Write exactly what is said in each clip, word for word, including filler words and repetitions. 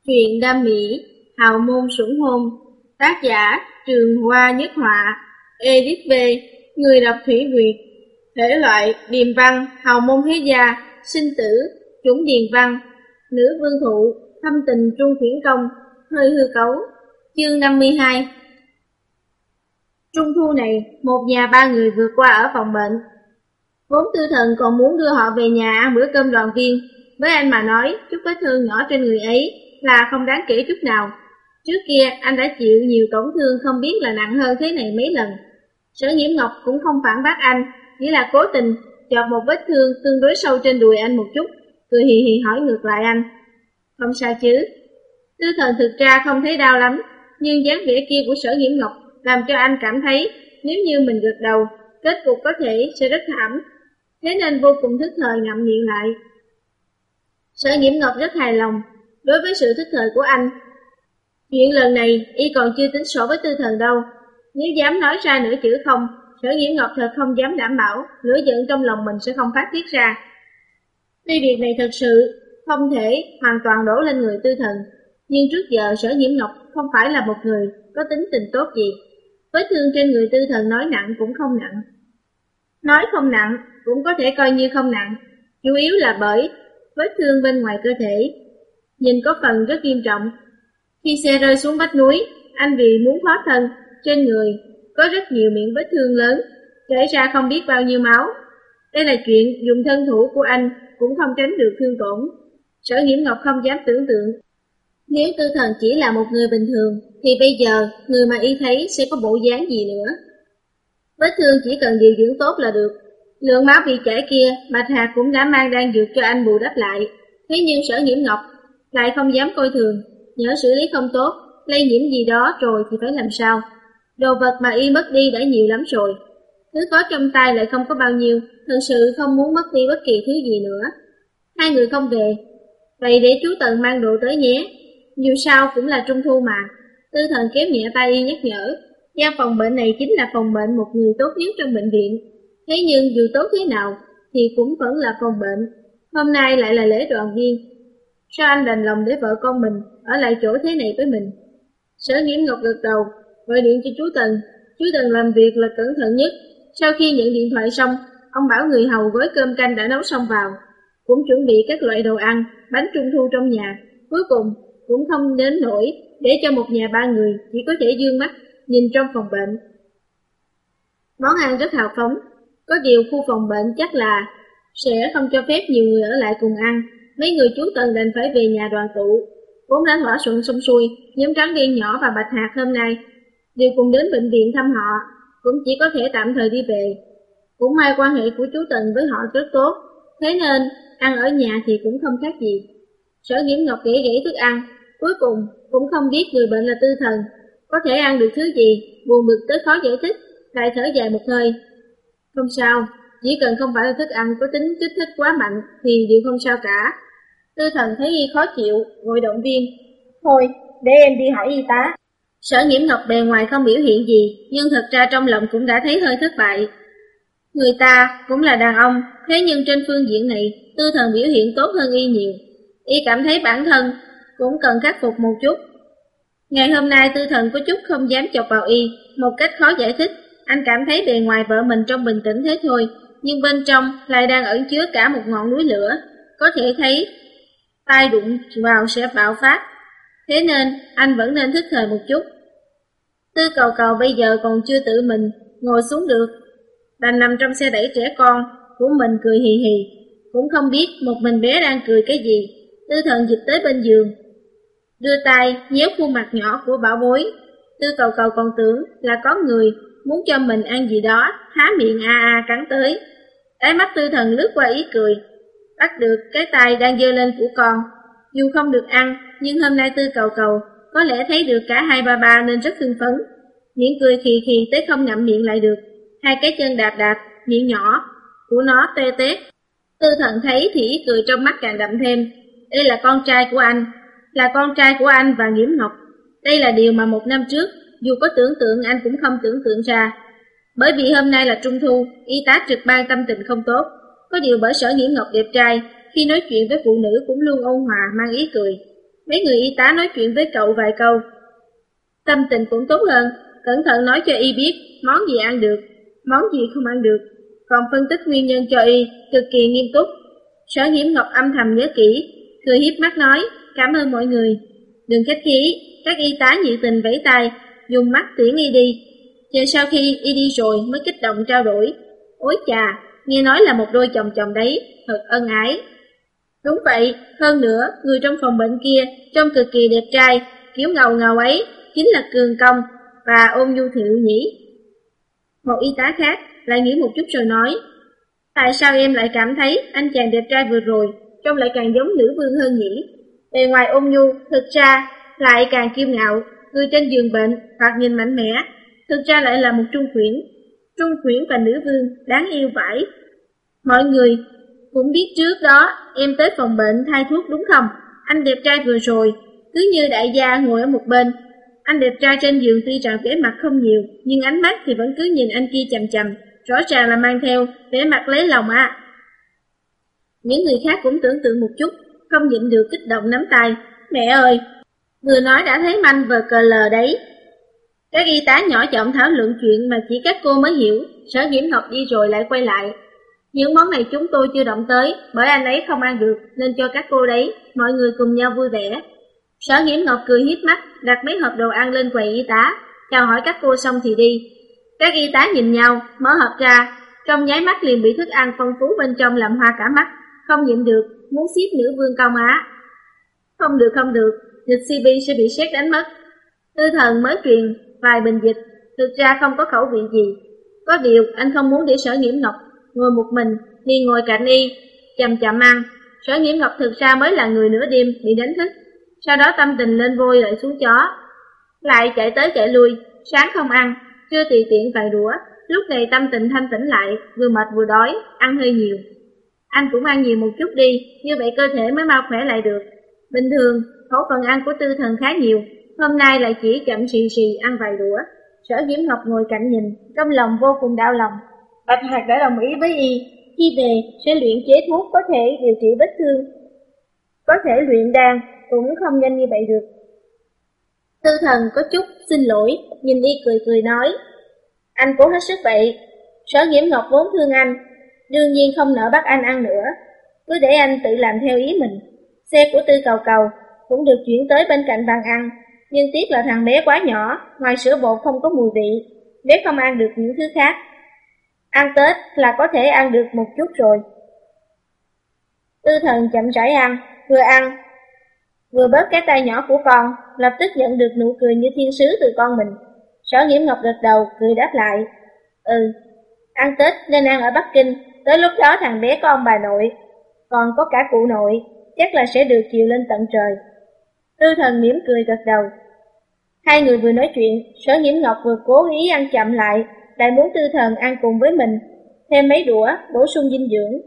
Truyện đam mỹ, hào môn sủng hôn. Tác giả Trường Hoa Nhất Họa. Edit V. Người đọc Thủy Nguyệt. Thể loại điềm văn, hào môn thế gia, sinh tử, chủng điền văn. Nữ vương thụ, thâm tình trung khuyển công, hơi hư cấu. Chương năm mươi hai. Trung thu này, một nhà ba người vượt qua ở phòng bệnh. Vốn Tư Thần còn muốn đưa họ về nhà ăn bữa cơm đoàn viên. Với anh mà nói, chút vết thương nhỏ trên người ấy là không đáng kể chút nào. Trước kia anh đã chịu nhiều tổn thương không biết là nặng hơn thế này mấy lần. Sở Nhiễm Ngọc cũng không phản bác anh, chỉ là cố tình chọt một vết thương tương đối sâu trên đùi anh một chút, cười hì hì hỏi ngược lại anh. Không sao chứ? Tư Thần thực ra không thấy đau lắm, nhưng dáng vẻ kia của Sở Nhiễm Ngọc làm cho anh cảm thấy nếu như mình gật đầu, kết cục có thể sẽ rất thảm. Thế nên vô cùng thức thời ngậm miệng lại. Sở Nhiễm Ngọc rất hài lòng đối với sự thức thời của anh. Chuyện lần này y còn chưa tính sổ với Tư Thần đâu. Nếu dám nói ra nửa chữ không, Sở Nhiễm Ngọc thật không dám đảm bảo lửa giận trong lòng mình sẽ không phát tiết ra. Tuy việc này thật sự không thể hoàn toàn đổ lên người Tư Thần, nhưng trước giờ Sở Nhiễm Ngọc không phải là một người có tính tình tốt gì. Vết thương trên người Tư Thần nói nặng cũng không nặng, nói không nặng cũng có thể coi như không nặng, chủ yếu là bởi vết thương bên ngoài cơ thể, nhìn có phần rất nghiêm trọng. Khi xe rơi xuống vách núi, anh vì muốn thoát thân, trên người có rất nhiều miệng vết thương lớn, chảy ra không biết bao nhiêu máu. Đây là chuyện dùng thân thủ của anh cũng không tránh được thương tổn. Sở Nhiễm Ngọc không dám tưởng tượng, nếu Tư Thần chỉ là một người bình thường, thì bây giờ người mà y thấy sẽ có bộ dáng gì nữa. Vết thương chỉ cần điều dưỡng tốt là được. Lượng máu bị chảy kia, Bạch Hạc cũng đã mang đan dược cho anh bù đắp lại. Thế nhưng Sở Nhiễm Ngọc lại không dám coi thường, nhỡ xử lý không tốt, lây nhiễm gì đó rồi thì phải làm sao? Đồ vật mà y mất đi đã nhiều lắm rồi, thứ có trong tay lại không có bao nhiêu, thật sự không muốn mất đi bất kỳ thứ gì nữa. Hai người không về, vậy để chú Tần mang đồ tới nhé, dù sao cũng là trung thu mà. Tư Thần kéo nhẹ tay y nhắc nhở, gian phòng bệnh này chính là phòng bệnh một người tốt nhất trong bệnh viện. Thế nhưng dù tốt thế nào thì cũng vẫn là phòng bệnh. Hôm nay lại là lễ đoàn viên, sao anh đành lòng để vợ con mình ở lại chỗ thế này với mình? Sở Nhiễm Ngọc gật đầu, gọi điện cho chú Tần. Chú Tần làm việc là cẩn thận nhất. Sau khi nhận điện thoại xong, ông bảo người hầu gói cơm canh đã nấu xong vào, cũng chuẩn bị các loại đồ ăn, bánh trung thu trong nhà. Cuối cùng cũng không đến nỗi để cho một nhà ba người chỉ có thể dương mắt nhìn trong phòng bệnh. Món ăn rất hào phóng, có điều khu phòng bệnh chắc là sẽ không cho phép nhiều người ở lại cùng ăn. Mấy người chú Tần đành phải về nhà đoàn tụ. Vốn đã thỏa thuận xong xuôi, nhóm Trắng Đen Nhỏ và Bạch Hạc hôm nay đều cùng đến bệnh viện thăm họ, cũng chỉ có thể tạm thời đi về. Cũng may quan hệ của chú Tần với họ rất tốt, thế nên ăn ở nhà thì cũng không khác gì. Sở Nhiễm Ngọc ghẻ ghẻ thức ăn, cuối cùng cũng không biết người bệnh là Tư Thần có thể ăn được thứ gì, buồn bực tới khó giải thích, lại thở dài một hơi. Không sao, chỉ cần không phải là thức ăn có tính kích thích quá mạnh thì đều không sao cả. Tư Thần thấy y khó chịu, ngồi động viên. Thôi, để em đi hỏi y tá. Sở Nhiễm Ngọc bề ngoài không biểu hiện gì, nhưng thật ra trong lòng cũng đã thấy hơi thất bại. Người ta cũng là đàn ông, thế nhưng trên phương diện này, Tư Thần biểu hiện tốt hơn y nhiều. Y cảm thấy bản thân cũng cần khắc phục một chút. Ngày hôm nay Tư Thần có chút không dám chọc vào y, một cách khó giải thích. Anh cảm thấy bề ngoài vợ mình trông bình tĩnh thế thôi, nhưng bên trong lại đang ẩn chứa cả một ngọn núi lửa, có thể thấy tay đụng vào sẽ bạo phát. Thế nên anh vẫn nên thức thời một chút. Tư Cầu Cầu bây giờ còn chưa tự mình ngồi xuống được, đành nằm trong xe đẩy trẻ con của mình cười hì hì, cũng không biết một mình bé đang cười cái gì. Tư Thần dịch tới bên giường, đưa tay nhéo khuôn mặt nhỏ của bảo bối. Tư Cầu Cầu còn tưởng là có người muốn cho mình ăn gì đó, há miệng a a cắn tới. Cái mắt Tư Thần lướt qua ý cười, bắt được cái tay đang giơ lên của con. Dù không được ăn, nhưng hôm nay Tư Cầu Cầu có lẽ thấy được cả hai ba ba nên rất hưng phấn, miệng cười khì khì tới không ngậm miệng lại được. Hai cái chân đạp đạp, miệng nhỏ của nó tê tét. Tư Thần thấy thì ý cười trong mắt càng đậm thêm. Đây là con trai của anh, là con trai của anh và Nhiễm Ngọc. Đây là điều mà một năm trước, dù có tưởng tượng anh cũng không tưởng tượng ra. Bởi vì hôm nay là Trung Thu, y tá trực ban tâm tình không tốt. Có điều bởi Sở Nhiễm Ngọc đẹp trai, khi nói chuyện với phụ nữ cũng luôn ôn hòa mang ý cười. Mấy người y tá nói chuyện với cậu vài câu. Tâm tình cũng tốt hơn, cẩn thận nói cho y biết món gì ăn được, món gì không ăn được, còn phân tích nguyên nhân cho y, cực kỳ nghiêm túc. Sở Nhiễm Ngọc âm thầm nhớ kỹ, cười hiếp mắt nói, cảm ơn mọi người. Đừng khách khí, các y tá nhiệt tình vẫy tay, dùng mắt tiễn y đi. Chờ sau khi y đi rồi mới kích động trao đổi. Ôi chà, nghe nói là một đôi chồng chồng đấy, thật ân ái. Đúng vậy, hơn nữa, người trong phòng bệnh kia trông cực kỳ đẹp trai, kiểu ngầu ngầu ấy, chính là Cường Công và Ôn Nhu Thiệu nhỉ. Một y tá khác lại nghĩ một chút rồi nói, tại sao em lại cảm thấy anh chàng đẹp trai vừa rồi trông lại càng giống nữ vương hơn nhỉ? Bề ngoài ôn nhu, thực ra lại càng kiêu ngạo, người trên giường bệnh hoặc nhìn mạnh mẽ, thực ra lại là một trung quyển. Trung quyển và nữ vương đáng yêu vãi. Mọi người cũng biết trước đó em tới phòng bệnh thay thuốc đúng không? Anh đẹp trai vừa rồi, cứ như đại gia ngồi ở một bên. Anh đẹp trai trên giường tuy rằng vẻ mặt không nhiều, nhưng ánh mắt thì vẫn cứ nhìn anh kia chằm chằm, rõ ràng là mang theo vẻ mặt lấy lòng à. Những người khác cũng tưởng tượng một chút, không nhịn được kích động nắm tay. Mẹ ơi, vừa nói đã thấy manh vờ cờ lờ đấy. Các y tá nhỏ giọng thảo luận chuyện mà chỉ các cô mới hiểu. Sở Nhiễm Ngọc đi rồi lại quay lại. Những món này chúng tôi chưa động tới, bởi anh ấy không ăn được nên cho các cô đấy, mọi người cùng nhau vui vẻ. Sở Nhiễm Ngọc cười hiếp mắt, đặt mấy hộp đồ ăn lên quầy y tá, chào hỏi các cô xong thì đi. Các y tá nhìn nhau, mở hộp ra, trong nháy mắt liền bị thức ăn phong phú bên trong làm hoa cả mắt, không nhịn được, muốn xiết nữ vương Công Á. Không được không được, dịch xê pê sẽ bị sét đánh mất. Tư Thần mới truyền vài bình dịch, thực ra không có khẩu vị gì. Có điều anh không muốn để Sở Nhiễm Ngọc ngồi một mình, liền ngồi cạnh y, chậm chậm ăn. Sở Nhiễm Ngọc thực ra mới là người nửa đêm bị đánh thức, sau đó tâm tình lên vôi lại xuống chó, lại chạy tới chạy lui, sáng không ăn, trưa tùy tiện vài đũa. Lúc này tâm tình thanh tĩnh lại, vừa mệt vừa đói, ăn hơi nhiều. Anh cũng ăn nhiều một chút đi, như vậy cơ thể mới mau khỏe lại được. Bình thường, khẩu phần ăn của Tư Thần khá nhiều, hôm nay lại chỉ chậm xì xì ăn vài đũa. Sở Nhiễm Ngọc ngồi cạnh nhìn, trong lòng vô cùng đau lòng. Bạch Hạc đã đồng ý với y, khi về sẽ luyện chế thuốc có thể điều trị vết thương. Có thể luyện đan, cũng không nhanh như vậy được. Tư Thần có chút xin lỗi, nhìn y cười cười nói, anh cố hết sức vậy. Sở Nhiễm Ngọc vốn thương anh, đương nhiên không nỡ bắt anh ăn nữa, cứ để anh tự làm theo ý mình. Xe của Tư Cầu Cầu cũng được chuyển tới bên cạnh bàn ăn, nhưng tiếc là thằng bé quá nhỏ, ngoài sữa bột không có mùi vị, bé không ăn được những thứ khác. Ăn Tết là có thể ăn được một chút rồi. Tư Thần chậm rãi ăn, vừa ăn vừa bớt cái tay nhỏ của con, lập tức nhận được nụ cười như thiên sứ từ con mình. Sở Nhiễm Ngọc gật đầu, cười đáp lại, ừ, ăn Tết nên ăn ở Bắc Kinh, tới lúc đó thằng bé có ông bà nội, còn có cả cụ nội, chắc là sẽ được chiều lên tận trời. Tư Thần mỉm cười gật đầu. Hai người vừa nói chuyện, Sở Nhiễm Ngọc vừa cố ý ăn chậm lại, lại muốn Tư Thần ăn cùng với mình, thêm mấy đũa, bổ sung dinh dưỡng.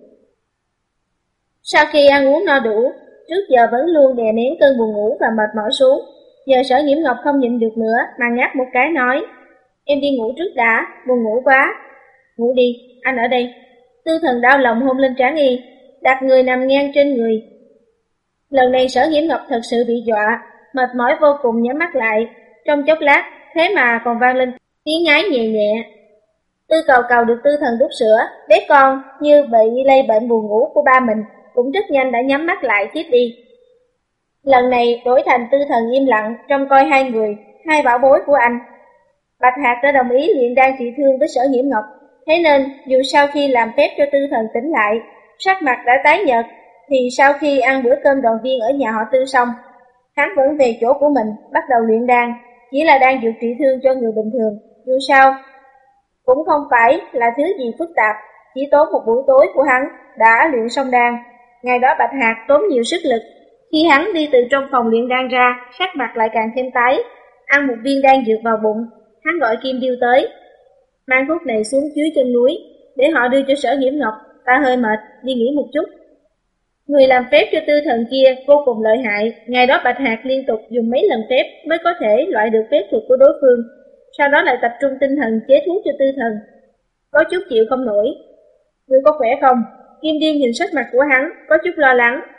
Sau khi ăn uống no đủ, trước giờ vẫn luôn đè nén cơn buồn ngủ và mệt mỏi xuống, giờ Sở Nhiễm Ngọc không nhịn được nữa mà ngáp một cái nói, em đi ngủ trước đã, buồn ngủ quá. Ngủ đi, anh ở đây. Tư Thần đau lòng hôn lên trán y, đặt người nằm ngang trên người. Lần này Sở Nhiễm Ngọc thật sự bị dọa, mệt mỏi vô cùng nhắm mắt lại, trong chốc lát, thế mà còn vang lên tiếng ngái nhẹ nhẹ. Tư Cầu Cầu được Tư Thần đút sữa, bé con như bị lây bệnh buồn ngủ của ba mình, cũng rất nhanh đã nhắm mắt lại tiếp đi. Lần này đổi thành Tư Thần im lặng trông coi hai người, hai bảo bối của anh. Bạch Hạc đã đồng ý luyện đan trị thương với Sở Nhiễm Ngọc, thế nên dù sau khi làm phép cho Tư Thần tỉnh lại, sắc mặt đã tái nhợt, thì sau khi ăn bữa cơm đoàn viên ở nhà họ Tư xong, hắn vẫn về chỗ của mình bắt đầu luyện đan, chỉ là đan dược trị thương cho người bình thường. Dù sao cũng không phải là thứ gì phức tạp, chỉ tốn một buổi tối của hắn đã luyện xong đan. Ngày đó Bạch Hạc tốn nhiều sức lực, khi hắn đi từ trong phòng luyện đan ra, sắc mặt lại càng thêm tái, ăn một viên đan dược vào bụng. Hắn gọi Kim Điêu tới, mang thuốc này xuống dưới chân núi, để họ đưa cho Sở Nhiễm Ngọc, ta hơi mệt, đi nghỉ một chút. Người làm phép cho Tư Thần kia vô cùng lợi hại, ngày đó Bạch Hạc liên tục dùng mấy lần phép mới có thể loại được phép thuật của đối phương, sau đó lại tập trung tinh thần chế thuốc cho Tư Thần. Có chút chịu không nổi. Ngươi có khỏe không? Kim Điêu nhìn sắc mặt của hắn, có chút lo lắng.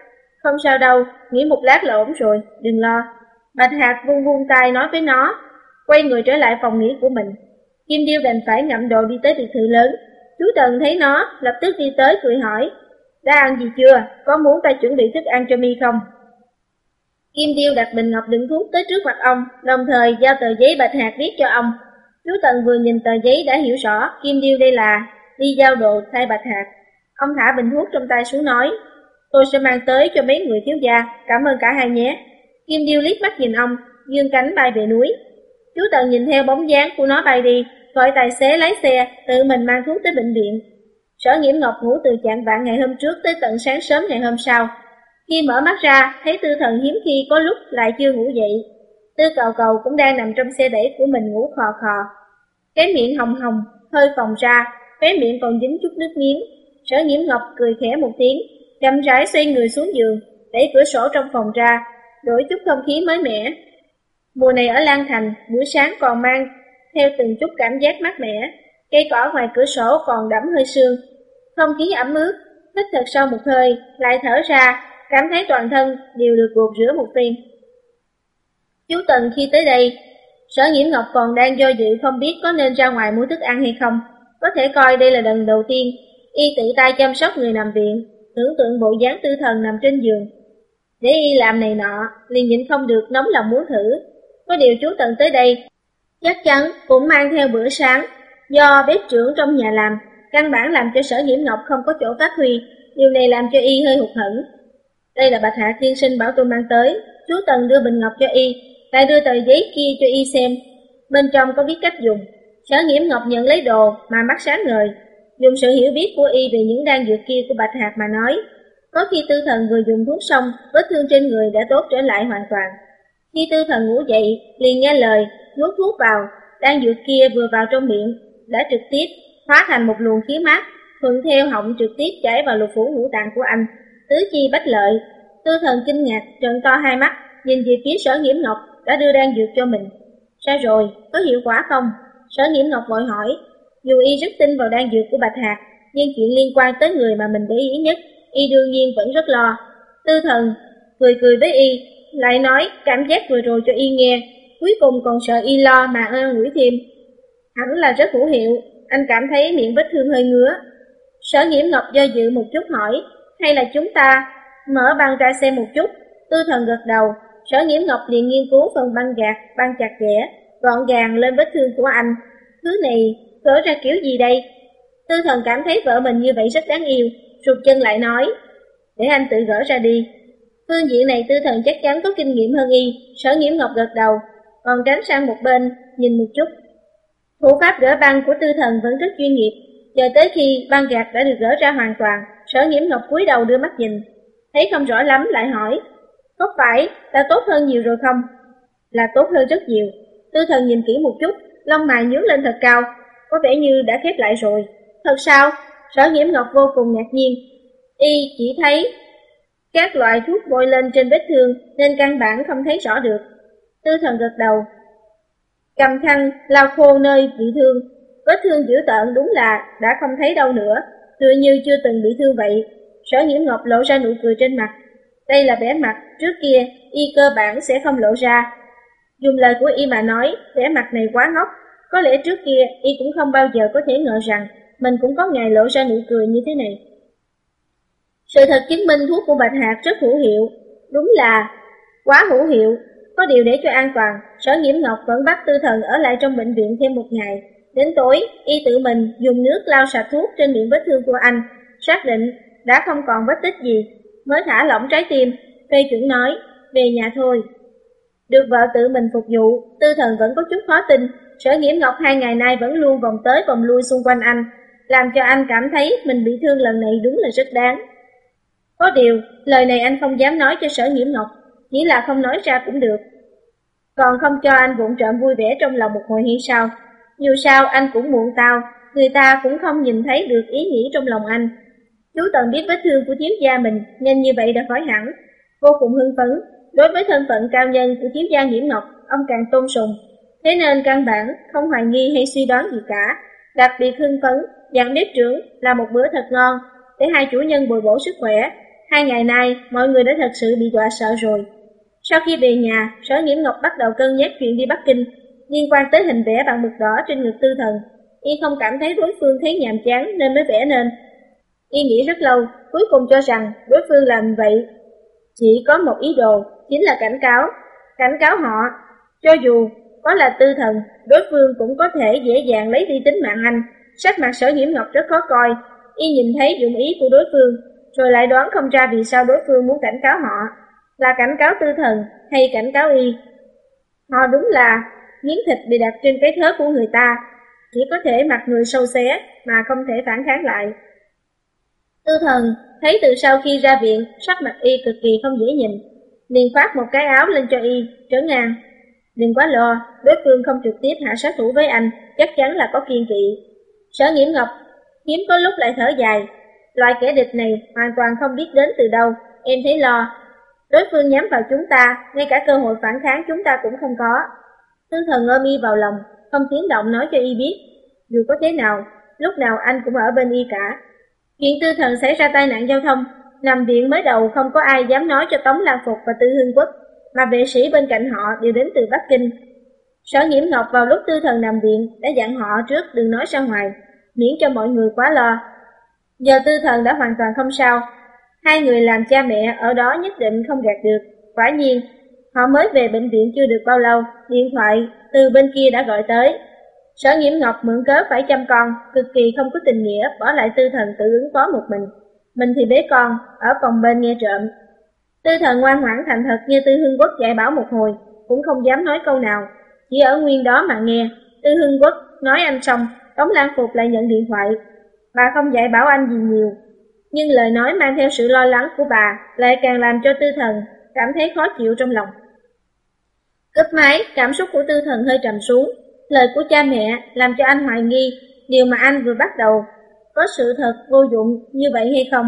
Không sao đâu, nghỉ một lát là ổn rồi, đừng lo. Bạch Hạc vung vung tay nói với nó, quay người trở lại phòng nghỉ của mình. Kim Điêu đành phải ngậm đồ đi tới biệt thự lớn. Chú Tần thấy nó, lập tức đi tới cười hỏi, đã ăn gì chưa, có muốn ta chuẩn bị thức ăn cho mi không? Kim Điêu đặt bình ngọc đựng thuốc tới trước mặt ông, đồng thời giao tờ giấy Bạch Hạc viết cho ông. Chú Tần vừa nhìn tờ giấy đã hiểu rõ Kim Điêu đây là đi giao đồ thay Bạch Hạc. Ông thả bình thuốc trong tay xuống nói, tôi sẽ mang tới cho mấy người thiếu gia, cảm ơn cả hai nhé. Kim Điêu liếc mắt nhìn ông, dương cánh bay về núi. Chú Tần nhìn theo bóng dáng của nó bay đi, gọi tài xế lái xe, tự mình mang thuốc tới bệnh viện. Sở Nghiễm Ngọc ngủ từ chạng vạng ngày hôm trước tới tận sáng sớm ngày hôm sau. Khi mở mắt ra, thấy Tư Thần hiếm khi có lúc lại chưa ngủ dậy. Tư Cầu Cầu cũng đang nằm trong xe đẩy của mình ngủ khò khò. Cái miệng hồng hồng, hơi phồng ra, khóe miệng còn dính chút nước miếng. Sở Nghiễm Ngọc cười khẽ một tiếng, chậm rãi xoay người xuống giường, đẩy cửa sổ trong phòng ra, đổi chút không khí mới mẻ. Mùa này ở Lan Thành, buổi sáng còn mang theo từng chút cảm giác mát mẻ, cây cỏ ngoài cửa sổ còn đẫm hơi sương. Không khí ẩm ướt, hít thật sâu một hơi, lại thở ra, cảm thấy toàn thân đều được gột rửa một phen. Chú Tần khi tới đây, Sở Nghiễm Ngọc còn đang do dự không biết có nên ra ngoài mua thức ăn hay không. Có thể coi đây là lần đầu tiên y tự tay chăm sóc người nằm viện, tưởng tượng bộ dáng Tư Thần nằm trên giường. Để y làm này nọ, liền nhịn không được nóng lòng muốn thử. Có điều chú Tần tới đây, chắc chắn cũng mang theo bữa sáng, do bếp trưởng trong nhà làm, căn bản làm cho Sở Nghiễm Ngọc không có chỗ phát huy, điều này làm cho y hơi hụt hẫng. Đây là Bạch Hạc tiên sinh bảo tôi mang tới. Chú Tần đưa bình ngọc cho y, lại đưa tờ giấy kia cho y xem, bên trong có viết cách dùng. Sở Nghiễm Ngọc nhận lấy đồ mà mắt sáng ngời, dùng sự hiểu biết của y về những đan dược kia của Bạch Hạc mà nói. Có khi Tư Thần vừa dùng thuốc xong, vết thương trên người đã tốt trở lại hoàn toàn. Khi Tư Thần ngủ dậy, liền nghe lời, nuốt thuốc vào, đan dược kia vừa vào trong miệng, đã trực tiếp hóa thành một luồng khí mát, thuận theo họng trực tiếp chảy vào lục phủ ngũ tạng của anh, tứ chi bách lợi. Tư Thần kinh ngạc, trợn to hai mắt, nhìn về phía Sở Nghiễm Ngọc đã đưa đan dược cho mình. Sao rồi, có hiệu quả không? Sở Nghiễm Ngọc vội hỏi. Dù y rất tin vào đan dược của Bạch Hạc, nhưng chuyện liên quan tới người mà mình để ý nhất, y đương nhiên vẫn rất lo. Tư Thần cười cười với y, lại nói cảm giác vừa rồi cho y nghe, cuối cùng còn sợ y lo mà an ủi thêm. Hẳn là rất hữu hiệu, anh cảm thấy miệng vết thương hơi ngứa. Sở Nghiễm Ngọc do dự một chút hỏi, hay là chúng ta mở băng ra xem một chút? Tư Thần gật đầu. Sở Nghiễm Ngọc liền nghiên cứu phần băng gạc, băng chặt chẽ, gọn gàng lên vết thương của anh. Thứ này cỡ ra kiểu gì đây? Tư Thần cảm thấy vợ mình như vậy rất đáng yêu, rụt chân lại nói, để anh tự gỡ ra đi. Phương diện này Tư Thần chắc chắn có kinh nghiệm hơn y. Sở Nghiễm Ngọc gật đầu, còn tránh sang một bên, nhìn một chút. Thủ pháp gỡ băng của Tư Thần vẫn rất chuyên nghiệp. Chờ tới khi băng gạc đã được gỡ ra hoàn toàn, Sở Nghiễm Ngọc cúi đầu đưa mắt nhìn, thấy không rõ lắm lại hỏi, có phải đã tốt hơn nhiều rồi không? Là tốt hơn rất nhiều. Tư Thần nhìn kỹ một chút, lông mày nhướng lên thật cao, có vẻ như đã khép lại rồi. Thật sao? Sở Nghiễm Ngọc vô cùng ngạc nhiên. Y chỉ thấy các loại thuốc bôi lên trên vết thương nên căn bản không thấy rõ được. Tư Thần gật đầu, cầm khăn lau khô nơi bị thương. Vết thương dữ tợn đúng là đã không thấy đâu nữa, tựa như chưa từng bị thương vậy. Sở Nghiễm Ngọc lộ ra nụ cười trên mặt. Đây là vẻ mặt trước kia y cơ bản sẽ không lộ ra. Dùng lời của y mà nói, vẻ mặt này quá ngốc. Có lẽ trước kia y cũng không bao giờ có thể ngờ rằng mình cũng có ngày lộ ra nụ cười như thế này. Sự thật chứng minh thuốc của Bạch Hạc rất hữu hiệu, đúng là quá hữu hiệu. Có điều để cho an toàn, Sở Nghiễm Ngọc vẫn bắt Tư Thần ở lại trong bệnh viện thêm một ngày. Đến tối, y tự mình dùng nước lau sạch thuốc trên miệng vết thương của anh, xác định đã không còn vết tích gì, mới thả lỏng trái tim, phê chuẩn nói, về nhà thôi. Được vợ tự mình phục vụ, Tư Thần vẫn có chút khó tin. Sở Nghiễm Ngọc hai ngày nay vẫn luôn vòng tới vòng lui xung quanh anh, làm cho anh cảm thấy mình bị thương lần này đúng là rất đáng. Có điều, lời này anh không dám nói cho Sở Nghiễm Ngọc, chỉ là không nói ra cũng được. Còn không cho anh vụng trộm vui vẻ trong lòng một hồi hay sao? Dù sao anh cũng muộn tao, người ta cũng không nhìn thấy được ý nghĩ trong lòng anh. Chú Tần biết vết thương của thiếu gia mình nhanh như vậy đã khỏi hẳn, vô cùng hưng phấn. Đối với thân phận cao nhân của thiếu gia Nghiễm Ngọc, ông càng tôn sùng, thế nên căn bản không hoài nghi hay suy đoán gì cả. Đặc biệt hưng phấn, dặn bếp trưởng làm một bữa thật ngon để hai chủ nhân bồi bổ sức khỏe. Hai ngày nay, mọi người đã thật sự bị dọa sợ rồi. Sau khi về nhà, Sở Nghiễm Ngọc bắt đầu cân nhắc chuyện đi Bắc Kinh, liên quan tới hình vẽ bằng mực đỏ trên ngực Tư Thần. Y không cảm thấy đối phương thấy nhàm chán nên mới vẽ nên. Y nghĩ rất lâu, cuối cùng cho rằng đối phương làm vậy chỉ có một ý đồ, chính là cảnh cáo, cảnh cáo họ. Cho dù có là Tư Thần, đối phương cũng có thể dễ dàng lấy đi tính mạng anh. Sắc mặt Sở Nghiễm Ngọc rất khó coi. Y nhìn thấy dụng ý của đối phương, rồi lại đoán không ra vì sao đối phương muốn cảnh cáo họ, là cảnh cáo Tư Thần hay cảnh cáo Y. Họ đúng là miếng thịt bị đặt trên cái thớt của người ta, chỉ có thể mặc người sâu xé mà không thể phản kháng lại. Tư Thần thấy từ sau khi ra viện, sắc mặt Y cực kỳ không dễ nhìn, liền khoác một cái áo lên cho Y, trấn an. Đừng quá lo, đối phương không trực tiếp hạ sát thủ với anh, chắc chắn là có kiên kỵ. Sở Nghiễm Ngọc hiếm có lúc lại thở dài. Loại kẻ địch này hoàn toàn không biết đến từ đâu, em thấy lo. Đối phương nhắm vào chúng ta, ngay cả cơ hội phản kháng chúng ta cũng không có. Tư Thần ôm Y vào lòng, không tiếng động nói cho Y biết, dù có thế nào, lúc nào anh cũng ở bên Y cả. Chuyện Tư Thần xảy ra tai nạn giao thông, nằm viện mới đầu không có ai dám nói cho Tống Lan Phục và Tư Hưng Quốc, mà vệ sĩ bên cạnh họ đều đến từ Bắc Kinh. Sở Nghiễm Ngọc vào lúc Tư Thần nằm viện đã dặn họ trước đừng nói ra ngoài, miễn cho mọi người quá lo. Giờ Tư Thần đã hoàn toàn không sao, hai người làm cha mẹ ở đó nhất định không gạt được. Quả nhiên, họ mới về bệnh viện chưa được bao lâu, điện thoại từ bên kia đã gọi tới. Sở Nghiễm Ngọc mượn cớ phải chăm con, cực kỳ không có tình nghĩa, bỏ lại Tư Thần tự ứng phó một mình. Mình thì bế con, ở phòng bên nghe trộm. Tư Thần ngoan ngoãn thành thật như Tư Hưng Quốc dạy bảo một hồi, cũng không dám nói câu nào, chỉ ở nguyên đó mà nghe. Tư Hưng Quốc nói anh xong, Tống Lan Phục lại nhận điện thoại. Bà không dạy bảo anh gì nhiều, nhưng lời nói mang theo sự lo lắng của bà lại càng làm cho Tư Thần cảm thấy khó chịu trong lòng. Cúp máy, cảm xúc của Tư Thần hơi trầm xuống. Lời của cha mẹ làm cho anh hoài nghi điều mà anh vừa bắt đầu có sự thật vô dụng như vậy hay không.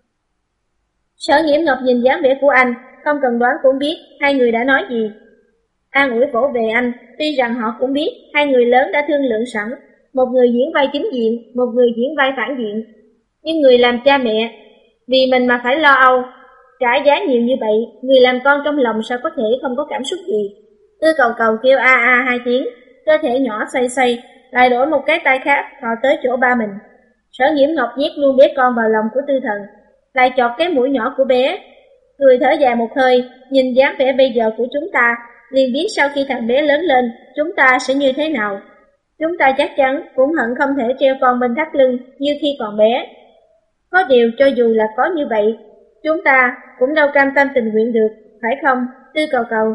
Sở Nghiễm Ngọc nhìn dáng vẻ của anh, không cần đoán cũng biết hai người đã nói gì. An ủi vỗ về anh, tuy rằng họ cũng biết hai người lớn đã thương lượng sẵn, một người diễn vai chính diện, một người diễn vai phản diện. Nhưng người làm cha mẹ, vì mình mà phải lo âu, trả giá nhiều như vậy, người làm con trong lòng sao có thể không có cảm xúc gì. Tư Cầu Cầu kêu a a hai tiếng, cơ thể nhỏ xoay xoay, lại đổi một cái tay khác thò tới chỗ ba mình. Sở Nghiễm Ngọc nhét luôn bé con vào lòng của Tư Thần, lại chọt cái mũi nhỏ của bé, cười thở dài một hơi, nhìn dáng vẻ bây giờ của chúng ta, liền biết sau khi thằng bé lớn lên, chúng ta sẽ như thế nào. Chúng ta chắc chắn cũng hận không thể treo con bên thắt lưng như khi còn bé. Có điều cho dù là có như vậy, chúng ta cũng đâu cam tâm tình nguyện được, phải không, Tư Cầu Cầu?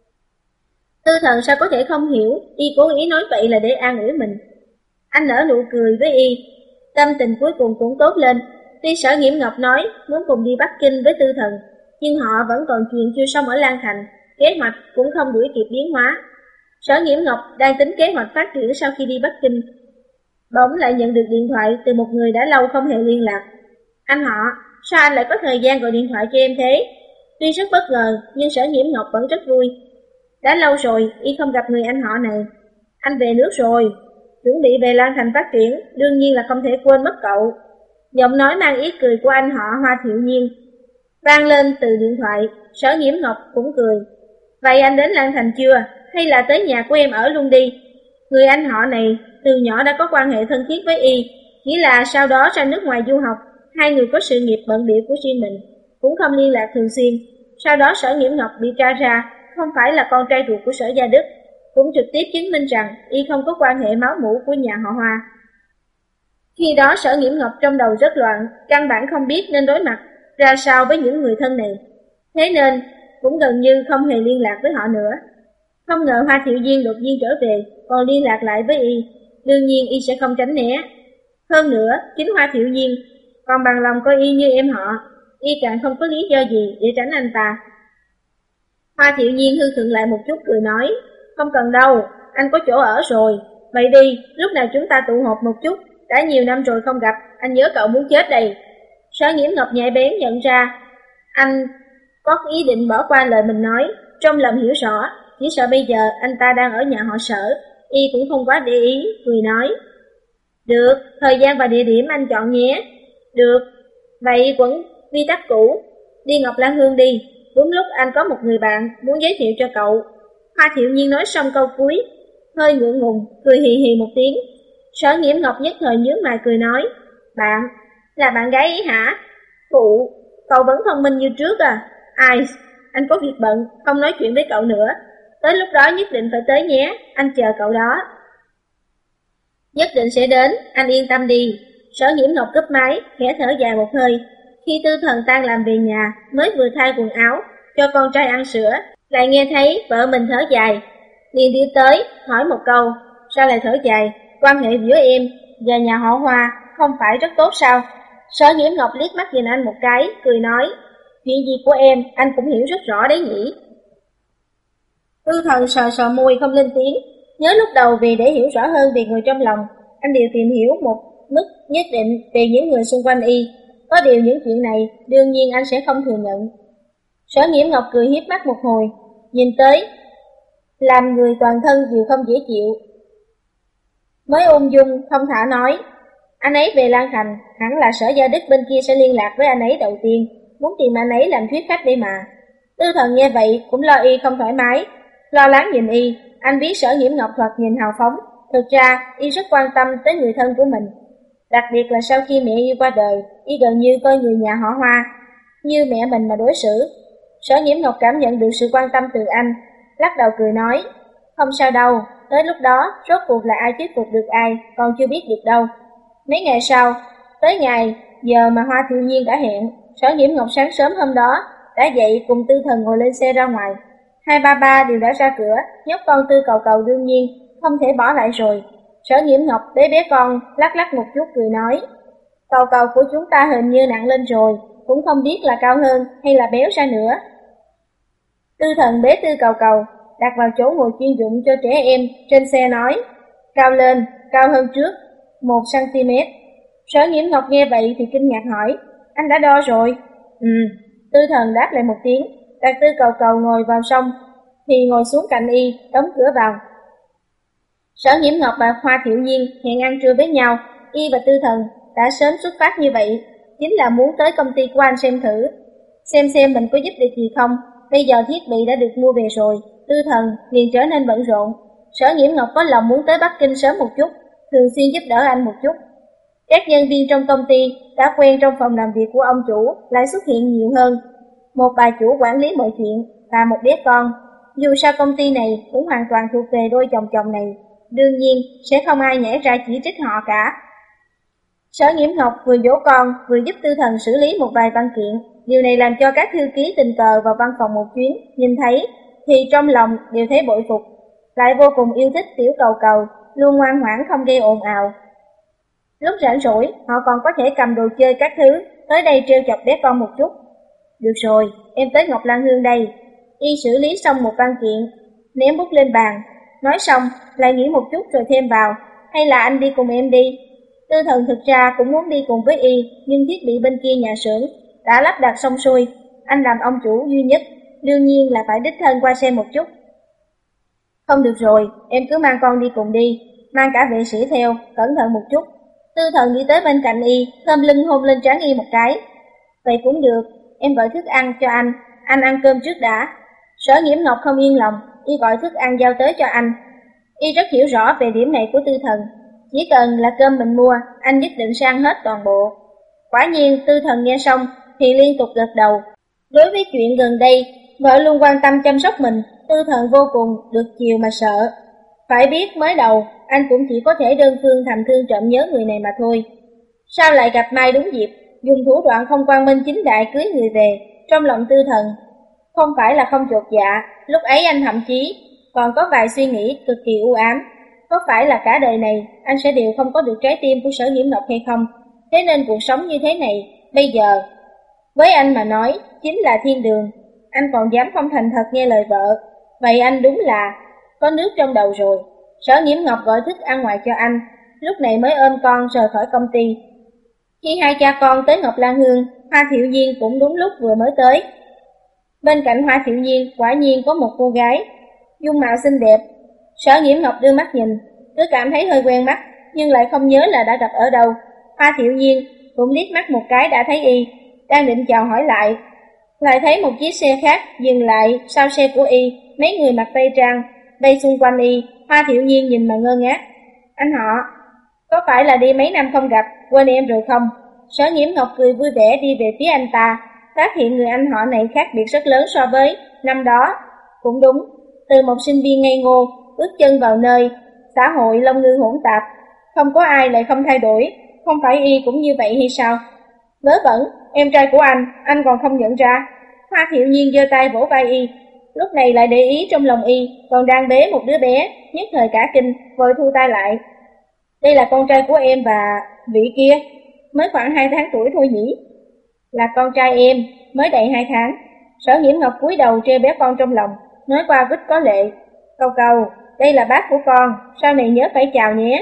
Tư Thần sao có thể không hiểu, Y cố ý nói vậy là để an ủi mình. Anh nở nụ cười với Y, tâm tình cuối cùng cũng tốt lên. Tuy Sở Nghiễm Ngọc nói muốn cùng đi Bắc Kinh với Tư Thần, nhưng họ vẫn còn chuyện chưa xong ở Lan Thành, kế hoạch cũng không đuổi kịp biến hóa. Sở Nghiễm Ngọc đang tính kế hoạch phát triển sau khi đi Bắc Kinh, bỗng lại nhận được điện thoại từ một người đã lâu không hề liên lạc. Anh họ, sao anh lại có thời gian gọi điện thoại cho em thế? Tuy rất bất ngờ, nhưng Sở Nghiễm Ngọc vẫn rất vui. Đã lâu rồi, Y không gặp người anh họ này. Anh về nước rồi, chuẩn bị về Lan Thành phát triển, đương nhiên là không thể quên mất cậu. Giọng nói mang ý cười của anh họ Hoa Thiệu Nhiên vang lên từ điện thoại. Sở Nghiễm Ngọc cũng cười. Vậy anh đến Lan Thành chưa? Hay là tới nhà của em ở luôn đi? Người anh họ này từ nhỏ đã có quan hệ thân thiết với Y, chỉ là sau đó ra nước ngoài du học, hai người có sự nghiệp bận bịu của riêng mình, cũng không liên lạc thường xuyên. Sau đó Sở Nghiễm Ngọc bị tra ra không phải là con trai ruột của Sở Gia Đức, cũng trực tiếp chứng minh rằng Y không có quan hệ máu mủ của nhà họ Hoa. Khi đó Sở Nghiễm Ngọc trong đầu rất loạn, căn bản không biết nên đối mặt ra sao với những người thân này, thế nên cũng gần như không hề liên lạc với họ nữa. Không ngờ Hoa Thiệu Nhiên đột nhiên trở về, còn liên lạc lại với Y, đương nhiên Y sẽ không tránh né. Hơn nữa, chính Hoa Thiệu Nhiên còn bằng lòng coi Y như em họ, Y càng không có lý do gì để tránh anh ta. Hoa Thiệu Nhiên hư thượng lại một chút cười nói, không cần đâu, anh có chỗ ở rồi, vậy đi, lúc nào chúng ta tụ họp một chút, đã nhiều năm rồi không gặp, anh nhớ cậu muốn chết đây. Sở Nghiễm Ngọc nhạy bén nhận ra anh có ý định bỏ qua lời mình nói, trong lòng hiểu rõ, chỉ sợ bây giờ anh ta đang ở nhà họ Sở. Y cũng không quá để ý, cười nói, được, thời gian và địa điểm anh chọn nhé. Được, vậy vẫn quy tắc cũ, đi Ngọc Lan Hương đi, đúng lúc anh có một người bạn muốn giới thiệu cho cậu. Hoa Thiệu Nhiên nói xong câu cuối, hơi ngượng ngùng, cười hì hì một tiếng. Sở Nghiễm Ngọc nhất thời nhướng mày cười nói, bạn, là bạn gái ý hả? Phụ, cậu vẫn thông minh như trước à? Ai, anh có việc bận, không nói chuyện với cậu nữa. Tới lúc đó nhất định phải tới nhé, anh chờ cậu đó. Nhất định sẽ đến, anh yên tâm đi. Sở Nghiễm Ngọc cúp máy, khẽ thở dài một hơi. Khi Tư Thần tan làm về nhà, mới vừa thay quần áo, cho con trai ăn sữa, lại nghe thấy vợ mình thở dài. Liền đi tới, hỏi một câu, sao lại thở dài? Quan hệ giữa em và nhà họ Hoa không phải rất tốt sao? Sở Nghiễm Ngọc liếc mắt nhìn anh một cái, cười nói, chuyện gì của em, anh cũng hiểu rất rõ đấy nhỉ. Tư Thần sờ sờ môi không lên tiếng, nhớ lúc đầu vì để hiểu rõ hơn về người trong lòng, anh đều tìm hiểu một mức nhất định về những người xung quanh y. Có điều những chuyện này, đương nhiên anh sẽ không thừa nhận. Sở Nghiễm Ngọc cười hiếp mắt một hồi, nhìn tới, làm người toàn thân đều không dễ chịu. Mới ung dung, không thả nói, anh ấy về Lan Thành, hẳn là Sở Gia Đức bên kia sẽ liên lạc với anh ấy đầu tiên, muốn tìm anh ấy làm thuyết khách đây mà. Tư Thần nghe vậy cũng lo y không thoải mái, lo lắng nhìn y. Anh biết Sở Nghiễm Ngọc thoạt nhìn hào phóng, thực ra y rất quan tâm tới người thân của mình. Đặc biệt là sau khi mẹ y qua đời, y gần như coi người nhà họ Hoa như mẹ mình mà đối xử. Sở Nghiễm Ngọc cảm nhận được sự quan tâm từ anh, lắc đầu cười nói, không sao đâu, tới lúc đó rốt cuộc là ai thuyết phục được ai, còn chưa biết được đâu. Mấy ngày sau, tới ngày giờ mà Hoa Thiệu Nhiên đã hẹn, Sở Nghiễm Ngọc sáng sớm hôm đó đã dậy cùng Tư Thần ngồi lên xe ra ngoài. Hai ba ba đều đã ra cửa, nhóc con Tư Cầu Cầu đương nhiên không thể bỏ lại rồi. Sở Nghiễm Ngọc bế bé con lắc lắc một chút cười nói, Cầu Cầu của chúng ta hình như nặng lên rồi, cũng không biết là cao hơn hay là béo ra nữa. Tư Thần bế Tư Cầu Cầu đặt vào chỗ ngồi chuyên dụng cho trẻ em trên xe nói, cao lên, cao hơn trước một xăng-ti-mét. Sở Nghiễm Ngọc nghe vậy thì kinh ngạc hỏi, anh đã đo rồi? Ừ, Tư Thần đáp lại một tiếng, đặt Tư Cầu Cầu ngồi vào xong thì ngồi xuống cạnh y, đóng cửa vào. Sở Nghiễm Ngọc và Hoa Thiệu Nhiên hẹn ăn trưa với nhau, y và Tư Thần đã sớm xuất phát như vậy, chính là muốn tới công ty của anh xem thử, xem xem mình có giúp được gì không. Bây giờ thiết bị đã được mua về rồi, Tư Thần liền trở nên bận rộn. Sở Nghiễm Ngọc có lòng muốn tới Bắc Kinh sớm một chút, thường xuyên giúp đỡ anh một chút. Các nhân viên trong công ty đã quen trong phòng làm việc của ông chủ lại xuất hiện nhiều hơn. Một bà chủ quản lý mọi chuyện và một bé con. Dù sao công ty này cũng hoàn toàn thuộc về đôi chồng chồng này, đương nhiên sẽ không ai nhảy ra chỉ trích họ cả. Sở Nghiễm Ngọc vừa dỗ con vừa giúp Tư Thần xử lý một vài văn kiện. Điều này làm cho các thư ký tình cờ vào văn phòng một chuyến nhìn thấy thì trong lòng đều thấy bội phục, lại vô cùng yêu thích tiểu Cầu Cầu, luôn ngoan ngoãn không gây ồn ào. Lúc rảnh rỗi họ còn có thể cầm đồ chơi các thứ tới đây trêu chọc bé con một chút. Được rồi, em tới Ngọc Lan Hương đây. Y xử lý xong một văn kiện, ném bút lên bàn, nói xong lại nghĩ một chút rồi thêm vào, hay là anh đi cùng em đi. Tư Thần thực ra cũng muốn đi cùng với y, nhưng thiết bị bên kia nhà xưởng đã lắp đặt xong xuôi, anh làm ông chủ duy nhất, đương nhiên là phải đích thân qua xem một chút. Không được rồi, em cứ mang con đi cùng đi, mang cả vệ sĩ theo, cẩn thận một chút. Tư Thần đi tới bên cạnh y, thơm lưng hôn lên trán y một cái. Vậy cũng được, em gọi thức ăn cho anh, anh ăn cơm trước đã. Sở Nghiễm Ngọc không yên lòng, y gọi thức ăn giao tới cho anh. Y rất hiểu rõ về điểm này của Tư Thần, chỉ cần là cơm mình mua, anh nhất định sẽ ăn hết toàn bộ. Quả nhiên Tư Thần nghe xong thì liên tục gật đầu. Đối với chuyện gần đây, vợ luôn quan tâm chăm sóc mình, Tư Thần vô cùng được chiều mà sợ. Phải biết mới đầu, anh cũng chỉ có thể đơn phương thầm thương trộm nhớ người này mà thôi. Sao lại gặp Mai đúng dịp, dùng thủ đoạn không quang minh chính đại cưới người về, trong lòng Tư Thần không phải là không chột dạ, lúc ấy anh thậm chí còn có vài suy nghĩ cực kỳ u ám. Có phải là cả đời này anh sẽ đều không có được trái tim của Sở Nghiễm Ngọc hay không? Thế nên cuộc sống như thế này, bây giờ, với anh mà nói, chính là thiên đường. Anh còn dám không thành thật nghe lời vợ. Vậy anh đúng là có nước trong đầu rồi. Sở Nghiễm Ngọc gọi thức ăn ngoài cho anh, lúc này mới ôm con rời khỏi công ty. Khi hai cha con tới Ngọc Lan Hương, Hoa Thiệu Nhiên cũng đúng lúc vừa mới tới. Bên cạnh Hoa Thiệu Nhiên quả nhiên có một cô gái, dung mạo xinh đẹp. Sở Nghiễm Ngọc đưa mắt nhìn, cứ cảm thấy hơi quen mắt, nhưng lại không nhớ là đã gặp ở đâu. Hoa Thiệu Nhiên cũng liếc mắt một cái đã thấy y, đang định chào hỏi lại. lại thấy một chiếc xe khác dừng lại sau xe của y, mấy người mặc tây trang vây xung quanh y. Hoa Thiệu Nhiên nhìn mà ngơ ngác. Anh họ, có phải là đi mấy năm không gặp, quên em rồi không? Sở Nghiễm Ngọc cười vui vẻ đi về phía anh ta, phát hiện người anh họ này khác biệt rất lớn so với năm đó. Cũng đúng, từ một sinh viên ngây ngô, bước chân vào nơi xã hội long ngư hỗn tạp, không có ai lại không thay đổi, không phải y cũng như vậy hay sao? Vớ vẩn, em trai của anh, anh còn không nhận ra. Hoa Thiệu Nhiên giơ tay vỗ vai y, lúc này lại để ý trong lòng y còn đang bế một đứa bé, nhất thời cả kinh, vội thu tay lại. Đây là con trai của em và vị kia, mới khoảng hai tháng tuổi thôi nhỉ? Là con trai em, mới đầy hai tháng. Sở Nghiễm Ngọc cúi đầu treo bé con trong lòng, nói qua vít có lệ. Cầu cầu, đây là bác của con, sau này nhớ phải chào nhé.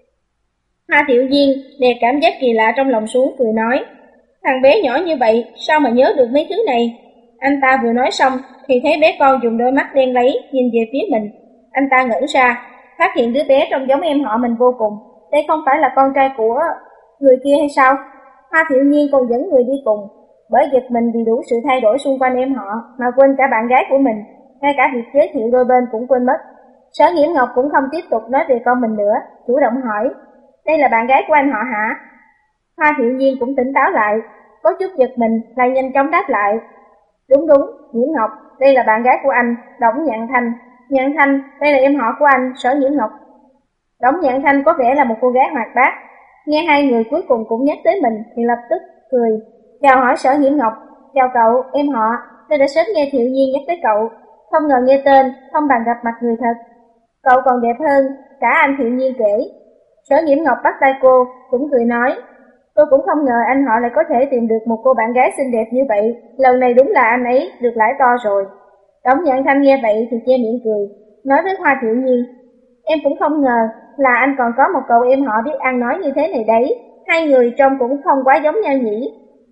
Hoa Thiệu Nhiên đè cảm giác kỳ lạ trong lòng xuống, cười nói. Thằng bé nhỏ như vậy, sao mà nhớ được mấy thứ này? Anh ta vừa nói xong, thì thấy bé con dùng đôi mắt đen lấy, nhìn về phía mình. Anh ta ngẩn ra, phát hiện đứa bé trông giống em họ mình vô cùng. Đây không phải là con trai của người kia hay sao? Hoa Thiệu Nhiên còn dẫn người đi cùng, bởi giật mình vì đủ sự thay đổi xung quanh em họ, mà quên cả bạn gái của mình, ngay cả việc giới thiệu đôi bên cũng quên mất. Sở Nghiễm Ngọc cũng không tiếp tục nói về con mình nữa, chủ động hỏi, đây là bạn gái của anh họ hả? Hoa Thiệu Nhiên cũng tỉnh táo lại, có chút giật mình, lại nhanh chóng đáp lại. Đúng đúng, Nghiễm Ngọc, đây là bạn gái của anh, Đổng Nhạn Thanh. Nhạn Thanh, đây là em họ của anh, Sở Nghiễm Ngọc. Đổng Nhạn Thanh có vẻ là một cô gái hoạt bát, nghe hai người cuối cùng cũng nhắc tới mình thì lập tức cười, chào hỏi Sở Nghiễm Ngọc. Chào cậu, em họ, tôi đã sớm nghe Thiệu Nhiên nhắc tới cậu, không ngờ nghe tên, không bằng gặp mặt người thật. Cậu còn đẹp hơn cả anh Thiệu Nhiên kể. Sở Nghiễm Ngọc bắt tay cô, cũng cười nói, tôi cũng không ngờ anh họ lại có thể tìm được một cô bạn gái xinh đẹp như vậy, lần này đúng là anh ấy được lãi to rồi. Đổng Nhạn Thanh nghe vậy thì che miệng cười, nói với Hoa Thiệu Nhiên, em cũng không ngờ là anh còn có một cậu em họ biết ăn nói như thế này đấy, hai người trông cũng không quá giống nhau nhỉ.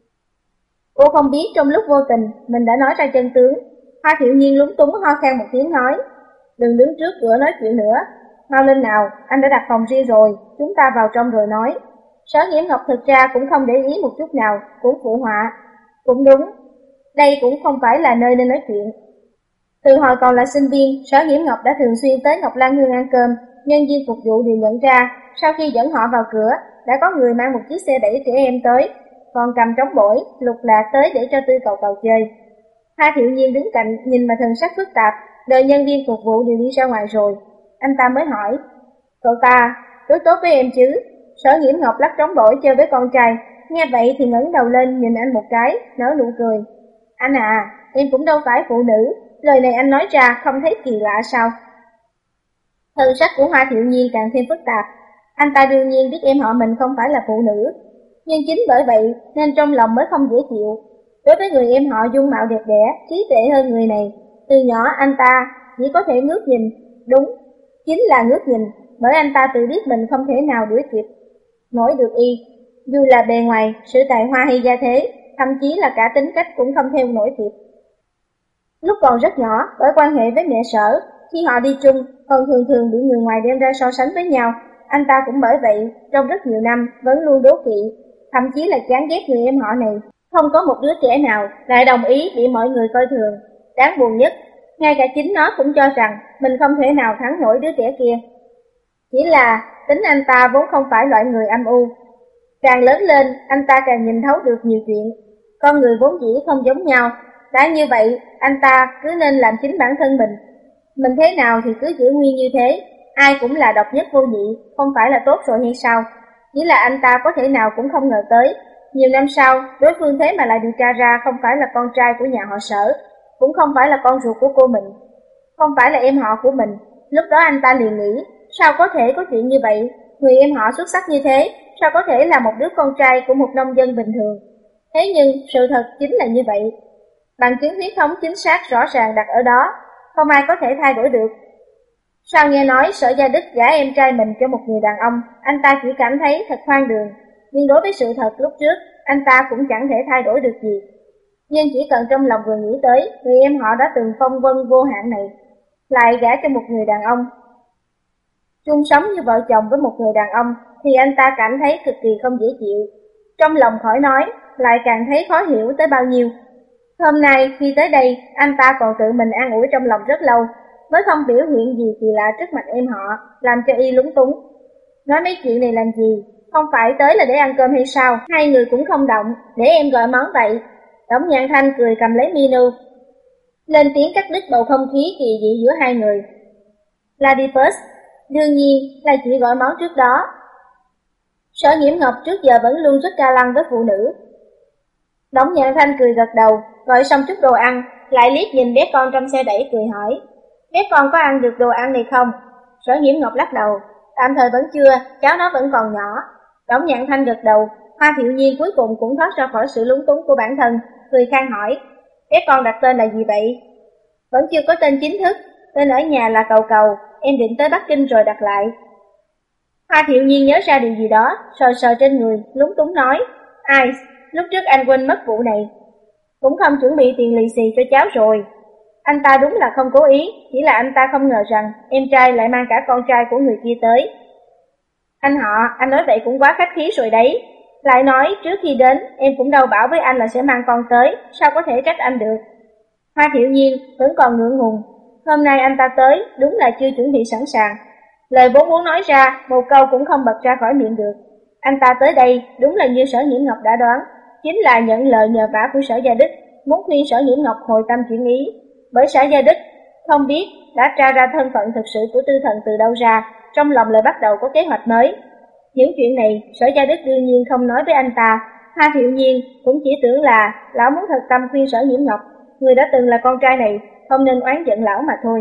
Cô không biết trong lúc vô tình mình đã nói ra chân tướng. Hoa Thiệu Nhiên lúng túng ho khan một tiếng nói, đừng đứng trước cửa nói chuyện nữa, mau lên nào, anh đã đặt phòng riêng rồi, chúng ta vào trong rồi nói. Sở Nghiễm Ngọc thực ra cũng không để ý một chút nào, cũng phụ họa, cũng đúng, đây cũng không phải là nơi nên nói chuyện. Từ hồi còn là sinh viên, Sở Nghiễm Ngọc đã thường xuyên tới Ngọc Lan Hương ăn cơm, nhân viên phục vụ đều nhận ra, sau khi dẫn họ vào cửa, đã có người mang một chiếc xe đẩy trẻ em tới, còn cầm trống bổi, lục lạc tới để cho Tư Cầu Cầu chơi. Hoa Thiệu Nhiên đứng cạnh nhìn mà thần sắc phức tạp, đợi nhân viên phục vụ đều đi ra ngoài rồi, anh ta mới hỏi, cậu ta đối tốt với em chứ? Sở Nghiễm Ngọc lắc trống bổi chơi với con trai, nghe vậy thì ngẩng đầu lên nhìn anh một cái, nở nụ cười. Anh à, em cũng đâu phải phụ nữ, lời này anh nói ra không thấy kỳ lạ sao? Thần sắc của Hoa Thiệu Nhiên càng thêm phức tạp, anh ta đương nhiên biết em họ mình không phải là phụ nữ, nhưng chính bởi vậy nên trong lòng mới không dễ chịu. Đối với người em họ dung mạo đẹp đẽ, trí tuệ hơn người này, từ nhỏ anh ta chỉ có thể ngước nhìn, đúng, chính là ngước nhìn, bởi anh ta tự biết mình không thể nào đuổi kịp nổi được y, dù là bề ngoài, sự tài hoa hay gia thế, thậm chí là cả tính cách cũng không theo nổi kịp. Lúc còn rất nhỏ, bởi quan hệ với mẹ Sở, khi họ đi chung, còn thường thường bị người ngoài đem ra so sánh với nhau, anh ta cũng bởi vậy, trong rất nhiều năm, vẫn luôn đố kỵ, thậm chí là chán ghét người em họ này. Không có một đứa trẻ nào lại đồng ý bị mọi người coi thường. Đáng buồn nhất, ngay cả chính nó cũng cho rằng mình không thể nào thắng nổi đứa trẻ kia. Chỉ là tính anh ta vốn không phải loại người âm u. Càng lớn lên, anh ta càng nhìn thấu được nhiều chuyện. Con người vốn dĩ không giống nhau. Đã như vậy, anh ta cứ nên làm chính bản thân mình. Mình thế nào thì cứ giữ nguyên như thế. Ai cũng là độc nhất vô nhị, không phải là tốt rồi hay sao? Chỉ là anh ta có thể nào cũng không ngờ tới, nhiều năm sau, đối phương thế mà lại điều tra ra không phải là con trai của nhà họ Sở, cũng không phải là con ruột của cô mình, không phải là em họ của mình. Lúc đó anh ta liền nghĩ, sao có thể có chuyện như vậy? Người em họ xuất sắc như thế, sao có thể là một đứa con trai của một nông dân bình thường? Thế nhưng, sự thật chính là như vậy. Bằng chứng huyết thống chính xác rõ ràng đặt ở đó, không ai có thể thay đổi được. Sao nghe nói Sở Gia Đức gả em trai mình cho một người đàn ông, anh ta chỉ cảm thấy thật hoang đường. Nhưng đối với sự thật lúc trước, anh ta cũng chẳng thể thay đổi được gì. Nhưng chỉ cần trong lòng vừa nghĩ tới, người em họ đã từng phong vân vô hạn này, lại gả cho một người đàn ông, chung sống như vợ chồng với một người đàn ông, thì anh ta cảm thấy cực kỳ không dễ chịu. Trong lòng khỏi nói, lại càng thấy khó hiểu tới bao nhiêu. Hôm nay khi tới đây, anh ta còn tự mình an ủi trong lòng rất lâu, mới không biểu hiện gì kỳ lạ trước mặt em họ, làm cho y lúng túng. Nói mấy chuyện này làm gì? Không phải tới là để ăn cơm hay sao? Hai người cũng không động, để em gọi món vậy. Đổng Nhạn Thanh cười cầm lấy menu, lên tiếng cắt đứt bầu không khí kỳ dị giữa hai người. Lady First, đương nhiên là chỉ gọi món trước đó. Sở Nhiễm Ngọc trước giờ vẫn luôn rất ga lăng với phụ nữ. Đổng Nhạn Thanh cười gật đầu, gọi xong chút đồ ăn, lại liếc nhìn bé con trong xe đẩy cười hỏi, bé con có ăn được đồ ăn này không? Sở Nhiễm Ngọc lắc đầu, tạm thời vẫn chưa, cháu nó vẫn còn nhỏ. Đổng Nhạn Thanh gật đầu, Hoa Thiệu Nhiên cuối cùng cũng thoát ra khỏi sự lúng túng của bản thân, cười khan hỏi, bé con đặt tên là gì vậy? Vẫn chưa có tên chính thức, tên ở nhà là Cầu Cầu, em định tới Bắc Kinh rồi đặt lại. Hoa Thiệu Nhiên nhớ ra điều gì đó, sờ sờ trên người, lúng túng nói, ai, lúc trước anh quên mất vụ này, cũng không chuẩn bị tiền lì xì cho cháu rồi. Anh ta đúng là không cố ý, chỉ là anh ta không ngờ rằng em trai lại mang cả con trai của người kia tới. Anh họ, anh nói vậy cũng quá khách khí rồi đấy. Lại nói trước khi đến, em cũng đâu bảo với anh là sẽ mang con tới, sao có thể trách anh được. Hoa Thiệu Nhiên vẫn còn ngượng ngùng, hôm nay anh ta tới, đúng là chưa chuẩn bị sẵn sàng. Lời vốn muốn nói ra, một câu cũng không bật ra khỏi miệng được. Anh ta tới đây, đúng là như Sở Nhiễm Ngọc đã đoán, chính là nhận lời nhờ vả của Sở Gia Đức, muốn khuyên Sở Nhiễm Ngọc hồi tâm chuyển ý. Bởi Sở Gia Đức không biết đã tra ra thân phận thực sự của Tư Thần từ đâu ra, trong lòng lại bắt đầu có kế hoạch mới. Những chuyện này, Sở Gia Đức đương nhiên không nói với anh ta. Hoa Thiệu Nhiên cũng chỉ tưởng là lão muốn thật tâm khuyên Sở Nhiễm Ngọc, người đã từng là con trai này, không nên oán giận lão mà thôi.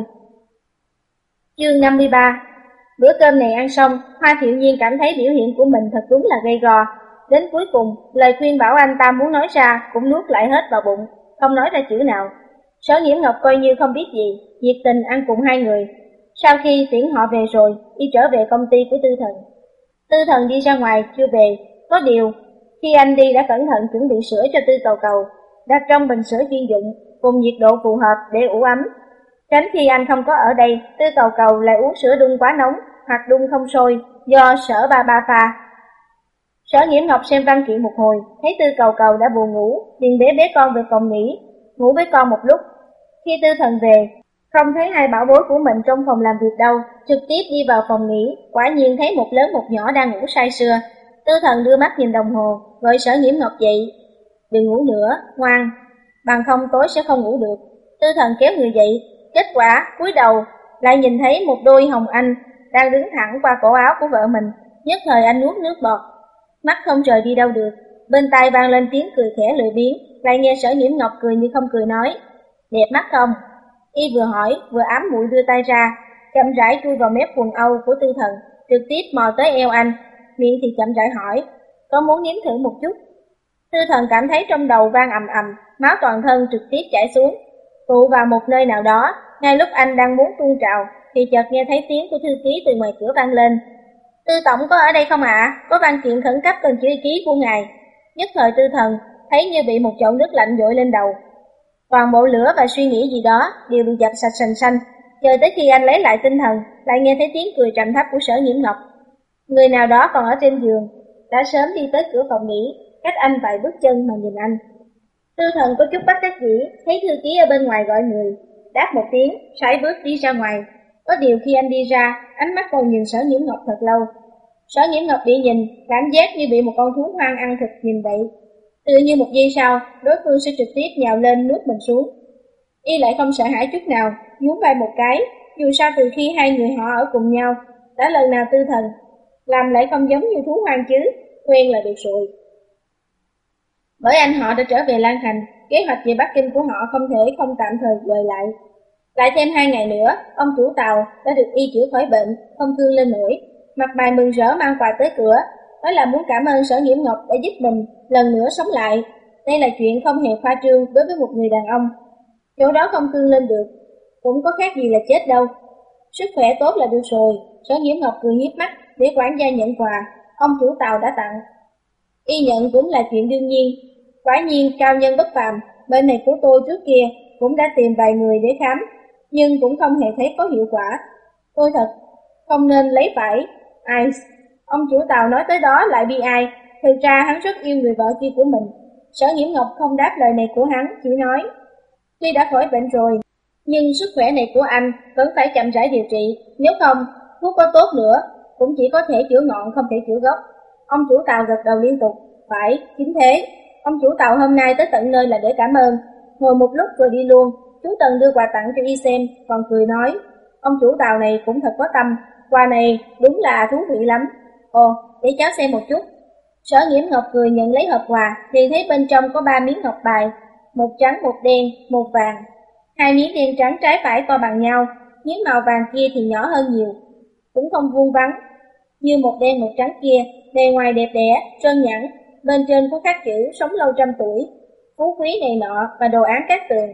Chương năm mươi ba. Bữa cơm này ăn xong, Hoa Thiệu Nhiên cảm thấy biểu hiện của mình thật đúng là gây go. Đến cuối cùng, lời khuyên bảo anh ta muốn nói ra cũng nuốt lại hết vào bụng, không nói ra chữ nào. Sở Nhiễm Ngọc coi như không biết gì, nhiệt tình ăn cùng hai người. Sau khi tiễn họ về rồi, đi trở về công ty của Tư Thần. Tư Thần đi ra ngoài chưa về, có điều khi anh đi đã cẩn thận chuẩn bị sữa cho Tư Cầu Cầu, đặt trong bình sữa chuyên dụng cùng nhiệt độ phù hợp để ủ ấm. Tránh khi anh không có ở đây, Tư Cầu Cầu lại uống sữa đun quá nóng hoặc đun không sôi do Sở Ba Ba pha. Sở Nhiễm Ngọc xem văn kiện một hồi, thấy Tư Cầu Cầu đã buồn ngủ, liền bế bé con về phòng nghỉ, ngủ với con một lúc. Khi Tư Thần về, không thấy hai bảo bối của mình trong phòng làm việc đâu, trực tiếp đi vào phòng nghỉ, quả nhiên thấy một lớn một nhỏ đang ngủ say sưa. Tư Thần đưa mắt nhìn đồng hồ, gọi Sở Nhiễm Ngọc dậy. Đừng ngủ nữa, ngoan, bằng không tối sẽ không ngủ được. Tư Thần kéo người dậy, kết quả cúi đầu lại nhìn thấy một đôi hồng anh đang đứng thẳng qua cổ áo của vợ mình, nhất thời anh nuốt nước bọt, mắt không rời đi đâu được. Bên tai vang lên tiếng cười khẽ lười biếng, lại nghe Sở Nhiễm Ngọc cười như không cười nói, đẹp mắt không? Y vừa hỏi vừa ám muội đưa tay ra, chậm rãi chui vào mép quần âu của Tư Thần, trực tiếp mò tới eo anh, miệng thì chậm rãi hỏi, có muốn nếm thử một chút? Tư Thần cảm thấy trong đầu vang ầm ầm, máu toàn thân trực tiếp chảy xuống, tụ vào một nơi nào đó. Ngay lúc anh đang muốn tuôn trào, thì chợt nghe thấy tiếng của thư ký từ ngoài cửa vang lên. Tư tổng có ở đây không ạ? À? Có văn kiện khẩn cấp cần chữ ký của ngài. Nhất thời Tư Thần thấy như bị một chậu nước lạnh dội lên đầu. Toàn bộ lửa và suy nghĩ gì đó đều bị dập sạch sành xanh. Chờ tới khi anh lấy lại tinh thần, lại nghe thấy tiếng cười trầm thấp của Sở Nhiễm Ngọc. Người nào đó còn ở trên giường, đã sớm đi tới cửa phòng nghỉ, cách anh vài bước chân mà nhìn anh. Tư Thần có chút bất đắc dĩ, thấy thư ký ở bên ngoài gọi người, đáp một tiếng, sải bước đi ra ngoài. Có điều khi anh đi ra, ánh mắt còn nhìn Sở Nhiễm Ngọc thật lâu. Sở Nhiễm Ngọc bị nhìn, cảm giác như bị một con thú hoang ăn thịt nhìn vậy. Tự như một giây sau, đối phương sẽ trực tiếp nhào lên nuốt mình xuống. Y lại không sợ hãi chút nào, nhún vai một cái, dù sao từ khi hai người họ ở cùng nhau, đã lần nào Tư Thần làm lại không giống như thú hoang chứ, quen là được rồi. Bởi anh họ đã trở về Lan Thành, kế hoạch về Bắc Kinh của họ không thể không tạm thời dời lại. Lại thêm hai ngày nữa, ông chủ tàu đã được y chữa khỏi bệnh, không cương lên nổi, mặt mày mừng rỡ mang quà tới cửa, nói là muốn cảm ơn Sở Nhiễm Ngọc đã giúp mình lần nữa sống lại. Đây là chuyện không hề khoa trương đối với một người đàn ông. Chỗ đó không cương lên được, cũng có khác gì là chết đâu. Sức khỏe tốt là được rồi. Sở Nhiễm Ngọc cười hiếp mắt để quản gia nhận quà ông chủ tàu đã tặng. Y nhận cũng là chuyện đương nhiên. Quả nhiên cao nhân bất phàm, bệnh này của tôi trước kia cũng đã tìm vài người để khám, nhưng cũng không hề thấy có hiệu quả. Tôi thật không nên lấy phải. Ai? Ông chủ tàu nói tới đó lại bi ai. Thực ra hắn rất yêu người vợ kia của mình. Sở Nhiễm Ngọc không đáp lời này của hắn, chỉ nói: Tuy đã khỏi bệnh rồi, nhưng sức khỏe này của anh vẫn phải chậm rãi điều trị, nếu không, thuốc có tốt nữa, cũng chỉ có thể chữa ngọn không thể chữa gốc. Ông chủ tàu gật đầu liên tục: Phải, chính thế. Ông chủ tàu hôm nay tới tận nơi là để cảm ơn. Ngồi một lúc rồi đi luôn. Chú Tần đưa quà tặng cho y xem, còn cười nói: Ông chủ tàu này cũng thật có tâm, quà này đúng là thú vị lắm. Ồ, để cháu xem một chút. Sở Nhiễm Ngọc cười nhận lấy hộp quà, thì thấy bên trong có ba miếng ngọc bài, một trắng một đen, một vàng. Hai miếng đen trắng trái phải to bằng nhau, miếng màu vàng kia thì nhỏ hơn nhiều, cũng không vuông vắn như một đen một trắng kia, bề ngoài đẹp đẽ, trơn nhẵn, bên trên có khắc chữ sống lâu trăm tuổi, phú quý này nọ và đồ án cát tường.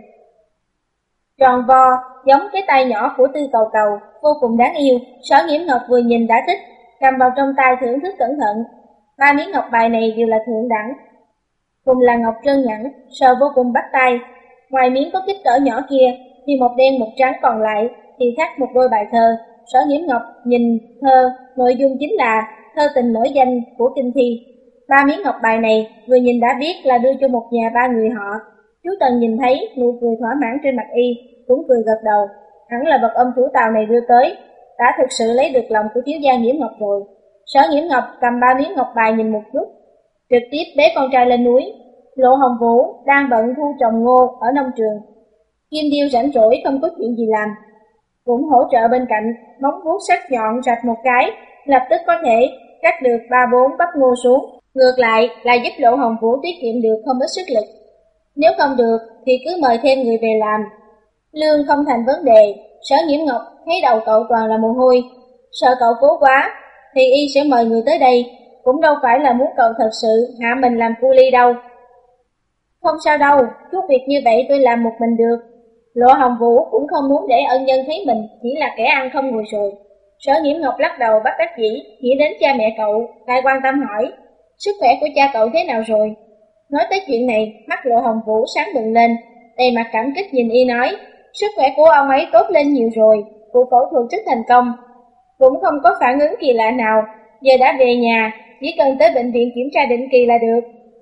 Tròn vo, giống cái tay nhỏ của Tư Cầu Cầu, vô cùng đáng yêu. Sở Nhiễm Ngọc vừa nhìn đã thích, cầm vào trong tay thưởng thức cẩn thận. Ba miếng ngọc bài này đều là thượng đẳng, cùng là ngọc trơn nhẵn, sờ vô cùng bắt tay. Ngoài miếng có kích cỡ nhỏ kia, thì một đen một trắng còn lại thì khắc một đôi bài thơ. Sở Nhiễm Ngọc nhìn thơ, nội dung chính là thơ tình nổi danh của Kinh Thi. Ba miếng ngọc bài này vừa nhìn đã biết là đưa cho một nhà ba người họ. Chú Tần nhìn thấy nụ cười thỏa mãn trên mặt y, cũng cười gật đầu. Hẳn là vật ông chủ tàu này đưa tới đã thực sự lấy được lòng của thiếu gia Nhiễm Ngọc rồi. Sở Nhiễm Ngọc cầm ba miếng ngọc bài nhìn một chút, trực tiếp bế con trai lên núi. Lộ Hồng Vũ đang bận thu trồng ngô ở nông trường. Kim Điêu rảnh rỗi không có chuyện gì làm, cũng hỗ trợ bên cạnh, móng vuốt sắc nhọn rạch một cái, lập tức có thể cắt được ba bốn bắp ngô xuống. Ngược lại là giúp Lộ Hồng Vũ tiết kiệm được không ít sức lực. Nếu không được thì cứ mời thêm người về làm, lương không thành vấn đề. Sở Nhiễm Ngọc thấy đầu cậu toàn là mồ hôi, sợ cậu cố quá thì y sẽ mời người tới đây, cũng đâu phải là muốn cậu thật sự hạ mình làm cu ly đâu. Không sao đâu, chút việc như vậy tôi làm một mình được. Lộ Hồng Vũ cũng không muốn để ân nhân thấy mình chỉ là kẻ ăn không ngồi rồi. Sở Nhiễm Ngọc lắc đầu bất đắc dĩ, nghĩ đến cha mẹ cậu, lại quan tâm hỏi: Sức khỏe của cha cậu thế nào rồi? Nói tới chuyện này, mắt Lộ Hồng Vũ sáng bừng lên, đầy mặt cảm kích nhìn y nói: Sức khỏe của ông ấy tốt lên nhiều rồi, cuộc phẫu thuật rất thành công, cũng không có phản ứng kỳ lạ nào, giờ đã về nhà, chỉ cần tới bệnh viện kiểm tra định kỳ là được.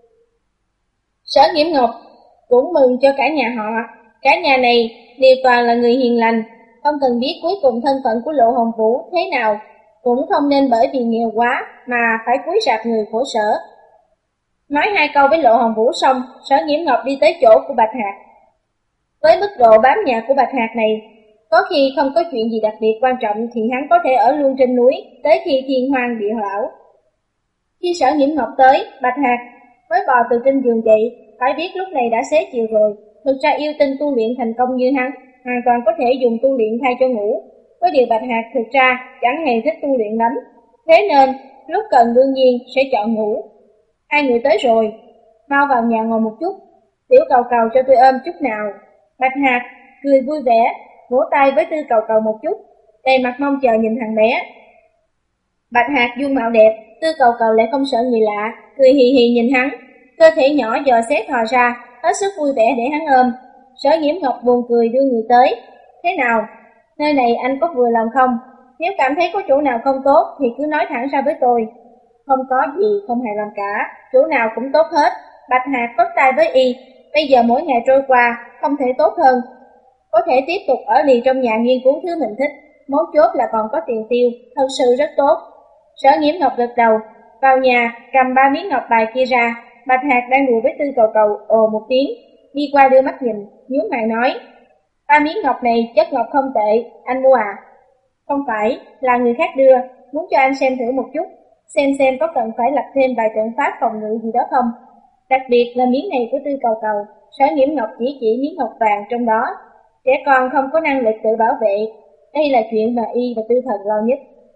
Sở Nhiễm Ngọc cũng mừng cho cả nhà họ, cả nhà này đều toàn là người hiền lành, không cần biết cuối cùng thân phận của Lộ Hồng Vũ thế nào, cũng không nên bởi vì nghèo quá mà phải cúi rạp người khổ sở. Nói hai câu với Lộ Hồng Vũ xong, Sở Nhiễm Ngọc đi tới chỗ của Bạch Hạc. Với mức độ bám nhà của Bạch Hạc này, có khi không có chuyện gì đặc biệt quan trọng thì hắn có thể ở luôn trên núi tới khi thiên hoang địa lão. Khi Sở Nhiễm Ngọc tới, Bạch Hạc mới bò từ trên giường dậy, phải biết lúc này đã xế chiều rồi. Thực ra yêu tinh tu luyện thành công như hắn, hoàn toàn có thể dùng tu luyện thay cho ngủ. Với điều Bạch Hạc thực ra chẳng hề thích tu luyện lắm, thế nên lúc cần đương nhiên sẽ chọn ngủ. Hai người tới rồi, mau vào nhà ngồi một chút, Tiểu Cầu Cầu cho tôi ôm chút nào. Bạch Hạc cười vui vẻ, vỗ tay với Tư Cầu Cầu một chút, đầy mặt mong chờ nhìn thằng bé. Bạch Hạc dung mạo đẹp, Tư Cầu Cầu lại không sợ người lạ, cười hì hì nhìn hắn, cơ thể nhỏ dò xét thò ra, hết sức vui vẻ để hắn ôm. Sở Nhiễm Ngọc buồn cười đưa người tới. Thế nào, nơi này anh có vừa lòng không? Nếu cảm thấy có chỗ nào không tốt thì cứ nói thẳng ra với tôi. Không có gì không hài lòng cả, chỗ nào cũng tốt hết. Bạch Hạc phất tay với y, bây giờ mỗi ngày trôi qua không thể tốt hơn, có thể tiếp tục ở lì trong nhà nghiên cứu thứ mình thích, mấu chốt là còn có tiền tiêu, thật sự rất tốt. Sở Nhiễm Ngọc gật đầu, vào nhà cầm ba miếng ngọc bài kia ra. Bạch Hạc đang đùa với Tư Cầu Cầu ồ một tiếng, đi qua đưa mắt nhìn, nhướng mày nói: Ba miếng ngọc này chất ngọc không tệ, anh mua à? Không phải, là người khác đưa, muốn cho anh xem thử một chút, xem xem có cần phải lập thêm vài trận pháp phòng ngự gì đó không. Đặc biệt là miếng này của Tư Cầu Cầu. Sở Nhiễm Ngọc chỉ chỉ miếng ngọc vàng trong đó. Trẻ con không có năng lực tự bảo vệ, đây là chuyện mà y và Tư Thần lo nhất.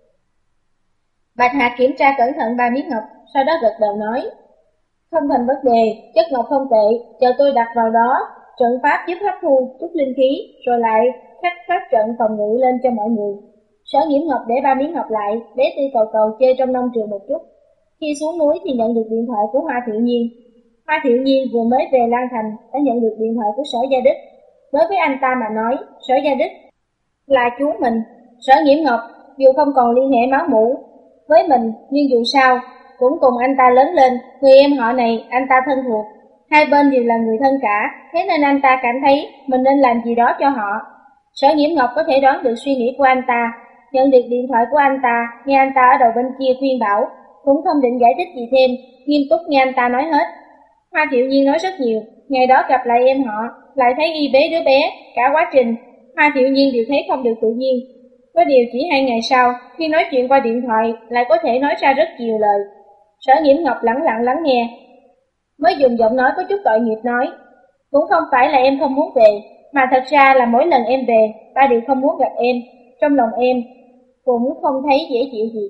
Bạch Hạc kiểm tra cẩn thận ba miếng ngọc, sau đó gật đầu nói: Không thành vấn đề, chất ngọc không tệ, chờ tôi đặt vào đó trận pháp giúp hấp thu chút linh khí, rồi lại khắc pháp trận phòng ngự lên cho mọi người. Sở Nhiễm Ngọc để ba miếng ngọc lại, để Tư Cầu Cầu chơi trong nông trường một chút. Khi xuống núi thì nhận được điện thoại của Hoa Thiệu Nhiên. Hoa Thiệu Nhiên vừa mới về Lan Thành đã nhận được điện thoại của Sở Gia Đức. Đối với anh ta mà nói, Sở Gia Đức là chú mình. Sở Nhiễm Ngọc dù không còn liên hệ máu mủ với mình, nhưng dù sao cũng cùng anh ta lớn lên, người em họ này anh ta thân thuộc. hai bên đều là người thân cả, thế nên anh ta cảm thấy mình nên làm gì đó cho họ. Sở Nhiễm Ngọc có thể đoán được suy nghĩ của anh ta, nhận được điện thoại của anh ta, nghe anh ta ở đầu bên kia khuyên bảo, cũng không định giải thích gì thêm, nghiêm túc nghe anh ta nói hết. Hoa Thiệu Nhiên nói rất nhiều, ngày đó gặp lại em họ, lại thấy y bế đứa bé, cả quá trình, Hoa Thiệu Nhiên đều thấy không được tự nhiên. Có điều chỉ hai ngày sau, khi nói chuyện qua điện thoại, lại có thể nói ra rất nhiều lời. Sở Nhiễm Ngọc lẳng lặng lắng nghe, mới dùng giọng nói có chút tội nghiệp nói, cũng không phải là em không muốn về, mà thật ra là mỗi lần em về, ba đều không muốn gặp em, trong lòng em cũng không thấy dễ chịu gì.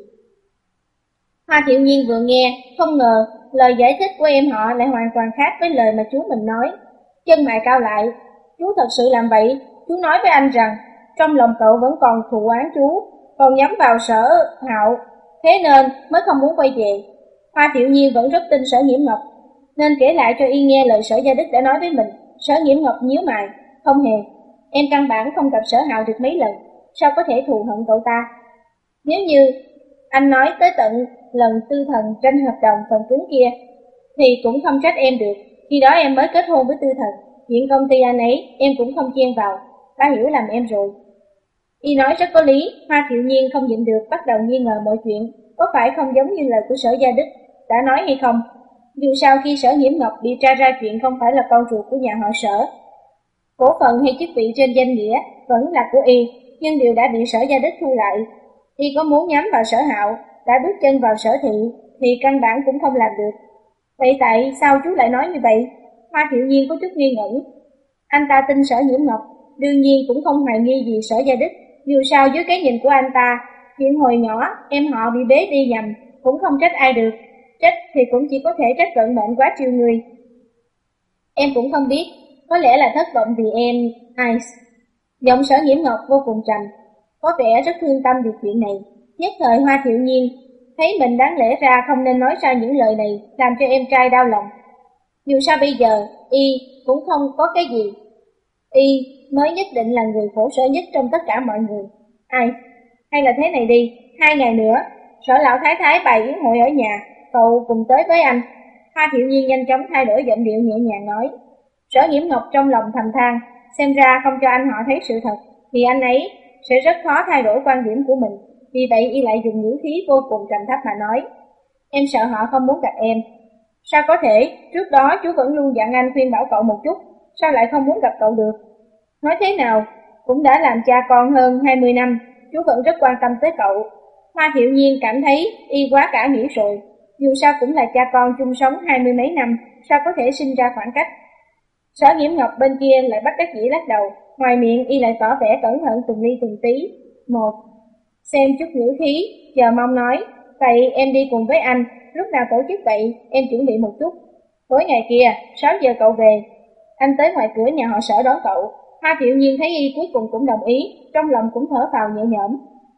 Hoa Thiệu Nhiên vừa nghe, không ngờ lời giải thích của em họ lại hoàn toàn khác với lời mà chú mình nói. Chân mày cao lại, chú thật sự làm vậy, chú nói với anh rằng trong lòng cậu vẫn còn thù oán chú, còn nhắm vào Sở Hạo, thế nên mới không muốn quay về. Hoa Thiệu Nhiên vẫn rất tin Sở Nhiễm Ngọc, nên kể lại cho y nghe lời Sở Gia Đức đã nói với mình. Sở Nhiễm Ngọc nhíu mày, không hề, em căn bản không gặp Sở Hạo được mấy lần, sao có thể thù hận cậu ta? Nếu như anh nói tới tận lần Tư Thần tranh hợp đồng phần cứng kia, thì cũng không trách em được, khi đó em mới kết hôn với Tư Thần, chuyện công ty anh ấy em cũng không chen vào, đã hiểu lầm em rồi. Y nói rất có lý, Hoa Thiệu Nhiên không nhịn được bắt đầu nghi ngờ mọi chuyện, có phải không giống như lời của Sở Gia Đức đã nói hay không? Dù sao khi Sở Nhiễm Ngọc điều tra ra chuyện không phải là con ruột của nhà họ Sở, cổ phận hay chức vị trên danh nghĩa vẫn là của y, nhưng đều đã bị Sở Gia Đức thu lại. Y có muốn nhắm vào Sở Hạo, đã bước chân vào Sở Thị, thì căn bản cũng không làm được. Vậy tại sao chú lại nói như vậy? Hoa Thiệu Nhiên có chút nghi ngẩn. Anh ta tin Sở Nhiễm Ngọc, đương nhiên cũng không hoài nghi gì Sở Gia Đức. Dù sao dưới cái nhìn của anh ta, chuyện hồi nhỏ em họ bị bế đi nhầm, cũng không trách ai được. Trách thì cũng chỉ có thể trách vận mệnh quá trêu người. Em cũng không biết, có lẽ là thất vọng vì em, Ice. Giọng Sở Nhiễm Ngọc vô cùng trầm, có vẻ rất thương tâm vì chuyện này. Nhất thời Hoa Thiệu Nhiên thấy mình đáng lẽ ra không nên nói ra những lời này, làm cho em trai đau lòng. Dù sao bây giờ, y cũng không có cái gì. Y mới nhất định là người khổ sở nhất trong tất cả mọi người. Ai? Hay là thế này đi, hai ngày nữa, Sở lão thái thái bày yến hội ở nhà, cậu cùng tới với anh. Hoa Thiệu Nhiên nhanh chóng thay đổi giọng điệu nhẹ nhàng nói. Sở Nhiễm Ngọc trong lòng thầm than, xem ra không cho anh họ thấy sự thật, thì anh ấy sẽ rất khó thay đổi quan điểm của mình. Vì vậy y lại dùng ngữ khí vô cùng trầm thấp mà nói, em sợ họ không muốn gặp em. Sao có thể, trước đó chú vẫn luôn dặn anh khuyên bảo cậu một chút, sao lại không muốn gặp cậu được? Nói thế nào, cũng đã làm cha con hơn hai mươi năm, chú vẫn rất quan tâm tới cậu. Hoa Thiệu Nhiên cảm thấy y quá cả nghĩ rồi, dù sao cũng là cha con chung sống hai mươi mấy năm, sao có thể sinh ra khoảng cách. Sở Nhiễm Ngọc bên kia lại bắt đắc dĩ lắc đầu, ngoài miệng y lại tỏ vẻ cẩn thận từng ly từng tí. Một, xem chút ngữ khí, chờ mong nói, vậy em đi cùng với anh, lúc nào tổ chức vậy, em chuẩn bị một chút. Tối ngày kia, sáu giờ cậu về, anh tới ngoài cửa nhà họ Sở đón cậu. Hoa Thiệu Nhiên thấy y cuối cùng cũng đồng ý, trong lòng cũng thở phào nhẹ nhõm.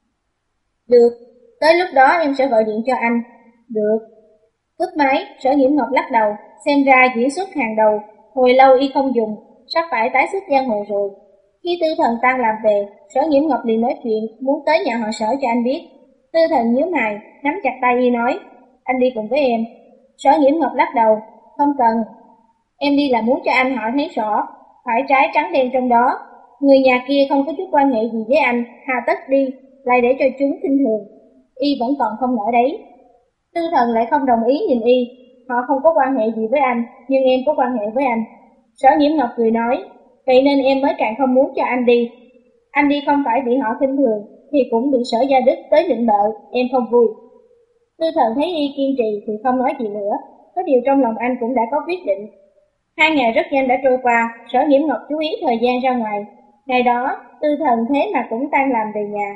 Được, tới lúc đó em sẽ gọi điện cho anh. Được. Cúp máy, Sở Nhiễm Ngọc lắc đầu, xem ra diễn xuất hàng đầu, hồi lâu y không dùng, sắp phải tái xuất giang hồ rồi. Khi Tư Thần tan làm về, Sở Nhiễm Ngọc liền nói chuyện, muốn tới nhà họ Sở cho anh biết. Tư Thần nhíu mày, nắm chặt tay y nói, anh đi cùng với em. Sở Nhiễm Ngọc lắc đầu, không cần. Em đi là muốn cho anh họ thấy rõ, phải trái trắng đen trong đó. Người nhà kia không có chút quan hệ gì với anh, hà tất đi, lại để cho chúng khinh thường. Y vẫn còn không nỡ đấy. Tư Thần lại không đồng ý nhìn y, họ không có quan hệ gì với anh, nhưng em có quan hệ với anh. Sở Nhiễm Ngọc cười nói, vậy nên em mới càng không muốn cho anh đi. Anh đi không phải bị họ khinh thường, thì cũng bị Sở Gia Đức tới định bợ, em không vui. Tư Thần thấy y kiên trì thì không nói gì nữa, có điều trong lòng anh cũng đã có quyết định. Hai ngày rất nhanh đã trôi qua, Sở Nhiễm Ngọc chú ý thời gian ra ngoài. Ngày đó, Tư Thần thế mà cũng tan làm về nhà.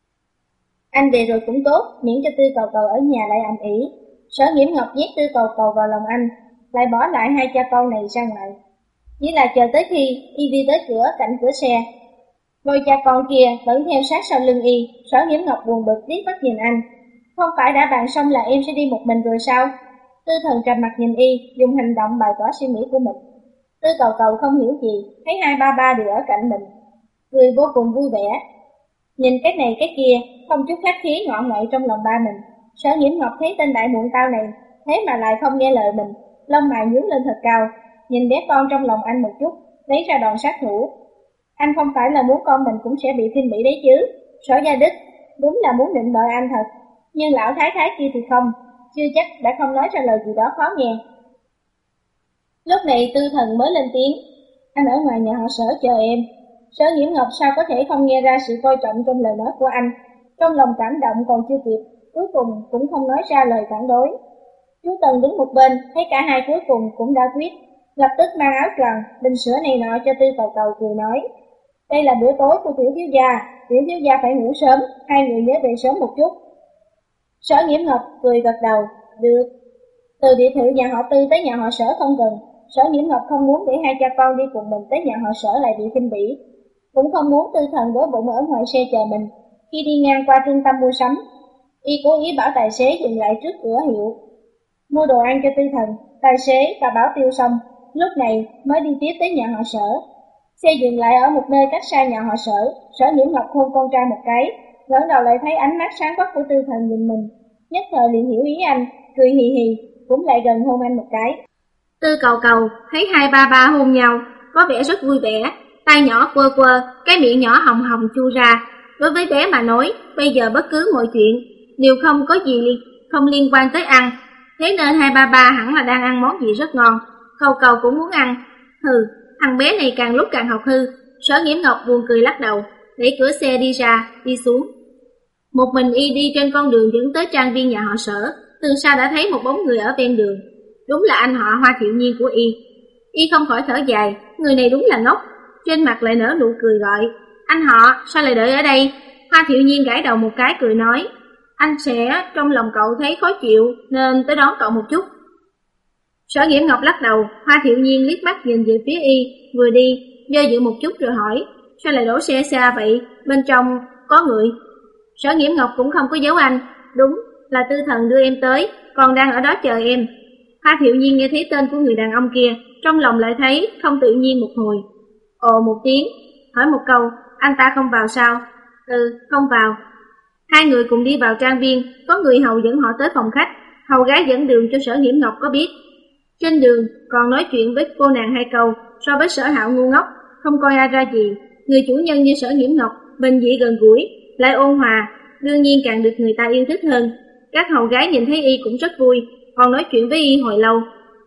Anh về rồi cũng tốt, miễn cho Tư Cầu Cầu ở nhà lại ầm ĩ. Sở Nhiễm Ngọc nhét Tư Cầu Cầu vào lòng anh, lại bỏ lại hai cha con này ra ngoài. Chỉ là chờ tới khi y đi tới cửa cạnh cửa xe, đôi cha con kia vẫn theo sát sau lưng y. Sở Nhiễm Ngọc buồn bực liếc mắt nhìn anh, không phải đã bàn xong là em sẽ đi một mình rồi sao? Tư Thần trầm mặt nhìn y, dùng hành động bày tỏ suy nghĩ của mình. Tư Cầu Cầu không hiểu gì, thấy hai ba ba đều ở cạnh mình, cười vô cùng vui vẻ. Nhìn cái này cái kia, không chút khách khí ngọ ngoại trong lòng ba mình. Sở Nhiễm Ngọc thấy tên đại muộn tao này, thế mà lại không nghe lời mình, lông mày nhướng lên thật cao. nhìn bé con trong lòng anh một chút, lấy ra đòn sát thủ. Anh không phải là muốn con mình cũng sẽ bị khinh bỉ đấy chứ. Sở Gia Đức đúng là muốn định bợ anh thật, nhưng lão thái thái kia thì không, chưa chắc đã không nói ra lời gì đó khó nghe. Lúc này Tư Thần mới lên tiếng, anh ở ngoài nhà họ Sở chờ em. Sở Nghiễm Ngọc sao có thể không nghe ra sự coi trọng trong lời nói của anh, trong lòng cảm động còn chưa kịp, cuối cùng cũng không nói ra lời phản đối. Chú Tần đứng một bên, thấy cả hai cuối cùng cũng đã quyết, lập tức mang áo choàng, bình sữa này nọ cho Tư Cầu Cầu cười nói, đây là bữa tối của tiểu thiếu gia, tiểu thiếu gia phải ngủ sớm, hai người nhớ về sớm một chút. Sở Nghiễm Ngọc cười gật đầu, được. Từ biệt thự nhà họ Tư tới nhà họ Sở không gần, Sở Nghiễm Ngọc không muốn để hai cha con đi cùng mình tới nhà họ Sở lại bị khinh bỉ, cũng không muốn Tư Thần đói bụng ở ngoài xe chờ mình. Khi đi ngang qua trung tâm mua sắm, y cố ý bảo tài xế dừng lại trước cửa hiệu mua đồ ăn cho Tư Thần. Tài xế và bảo tiêu xong, lúc này mới đi tiếp tới nhà họ Sở. Xe dừng lại ở một nơi cách xa nhà họ Sở. Sở Nghiễm Ngọc hôn con trai một cái, ngẩng đầu lại thấy ánh mắt sáng quắc của Tư Thần nhìn mình, nhất thời liền hiểu ý anh, cười hì hì, cũng lại gần hôn anh một cái. Tư Cầu Cầu thấy hai ba ba hôn nhau, có vẻ rất vui vẻ, tay nhỏ quơ quơ, cái miệng nhỏ hồng hồng chu ra. Đối với bé mà nói, bây giờ bất cứ mọi chuyện đều không có gì liên, không liên quan tới ăn, thế nên hai ba ba hẳn là đang ăn món gì rất ngon. Cầu Cầu cũng muốn ăn. Hừ, thằng bé này càng lúc càng học hư. Sở Nghiễm Ngọc buồn cười lắc đầu, đẩy cửa xe đi ra, đi xuống. Một mình y đi trên con đường dẫn tới trang viên nhà họ Sở, từ xa đã thấy một bóng người ở ven đường. Đúng là anh họ Hoa Thiệu Nhiên của y. Y không khỏi thở dài, người này đúng là ngốc. Trên mặt lại nở nụ cười gọi, anh họ, sao lại đợi ở đây? Hoa Thiệu Nhiên gãi đầu một cái cười nói, anh sẽ trong lòng cậu thấy khó chịu nên tới đón cậu một chút. Sở Nghiễm Ngọc lắc đầu. Hoa Thiệu Nhiên liếc mắt nhìn về phía y, vừa đi do dự một chút rồi hỏi, sao lại đổ xe xa vậy, bên trong có người? Sở Nghiễm Ngọc cũng không có giấu anh, đúng là Tư Thần đưa em tới, còn đang ở đó chờ em. Hoa Thiệu Nhiên nghe thấy tên của người đàn ông kia, trong lòng lại thấy không tự nhiên một hồi. Ồ một tiếng, hỏi một câu, anh ta không vào sao? Ừ, không vào. Hai người cùng đi vào trang viên, có người hầu dẫn họ tới phòng khách, hầu gái dẫn đường cho Sở Nghiễm Ngọc có biết. Trên đường còn nói chuyện với cô nàng hai câu, so với Sở Hạo ngu ngốc, không coi ai ra gì. Người chủ nhân như Sở Nghiễm Ngọc, bình dị gần gũi, lại ôn hòa, đương nhiên càng được người ta yêu thích hơn. Các hầu gái nhìn thấy y cũng rất vui, còn nói chuyện với y hồi lâu.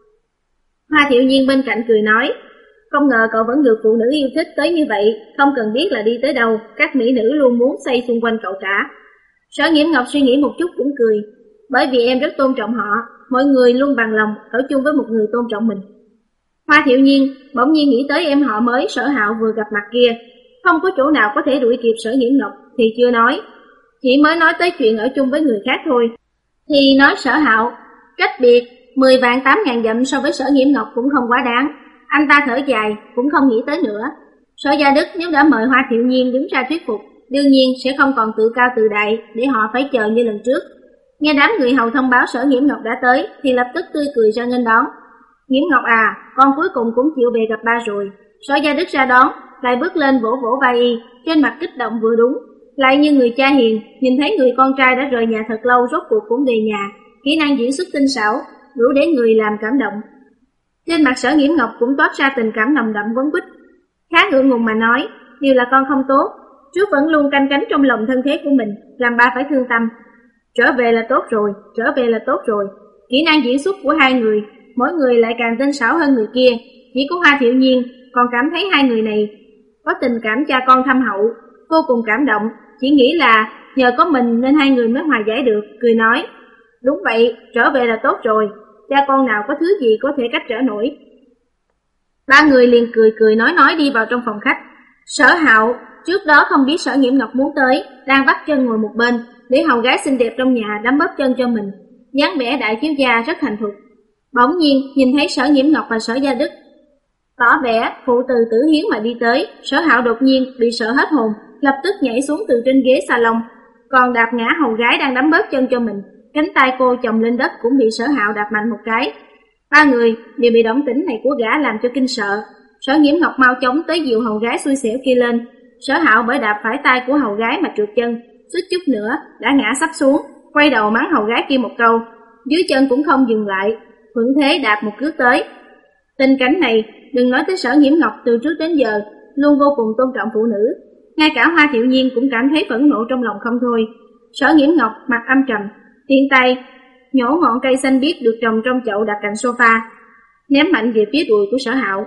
Hoa Thiệu Nhiên bên cạnh cười nói, không ngờ cậu vẫn được phụ nữ yêu thích tới như vậy, không cần biết là đi tới đâu, các mỹ nữ luôn muốn xoay xung quanh cậu cả. Sở Nghiễm Ngọc suy nghĩ một chút cũng cười, bởi vì em rất tôn trọng họ, mọi người luôn bằng lòng ở chung với một người tôn trọng mình. Hoa Thiệu Nhiên bỗng nhiên nghĩ tới em họ mới Sở Hạo vừa gặp mặt kia, không có chỗ nào có thể đuổi kịp Sở Nghiễm Ngọc thì chưa nói, chỉ mới nói tới chuyện ở chung với người khác thôi. Thì nói Sở Hạo cách biệt mười vạn tám ngàn dặm so với Sở Nghiễm Ngọc cũng không quá đáng. Anh ta thở dài, cũng không nghĩ tới nữa. Sở Gia Đức nếu đã mời Hoa Thiệu Nhiên đứng ra thuyết phục, đương nhiên sẽ không còn tự cao tự đại để họ phải chờ như lần trước. Nghe đám người hầu thông báo Sở Nghiễm Ngọc đã tới thì lập tức tươi cười ra nghênh đón. Nghiễm Ngọc à, con cuối cùng cũng chịu về gặp ba rồi. Sở Gia Đức ra đón, lại bước lên vỗ vỗ vai y, trên mặt kích động vừa đúng, lại như người cha hiền nhìn thấy người con trai đã rời nhà thật lâu rốt cuộc cũng về nhà, kỹ năng diễn xuất tinh xảo đủ để người làm cảm động. Trên mặt Sở Nghiễm Ngọc cũng toát ra tình cảm nồng đậm quấn quýt. Khá ngượng ngùng mà nói, điều là con không tốt, trước vẫn luôn canh cánh trong lòng thân thế của mình, làm ba phải thương tâm. Trở về là tốt rồi, trở về là tốt rồi. Kỹ năng diễn xuất của hai người, mỗi người lại càng tinh xảo hơn người kia. Chỉ có Hoa Thiệu Nhiên còn cảm thấy hai người này có tình cảm cha con thâm hậu, vô cùng cảm động, chỉ nghĩ là nhờ có mình nên hai người mới hòa giải được, cười nói, đúng vậy, trở về là tốt rồi, cha con nào có thứ gì có thể cách trở nổi. Ba người liền cười cười nói nói đi vào trong phòng khách. Sở Hạo trước đó không biết Sở Nghiễm Ngọc muốn tới, đang vắt chân ngồi một bên, để hầu gái xinh đẹp trong nhà đấm bóp chân cho mình, dáng vẻ đại thiếu gia rất thành thục. Bỗng nhiên nhìn thấy Sở Nghiễm Ngọc và Sở Gia Đức tỏ vẻ phụ từ tử hiếu mà đi tới, Sở Hạo đột nhiên bị sợ hết hồn, lập tức nhảy xuống từ trên ghế salon, còn đạp ngã hầu gái đang đấm bóp chân cho mình, cánh tay cô chồng lên đất cũng bị Sở Hạo đạp mạnh một cái. Ba người đều bị động tĩnh này của gã làm cho kinh sợ. Sở Nghiễm Ngọc mau chóng tới dìu hầu gái xui xẻo kia lên. Sở Hạo bởi đạp phải tay của hầu gái mà trượt chân, suýt chút nữa đã ngã sắp xuống, quay đầu mắng hầu gái kia một câu, dưới chân cũng không dừng lại, thuận thế đạp một cước tới. Tình cảnh này, đừng nói tới Sở Nhiễm Ngọc từ trước đến giờ, luôn vô cùng tôn trọng phụ nữ. Ngay cả Hoa Thiệu Nhiên cũng cảm thấy phẫn nộ trong lòng không thôi. Sở Nhiễm Ngọc mặt âm trầm, tiện tay nhổ ngọn cây xanh biếc được trồng trong chậu đặt cạnh sofa, ném mạnh về phía đùi của Sở Hạo.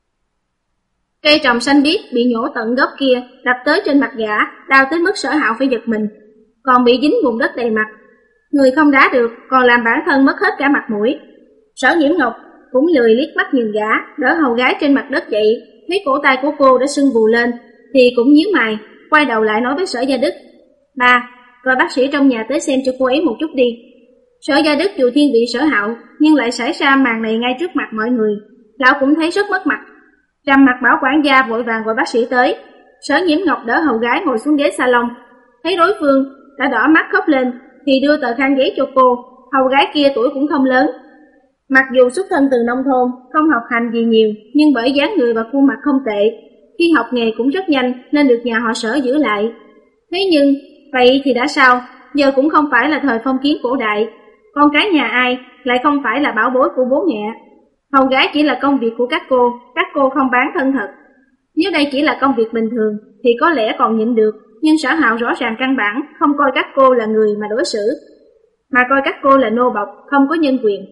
Cây trồng xanh biếc bị nhổ tận gốc kia, đập tới trên mặt gã, đau tới mức Sở Hạo phải giật mình, còn bị dính bùn đất đầy mặt. Người không đá được, còn làm bản thân mất hết cả mặt mũi. Sở Nhiễm Ngọc cũng lười liếc mắt nhìn gã, đỡ hầu gái trên mặt đất dậy, thấy cổ tay của cô đã sưng vù lên, thì cũng nhíu mày, quay đầu lại nói với Sở Gia Đức: "Ba, gọi bác sĩ trong nhà tới xem cho cô ấy một chút đi." Sở Gia Đức dù thiên vị Sở Hạo, nhưng lại xảy ra màn này ngay trước mặt mọi người, lão cũng thấy rất mất mặt. Trầm mặt bảo quản gia vội vàng gọi bác sĩ tới. Sở Nhiễm Ngọc đỡ hầu gái ngồi xuống ghế salon, thấy đối phương đã đỏ mắt khóc lên, thì đưa tờ khăn giấy cho cô. Hầu gái kia tuổi cũng không lớn, mặc dù xuất thân từ nông thôn, không học hành gì nhiều, nhưng bởi dáng người và khuôn mặt không tệ, khi học nghề cũng rất nhanh nên được nhà họ Sở giữ lại. Thế nhưng, vậy thì đã sao? Giờ cũng không phải là thời phong kiến cổ đại, con cái nhà ai lại không phải là bảo bối của bố mẹ. Hầu gái chỉ là công việc của các cô, các cô không bán thân thật. Nếu đây chỉ là công việc bình thường thì có lẽ còn nhịn được, nhưng Sở Hạo rõ ràng căn bản không coi các cô là người mà đối xử, mà coi các cô là nô bộc, không có nhân quyền.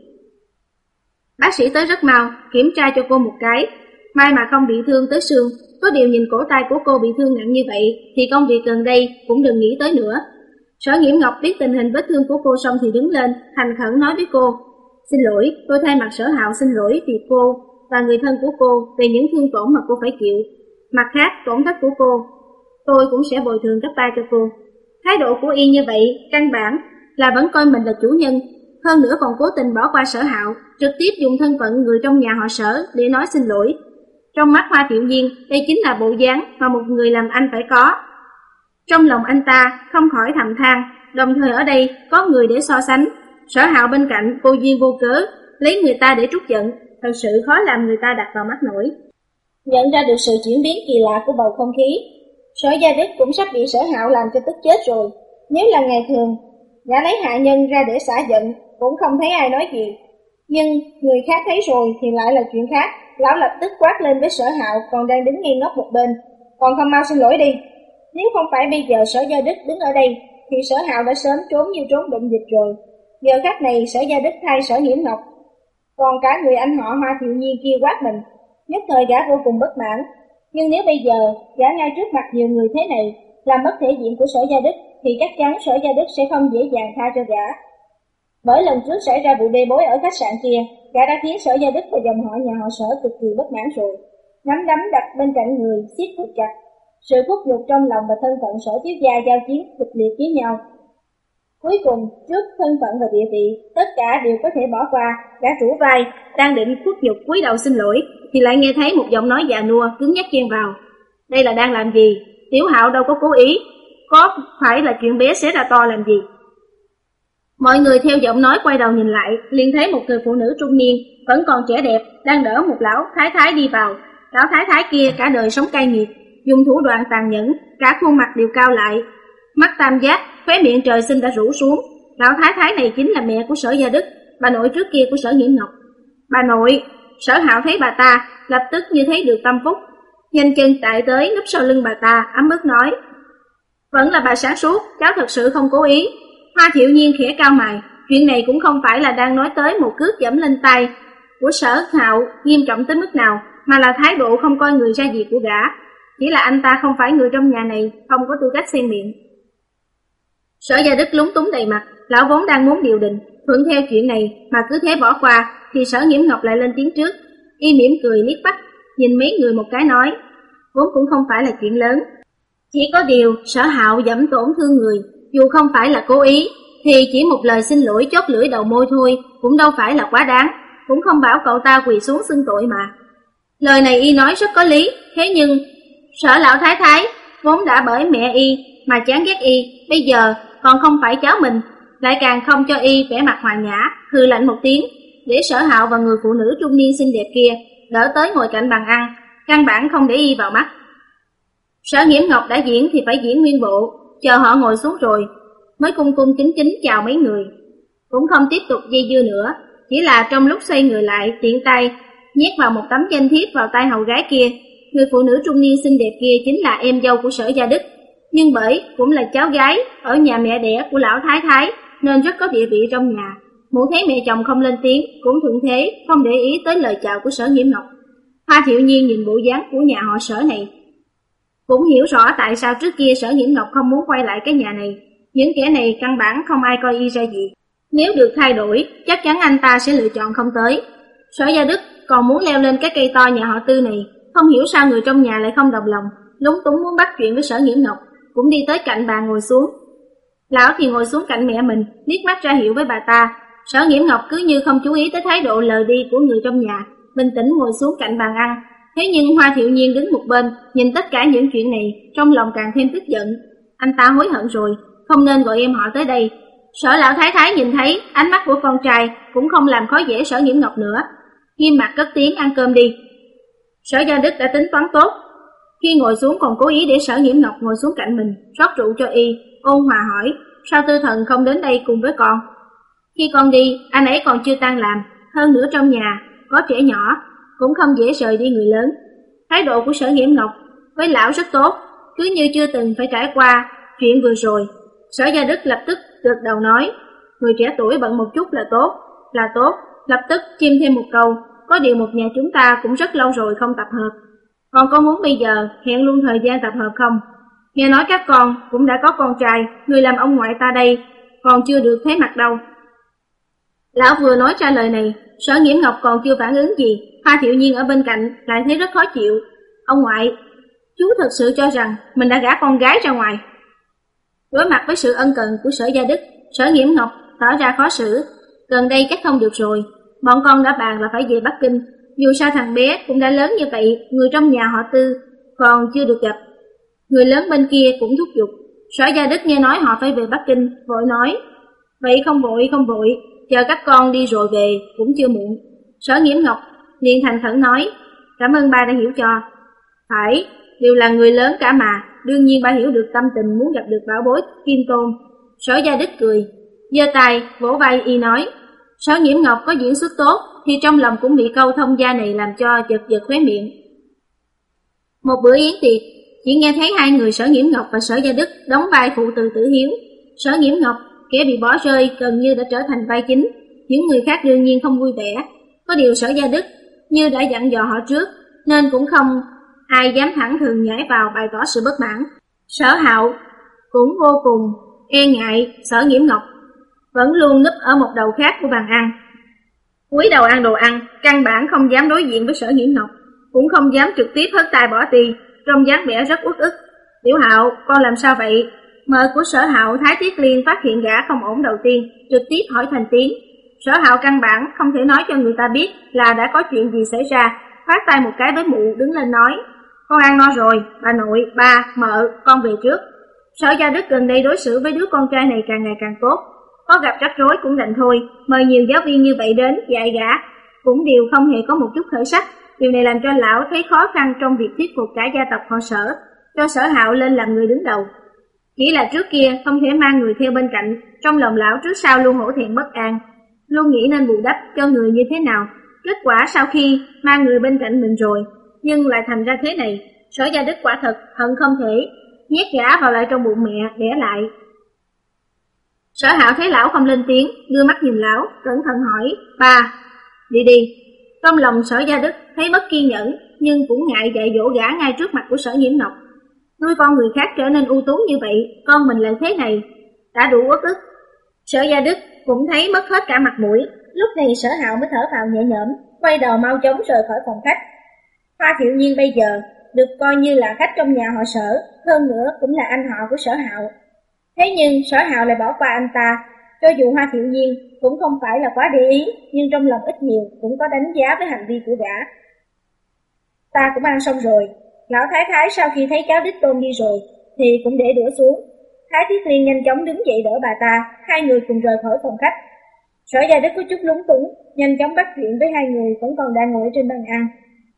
Bác sĩ tới rất mau, kiểm tra cho cô một cái, may mà không bị thương tới xương, có điều nhìn cổ tay của cô bị thương nặng như vậy thì công việc gần đây cũng đừng nghĩ tới nữa. Sở Nhiễm Ngọc biết tình hình vết thương của cô xong thì đứng lên, thành khẩn nói với cô: "Xin lỗi, tôi thay mặt Sở Hạo xin lỗi vì cô và người thân của cô về những thương tổn mà cô phải chịu. Mặt khác, tổn thất của cô, tôi cũng sẽ bồi thường gấp ba cho cô." Thái độ của y như vậy, căn bản là vẫn coi mình là chủ nhân, hơn nữa còn cố tình bỏ qua Sở Hạo, trực tiếp dùng thân phận người trong nhà họ Sở để nói xin lỗi. Trong mắt Hoa Thiệu Nhiên, đây chính là bộ dáng mà một người làm anh phải có. Trong lòng anh ta không khỏi thầm than, đồng thời ở đây có người để so sánh. Sở Hạo bên cạnh vô duyên vô cớ lấy người ta để trút giận, thật sự khó làm người ta đặt vào mắt nổi. Nhận ra được sự chuyển biến kỳ lạ của bầu không khí, Sở Gia Đức cũng sắp bị Sở Hạo làm cho tức chết rồi. Nếu là ngày thường, gã lấy hạ nhân ra để xả giận cũng không thấy ai nói gì, nhưng người khác thấy rồi thì lại là chuyện khác. Lão lập tức quát lên với Sở Hạo còn đang đứng ngây ngốc một bên: "Còn không mau xin lỗi đi." Nếu không phải bây giờ Sở Gia Đức đứng ở đây thì Sở Hạo đã sớm trốn như trốn bệnh dịch rồi. Giờ khắc này Sở Gia Đức thay Sở Nhiễm Ngọc, còn cả người anh họ Hoa Thiệu Nhiên kia quát mình, nhất thời gã vô cùng bất mãn. Nhưng nếu bây giờ gã ngay trước mặt nhiều người thế này làm mất thể diện của Sở Gia Đức thì chắc chắn Sở Gia Đức sẽ không dễ dàng tha cho gã. Bởi lần trước xảy ra vụ bê bối ở khách sạn kia, gã đã khiến Sở Gia Đức và dòng họ nhà họ Sở cực kỳ bất mãn rồi. Nắm đấm đặt bên cạnh người, siết thật chặt. Sự khuất nhục trong lòng và thân phận Sở thiếu gia giao chiến kịch liệt với nhau. Cuối cùng, trước thân phận và địa vị, tất cả đều có thể bỏ qua. Gã rũ vai, đang định khuất nhục cúi đầu xin lỗi, thì lại nghe thấy một giọng nói già nua cứng nhắc chen vào: "Đây là đang làm gì? Tiểu Hạo đâu có cố ý, có phải là chuyện bé xé ra to làm gì?" Mọi người theo giọng nói quay đầu nhìn lại, liền thấy một người phụ nữ trung niên vẫn còn trẻ đẹp đang đỡ một lão thái thái đi vào. Lão thái thái kia cả đời sống cay nghiệt, dùng thủ đoạn tàn nhẫn, cả khuôn mặt đều cao lại, mắt tam giác, khóe miệng trời sinh đã rũ xuống. Lão thái thái này chính là mẹ của Sở Gia Đức, bà nội trước kia của Sở Nhiễm Ngọc. "Bà nội!" Sở Hạo thấy bà ta, lập tức như thấy được tâm phúc, nhanh chân chạy tới núp sau lưng bà ta, ấm ức nói: "Vẫn là bà sáng suốt, cháu thật sự không cố ý." Hoa Thiệu Nhiên khẽ cau mày, chuyện này cũng không phải là đang nói tới một cước giẫm lên tay của Sở Hạo nghiêm trọng tới mức nào, mà là thái độ không coi người ra gì của gã. Chỉ là anh ta không phải người trong nhà này, không có tư cách xen miệng. Sở Gia Đức lúng túng đầy mặt, lão vốn đang muốn điều đình, thuận theo chuyện này mà cứ thế bỏ qua, thì Sở Nhiễm Ngọc lại lên tiếng trước. Y mỉm cười liếc mắt, nhìn mấy người một cái nói: "Vốn cũng không phải là chuyện lớn. Chỉ có điều Sở Hạo dẫm tổn thương người, dù không phải là cố ý, thì chỉ một lời xin lỗi chót lưỡi đầu môi thôi, cũng đâu phải là quá đáng, cũng không bảo cậu ta quỳ xuống xưng tội mà." Lời này y nói rất có lý, thế nhưng Sở lão thái thái vốn đã bởi mẹ y mà chán ghét y, bây giờ còn không phải cháu mình, lại càng không cho y vẻ mặt hòa nhã, hừ lạnh một tiếng, để Sở Hạo và người phụ nữ trung niên xinh đẹp kia đỡ tới ngồi cạnh bàn ăn, căn bản không để y vào mắt. Sở Nhiễm Ngọc đã diễn thì phải diễn nguyên bộ, chờ họ ngồi xuống rồi mới cung cung kính kính chào mấy người, cũng không tiếp tục dây dưa nữa, chỉ là trong lúc xoay người lại tiện tay nhét vào một tấm danh thiếp vào tay hầu gái kia. Người phụ nữ trung niên xinh đẹp kia chính là em dâu của Sở Gia Đức, nhưng bởi cũng là cháu gái ở nhà mẹ đẻ của lão thái thái nên rất có địa vị trong nhà. Mụ thấy mẹ chồng không lên tiếng, cũng thuận thế không để ý tới lời chào của Sở Nghiễm Ngọc. Hoa Thiệu Nhiên nhìn bộ dáng của nhà họ Sở này, cũng hiểu rõ tại sao trước kia Sở Nghiễm Ngọc không muốn quay lại cái nhà này. Những kẻ này căn bản không ai coi y ra gì. Nếu được thay đổi, chắc chắn anh ta sẽ lựa chọn không tới. Sở Gia Đức còn muốn leo lên cái cây to nhà họ Tư này, không hiểu sao người trong nhà lại không đồng lòng, lúng túng muốn bắt chuyện với Sở Nghiễm Ngọc, cũng đi tới cạnh bà ngồi xuống. Lão thì ngồi xuống cạnh mẹ mình, liếc mắt ra hiệu với bà ta. Sở Nghiễm Ngọc cứ như không chú ý tới thái độ lờ đi của người trong nhà, bình tĩnh ngồi xuống cạnh bàn ăn. Thế nhưng Hoa Thiệu Nhiên đứng một bên, nhìn tất cả những chuyện này, trong lòng càng thêm tức giận. Anh ta hối hận rồi, không nên gọi em họ tới đây. Sở lão thái thái nhìn thấy ánh mắt của con trai, cũng không làm khó dễ Sở Nghiễm Ngọc nữa, nghiêm mặt cất tiếng ăn cơm đi. Sở Gia Đức đã tính toán tốt, khi ngồi xuống còn cố ý để Sở Nghiễm Ngọc ngồi xuống cạnh mình, rót rượu cho y, ôn hòa hỏi, sao Tư Thần không đến đây cùng với con? Khi con đi, anh ấy còn chưa tan làm, hơn nữa trong nhà có trẻ nhỏ, cũng không dễ rời đi người lớn. Thái độ của Sở Nghiễm Ngọc với lão rất tốt, cứ như chưa từng phải trải qua chuyện vừa rồi. Sở Gia Đức lập tức gật đầu nói, người trẻ tuổi bận một chút là tốt, là tốt, lập tức chêm thêm một câu, có điều một nhà chúng ta cũng rất lâu rồi không tập hợp. Còn có muốn bây giờ hẹn luôn thời gian tập hợp không? Nghe nói các con cũng đã có con trai, người làm ông ngoại ta đây, còn chưa được thấy mặt đâu. Lão vừa nói ra lời này, Sở Nghiễm Ngọc còn chưa phản ứng gì, Hoa Thiệu Nhiên ở bên cạnh lại thấy rất khó chịu. Ông ngoại, chú thật sự cho rằng mình đã gả con gái ra ngoài. Đối mặt với sự ân cần của Sở Gia Đức, Sở Nghiễm Ngọc tỏ ra khó xử. Gần đây chắc không được rồi, bọn con đã bàn là phải về Bắc Kinh. Dù sao thằng bé cũng đã lớn như vậy, người trong nhà họ Tư còn chưa được gặp. Người lớn bên kia cũng thúc giục. Sở Gia Đức nghe nói họ phải về Bắc Kinh, vội nói, vậy không vội không vội, chờ các con đi rồi về cũng chưa muộn. Sở Nghiễm Ngọc liền thành khẩn nói, cảm ơn ba đã hiểu cho. Phải, đều là người lớn cả mà, đương nhiên ba hiểu được tâm tình muốn gặp được bảo bối Kim Tôn. Sở Gia Đức cười, giơ tay vỗ vai y nói, Sở Nghiễm Ngọc có diễn xuất tốt, thì trong lòng cũng bị câu thông gia này làm cho giật giật khóe miệng. Một bữa yến tiệc, chỉ nghe thấy hai người Sở Nghiễm Ngọc và Sở Gia Đức đóng vai phụ từ Tử Hiếu. Sở Nghiễm Ngọc, kẻ bị bỏ rơi gần như đã trở thành vai chính, những người khác đương nhiên không vui vẻ. Có điều Sở Gia Đức như đã dặn dò họ trước, nên cũng không ai dám thẳng thừng nhảy vào bày tỏ sự bất mãn. Sở Hạo cũng vô cùng e ngại Sở Nghiễm Ngọc, vẫn luôn núp ở một đầu khác của bàn ăn, cúi đầu ăn đồ ăn, căn bản không dám đối diện với Sở Nghiễm Ngọc, cũng không dám trực tiếp hất tay bỏ đi, trông dáng vẻ rất uất ức. Tiểu Hạo, con làm sao vậy? Mợ của Sở Hạo Thái Tiết Liên phát hiện gã không ổn đầu tiên, trực tiếp hỏi thành tiếng. Sở Hạo căn bản không thể nói cho người ta biết là đã có chuyện gì xảy ra, phát tay một cái với mụ đứng lên nói, con ăn no rồi, bà nội, ba, mợ, con về trước. Sở Gia Đức gần đây đối xử với đứa con trai này càng ngày càng tốt, có gặp rắc rối cũng đành thôi, mời nhiều giáo viên như vậy đến dạy gã, cũng đều không hề có một chút khởi sắc. Điều này làm cho lão thấy khó khăn trong việc thuyết phục cả gia tộc họ Sở, cho Sở Hạo lên làm người đứng đầu. Chỉ là trước kia không thể mang người theo bên cạnh, trong lòng lão trước sau luôn hổ thẹn bất an, luôn nghĩ nên bù đắp cho người như thế nào. Kết quả sau khi mang người bên cạnh mình rồi, nhưng lại thành ra thế này. Sở Gia Đức quả thật hận không thể nhét gã vào lại trong bụng mẹ đẻ lại. Sở Hạo thấy lão không lên tiếng, đưa mắt nhìn lão, cẩn thận hỏi, ba, đi đi. Trong lòng Sở Gia Đức thấy bất kiên nhẫn, nhưng cũng ngại dạy dỗ gã ngay trước mặt của Sở Nghiễm Ngọc. Nuôi con người khác trở nên ưu tú như vậy, con mình lại thế này, đã đủ uất ức. Sở Gia Đức cũng thấy mất hết cả mặt mũi. Lúc này Sở Hạo mới thở phào nhẹ nhõm, quay đầu mau chóng rời khỏi phòng khách. Hoa Thiệu Nhiên bây giờ được coi như là khách trong nhà họ Sở, hơn nữa cũng là anh họ của Sở Hạo. Thế nhưng Sở Hạo lại bỏ qua anh ta, cho dù Hoa Thiệu Nhiên cũng không phải là quá để ý, nhưng trong lòng ít nhiều cũng có đánh giá với hành vi của gã. Ta cũng ăn xong rồi. Lão Thái Thái sau khi thấy cháu đích tôn đi rồi thì cũng để đũa xuống. Thái Thiết Liên nhanh chóng đứng dậy đỡ bà ta, hai người cùng rời khỏi phòng khách. Sở Gia Đức có chút lúng túng, nhanh chóng bắt chuyện với hai người vẫn còn đang ngồi trên bàn ăn.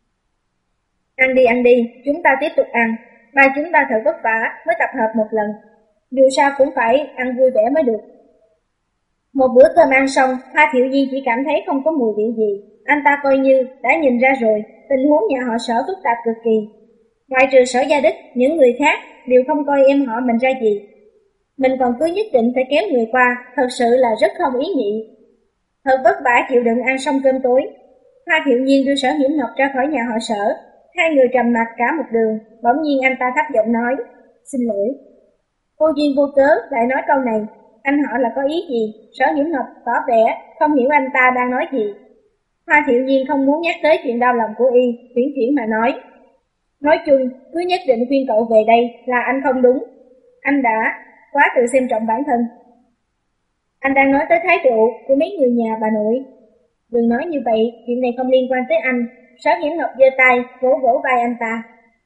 Ăn đi ăn đi, chúng ta tiếp tục ăn. Ba chúng ta thật vất vả mới tập hợp một lần, dù sao cũng phải ăn vui vẻ mới được. Một bữa cơm ăn xong, Hoa Thiệu Nhiên chỉ cảm thấy không có mùi vị gì, anh ta coi như đã nhìn ra rồi, tình huống nhà họ Sở phức tạp cực kỳ. Ngoại trừ Sở Gia Đích, những người khác đều không coi em họ mình ra gì. Mình còn cứ nhất định phải kéo người qua, thật sự là rất không ý nhị. Thật vất vả chịu đựng ăn xong cơm tối. Hoa Thiệu Nhiên đưa Sở Nhiễm Ngọc ra khỏi nhà họ Sở. Hai người trầm mặc cả một đường, bỗng nhiên anh ta thấp giọng nói, xin lỗi. Vô duyên vô cớ lại nói câu này, anh họ là có ý gì? Sở Nhiễm Ngọc tỏ vẻ không hiểu anh ta đang nói gì. Hoa Thiệu Nhiên không muốn nhắc tới chuyện đau lòng của y, chuyển chuyển mà nói. Nói chung, cứ nhất định khuyên cậu về đây là anh không đúng. Anh đã quá tự xem trọng bản thân. Anh đang nói tới thái độ của mấy người nhà bà nội. Đừng nói như vậy, chuyện này không liên quan tới anh. Sở Nhiễm Ngọc giơ tay, vỗ vỗ vai anh ta.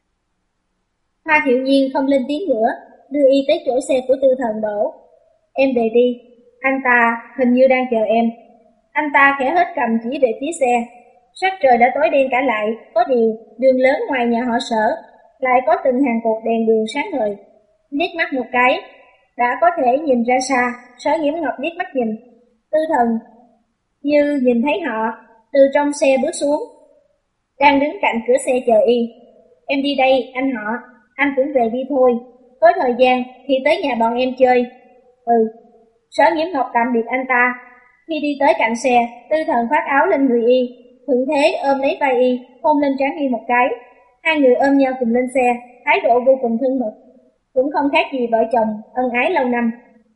Hoa Thiệu Nhiên không lên tiếng nữa, đưa y tới chỗ xe của Tư Thần đổ. Em về đi, anh ta hình như đang chờ em. Anh ta khẽ hết cầm chỉ về phía xe. Sắc trời đã tối đen cả lại, có điều đường lớn ngoài nhà họ Sở lại có từng hàng cột đèn đường sáng ngời. Liếc mắt một cái, đã có thể nhìn ra xa. Sở Nhiễm Ngọc liếc mắt nhìn, Tư Thần như nhìn thấy họ, từ trong xe bước xuống, đang đứng cạnh cửa xe chờ y. Em đi đây, anh họ, anh cũng về đi thôi. Có thời gian thì tới nhà bọn em chơi. Ừ. Sở Nhiễm Ngọc tạm biệt anh ta. Khi đi tới cạnh xe, Tư Thần khoác áo lên người y, thuận thế ôm lấy vai y, hôn lên trán y một cái. Hai người ôm nhau cùng lên xe, thái độ vô cùng thân mật, cũng không khác gì vợ chồng ân ái lâu năm.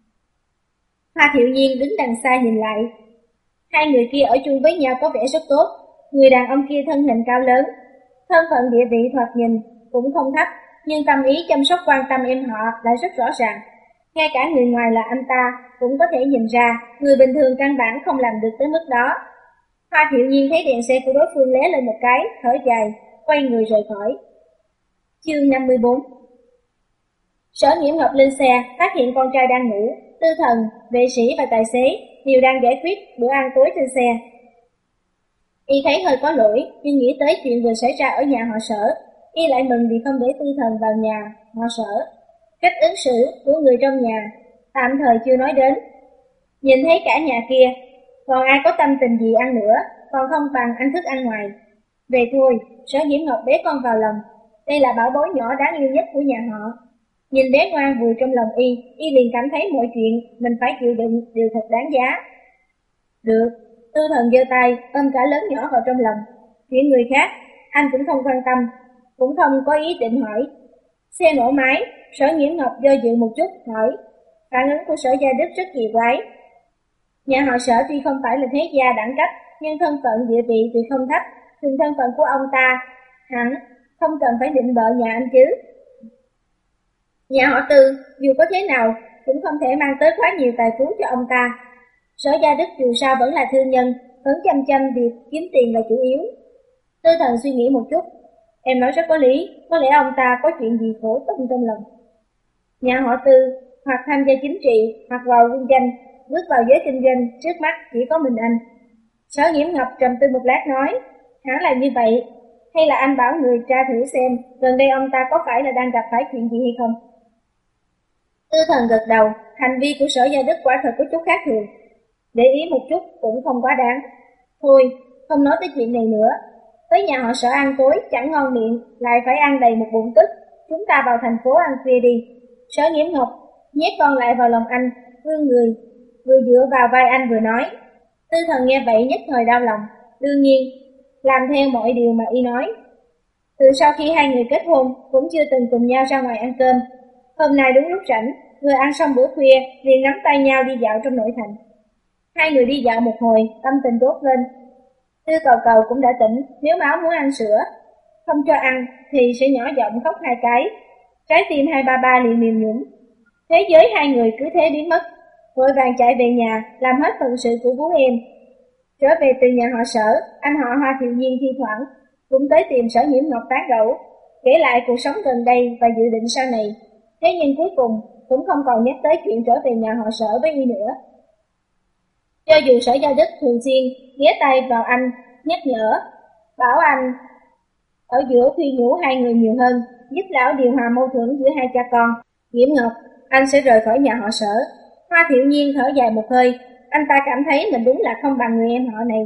Hoa Thiệu Nhiên đứng đằng xa nhìn lại. Hai người kia ở chung với nhau có vẻ rất tốt. Người đàn ông kia thân hình cao lớn, thân phận địa vị thoạt nhìn cũng không thấp, nhưng tâm ý chăm sóc quan tâm em họ lại rất rõ ràng. Ngay cả người ngoài là anh ta cũng có thể nhìn ra, người bình thường căn bản không làm được tới mức đó. Hoa Thiệu Nhiên thấy đèn xe của đối phương lé lên một cái, thở dài, quay người rời khỏi. Chương năm mươi bốn. Sở Nhiễm Ngọc lên xe, phát hiện con trai đang ngủ. Tư Thần, vệ sĩ và tài xế đều đang giải quyết bữa ăn tối trên xe. Y thấy hơi có lỗi, nhưng nghĩ tới chuyện vừa xảy ra ở nhà họ Sở, y lại mừng vì không để Tư Thần vào nhà họ Sở. Cách ứng xử của người trong nhà tạm thời chưa nói đến. Nhìn thấy cả nhà kia, còn ai có tâm tình gì ăn nữa, còn không bằng ăn thức ăn ngoài. Về thôi, Sở Nhiễm Ngọc bế con vào lòng. Đây là bảo bối nhỏ đáng yêu nhất của nhà họ. Nhìn bé ngoan vùi trong lòng y, y liền cảm thấy mọi chuyện mình phải chịu đựng đều thật đáng giá. Được, Tư Thần giơ tay ôm cả lớn nhỏ vào trong lòng. Chuyện người khác, anh cũng không quan tâm, cũng không có ý định hỏi. Xe nổ máy, Sở Nhiễm Ngọc do dự một chút, hỏi. Phản ứng của Sở Gia Đức rất kỳ quái. Nhà họ Sở tuy không phải là thế gia đẳng cấp, nhưng thân phận địa vị thì không thấp. Thường thân phận của ông ta, hẳn không cần phải định bợ nhà anh chứ. Nhà họ Tư, dù có thế nào, cũng không thể mang tới quá nhiều tài phú cho ông ta. Sở Gia Đức dù sao vẫn là thương nhân, vẫn chăm chăm việc kiếm tiền là chủ yếu. Tư Thần suy nghĩ một chút. Em nói rất có lý, có lẽ ông ta có chuyện gì khổ tâm trong lòng. Nhà họ Tư, hoặc tham gia chính trị, hoặc vào quân danh, bước vào giới kinh doanh, trước mắt chỉ có mình anh. Sở Nhiễm Ngọc trầm tư một lát nói, hẳn là như vậy, hay là anh bảo người tra thử xem, gần đây ông ta có phải là đang gặp phải chuyện gì hay không? Tư Thần gật đầu, hành vi của Sở Gia Đức quả thật có chút khác thường. Để ý một chút cũng không quá đáng. Thôi, không nói tới chuyện này nữa. Tới nhà họ Sở ăn tối, chẳng ngon miệng, lại phải ăn đầy một bụng tức. Chúng ta vào thành phố ăn khuya đi. Sở Nhiễm Ngọc nhét con lại vào lòng anh, vươn người, vừa dựa vào vai anh vừa nói. Tư Thần nghe vậy nhất thời đau lòng, đương nhiên, làm theo mọi điều mà y nói. Từ sau khi hai người kết hôn, cũng chưa từng cùng nhau ra ngoài ăn cơm. Hôm nay đúng lúc rảnh, vừa ăn xong bữa khuya, liền nắm tay nhau đi dạo trong nội thành. Hai người đi dạo một hồi, tâm tình tốt lên. Tư Cầu Cầu cũng đã tỉnh, nếu máu muốn ăn sữa, không cho ăn thì sẽ nhỏ giọng khóc hai cái. Trái tim hai ba ba liền mềm nhũn. Thế giới hai người cứ thế biến mất, vội vàng chạy về nhà, làm hết phận sự của bố em. Trở về từ nhà họ Sở, anh họ Hoa Thiệu Nhiên thi thoảng cũng tới tìm Sở Nhiễm Ngọc tán gẫu, kể lại cuộc sống gần đây và dự định sau này. Thế nhưng cuối cùng cũng không còn nhắc tới chuyện trở về nhà họ Sở với y nữa. Cho dù Sở Gia Đức thường xuyên ghé tay vào anh, nhắc nhở, bảo anh ở giữa khuyên nhủ hai người nhiều hơn, giúp lão điều hòa mâu thuẫn giữa hai cha con. Nhiễm Ngọc, anh sẽ rời khỏi nhà họ Sở. Hoa Thiệu Nhiên thở dài một hơi, anh ta cảm thấy mình đúng là không bằng người em họ này.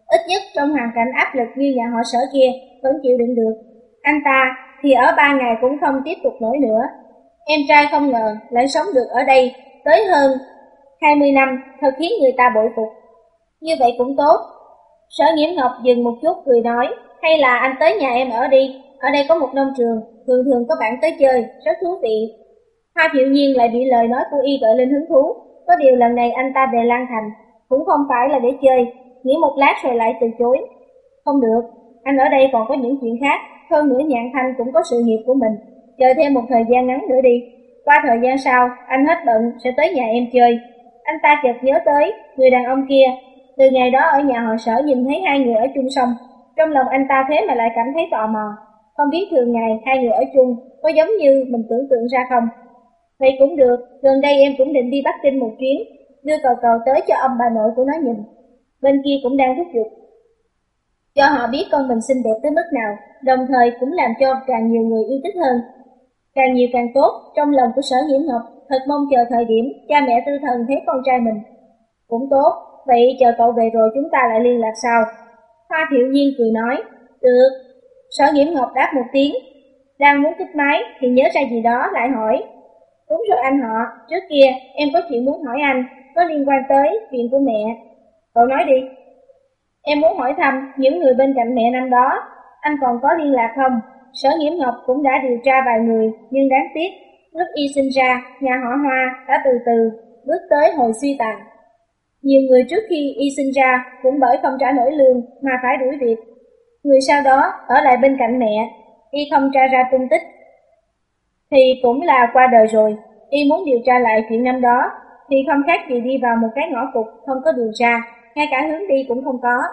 Ít nhất trong hoàn cảnh áp lực như nhà họ Sở kia vẫn chịu đựng được. Anh ta thì ở ba ngày cũng không tiếp tục nổi nữa. Em trai không ngờ lại sống được ở đây tới hơn hai mươi năm, thật khiến người ta bội phục. Như vậy cũng tốt. Sở Nghiễm Ngọc dừng một chút cười nói, hay là anh tới nhà em ở đi, ở đây có một nông trường, thường thường có bạn tới chơi, rất thú vị. Hoa Thiệu Nhiên lại bị lời nói của y gợi lên hứng thú, có điều lần này anh ta về Lan Thành, cũng không phải là để chơi, nghĩ một lát rồi lại từ chối. Không được, anh ở đây còn có những chuyện khác, hơn nữa Nhạn Thanh cũng có sự nghiệp của mình, chờ thêm một thời gian ngắn nữa đi. Qua thời gian sau, anh hết bận sẽ tới nhà em chơi. Anh ta chợt nhớ tới người đàn ông kia, từ ngày đó ở nhà họ Sở nhìn thấy hai người ở chung xong, trong lòng anh ta thế mà lại cảm thấy tò mò, không biết thường ngày hai người ở chung có giống như mình tưởng tượng ra không. Vậy cũng được, gần đây em cũng định đi Bắc Kinh một chuyến, đưa cầu cầu tới cho ông bà nội của nó nhìn. Bên kia cũng đang thúc giục, cho họ biết con mình xinh đẹp tới mức nào, đồng thời cũng làm cho càng nhiều người yêu thích hơn. Càng nhiều càng tốt, trong lòng của Sở Nghiễm Ngọc thật mong chờ thời điểm cha mẹ Tư Thần thấy con trai mình. Cũng tốt, vậy chờ cậu về rồi chúng ta lại liên lạc sau. Hoa Thiệu Nhiên cười nói, được. Sở Nghiễm Ngọc đáp một tiếng, đang muốn cúp máy thì nhớ ra gì đó lại hỏi, đúng rồi anh họ, trước kia em có chuyện muốn hỏi anh, có liên quan tới chuyện của mẹ. Cậu nói đi. Em muốn hỏi thăm những người bên cạnh mẹ năm đó, anh còn có liên lạc không? Sở Nghiễm Ngọc cũng đã điều tra vài người, nhưng đáng tiếc, lúc y sinh ra, nhà họ Hoa đã từ từ bước tới hồi suy tàn. Nhiều người trước khi y sinh ra cũng bởi không trả nổi lương mà phải đuổi việc. Người sau đó ở lại bên cạnh mẹ, y không tra ra tung tích, thì cũng là qua đời rồi. Y muốn điều tra lại chuyện năm đó, thì không khác gì đi vào một cái ngõ cụt không có đường ra, ngay cả hướng đi cũng không có.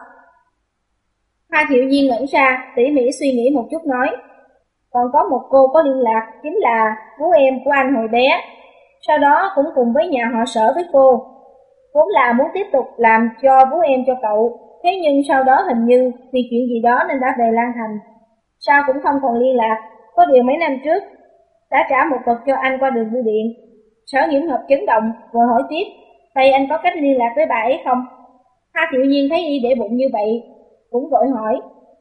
Hoa Thiệu Nhiên ngẩn ra, tỉ mỉ suy nghĩ một chút nói, còn có một cô có liên lạc, chính là bố em của anh hồi bé, sau đó cũng cùng với nhà họ Sở với cô, vốn là muốn tiếp tục làm cho bố em cho cậu, thế nhưng sau đó hình như vì chuyện gì đó nên đã về Lan Thành, sao cũng không còn liên lạc. Có điều mấy năm trước đã trả một vật cho anh qua đường bưu điện. Sở Nghiễm Ngọc chấn động, rồi hỏi tiếp, vậy anh có cách liên lạc với bà ấy không? Hoa Thiệu Nhiên thấy y để bụng như vậy, cũng vội hỏi.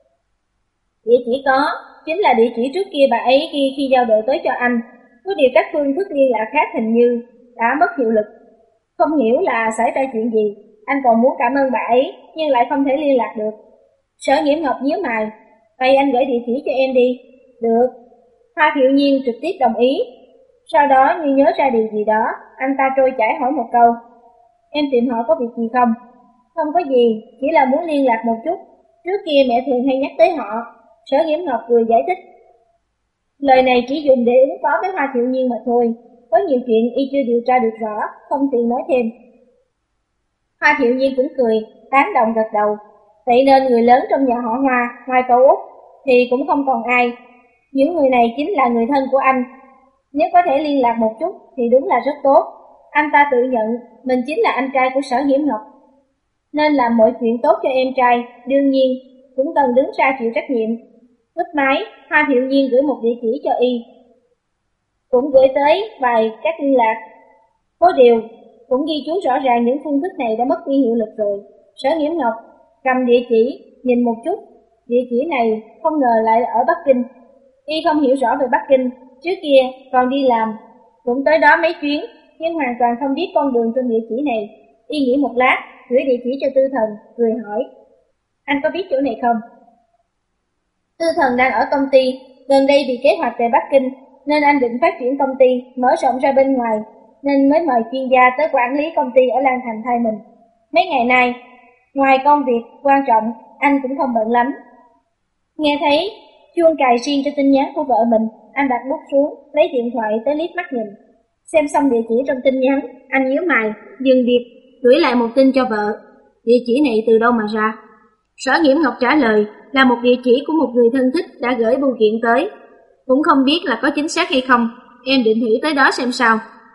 Địa chỉ có, chính là địa chỉ trước kia bà ấy ghi khi giao đồ tới cho anh, có điều các phương thức liên lạc khác hình như đã mất hiệu lực. Không hiểu là xảy ra chuyện gì, anh còn muốn cảm ơn bà ấy, nhưng lại không thể liên lạc được. Sở Nghiễm Ngọc nhíu mày, vậy anh gửi địa chỉ cho em đi. Được. Hoa Thiệu Nhiên trực tiếp đồng ý. Sau đó như nhớ ra điều gì đó, anh ta trôi chảy hỏi một câu, em tìm họ có việc gì không? Không có gì, chỉ là muốn liên lạc một chút, trước kia mẹ thường hay nhắc tới họ. Sở Nghiễm Ngọc vừa giải thích. Lời này chỉ dùng để ứng phó với Hoa Thiệu Nhiên mà thôi, có nhiều chuyện y chưa điều tra được rõ, không tiện nói thêm. Hoa Thiệu Nhiên cũng cười, tán đồng gật đầu. Vậy nên người lớn trong nhà họ Hoa, ngoài cậu Út, thì cũng không còn ai. Những người này chính là người thân của anh. Nếu có thể liên lạc một chút thì đúng là rất tốt. Anh ta tự nhận mình chính là anh trai của Sở Nghiễm Ngọc, nên làm mọi chuyện tốt cho em trai, đương nhiên cũng cần đứng ra chịu trách nhiệm. Cúp máy, Hoa Thiệu Nhiên gửi một địa chỉ cho y, cũng gửi tới vài cách liên lạc. Có điều, cũng ghi chú rõ ràng những phương thức này đã mất đi hiệu lực rồi. Sở Nghiễm Ngọc cầm địa chỉ, nhìn một chút, địa chỉ này không ngờ lại ở Bắc Kinh. Y không hiểu rõ về Bắc Kinh, trước kia còn đi làm, cũng tới đó mấy chuyến, nhưng hoàn toàn không biết con đường trên địa chỉ này. Y nghĩ một lát, gửi địa chỉ cho Tư Thần, cười hỏi, anh có biết chỗ này không? Tư Thần đang ở công ty, gần đây vì kế hoạch về Bắc Kinh, nên anh định phát triển công ty, mở rộng ra bên ngoài, nên mới mời chuyên gia tới quản lý công ty ở Lan Thành thay mình. Mấy ngày nay, ngoài công việc quan trọng, anh cũng không bận lắm. Nghe thấy chuông cài riêng cho tin nhắn của vợ mình, anh đặt bút xuống, lấy điện thoại tới liếc mắt nhìn. Xem xong địa chỉ trong tin nhắn, anh nhíu mày, dừng việc, gửi lại một tin cho vợ. Địa chỉ này từ đâu mà ra? Sở Nghiễm Ngọc trả lời là một địa chỉ của một người thân thích đã gửi bưu kiện tới. Cũng không biết là có chính xác hay không, em định thử tới đó xem sao.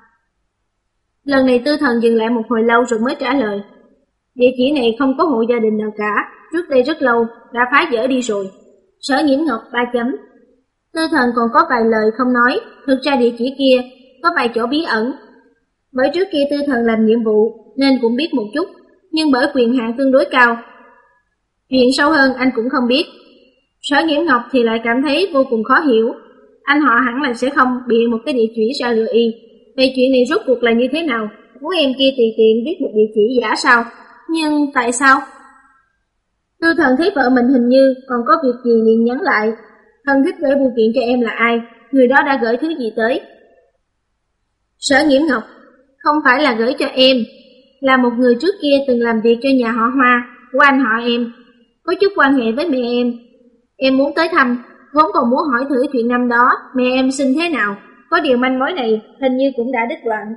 Lần này Tư Thần dừng lại một hồi lâu rồi mới trả lời. Địa chỉ này không có hộ gia đình nào cả, trước đây rất lâu, đã phá dỡ đi rồi. Sở Nghiễm Ngọc ba chấm. Tư Thần còn có vài lời không nói, thực ra địa chỉ kia có vài chỗ bí ẩn. Bởi trước kia Tư Thần làm nhiệm vụ nên cũng biết một chút, nhưng bởi quyền hạn tương đối cao, Chuyện sâu hơn anh cũng không biết. Sở Nghiễm Ngọc thì lại cảm thấy vô cùng khó hiểu. Anh họ hẳn là sẽ không bị một cái địa chỉ ra lừa y. Vậy chuyện này rốt cuộc là như thế nào? Muốn em kia tùy tiện viết một địa chỉ giả sao? Nhưng tại sao? Tư Thần thấy vợ mình hình như còn có việc gì liền nhắn lại. Thân thích gửi bưu kiện cho em là ai? Người đó đã gửi thứ gì tới? Sở Nghiễm Ngọc, không phải là gửi cho em, là một người trước kia từng làm việc cho nhà họ Hoa của anh họ em, có chút quan hệ với mẹ em. Em muốn tới thăm, vốn còn muốn hỏi thử chuyện năm đó mẹ em sinh thế nào. Có điều manh mối này hình như cũng đã đứt đoạn.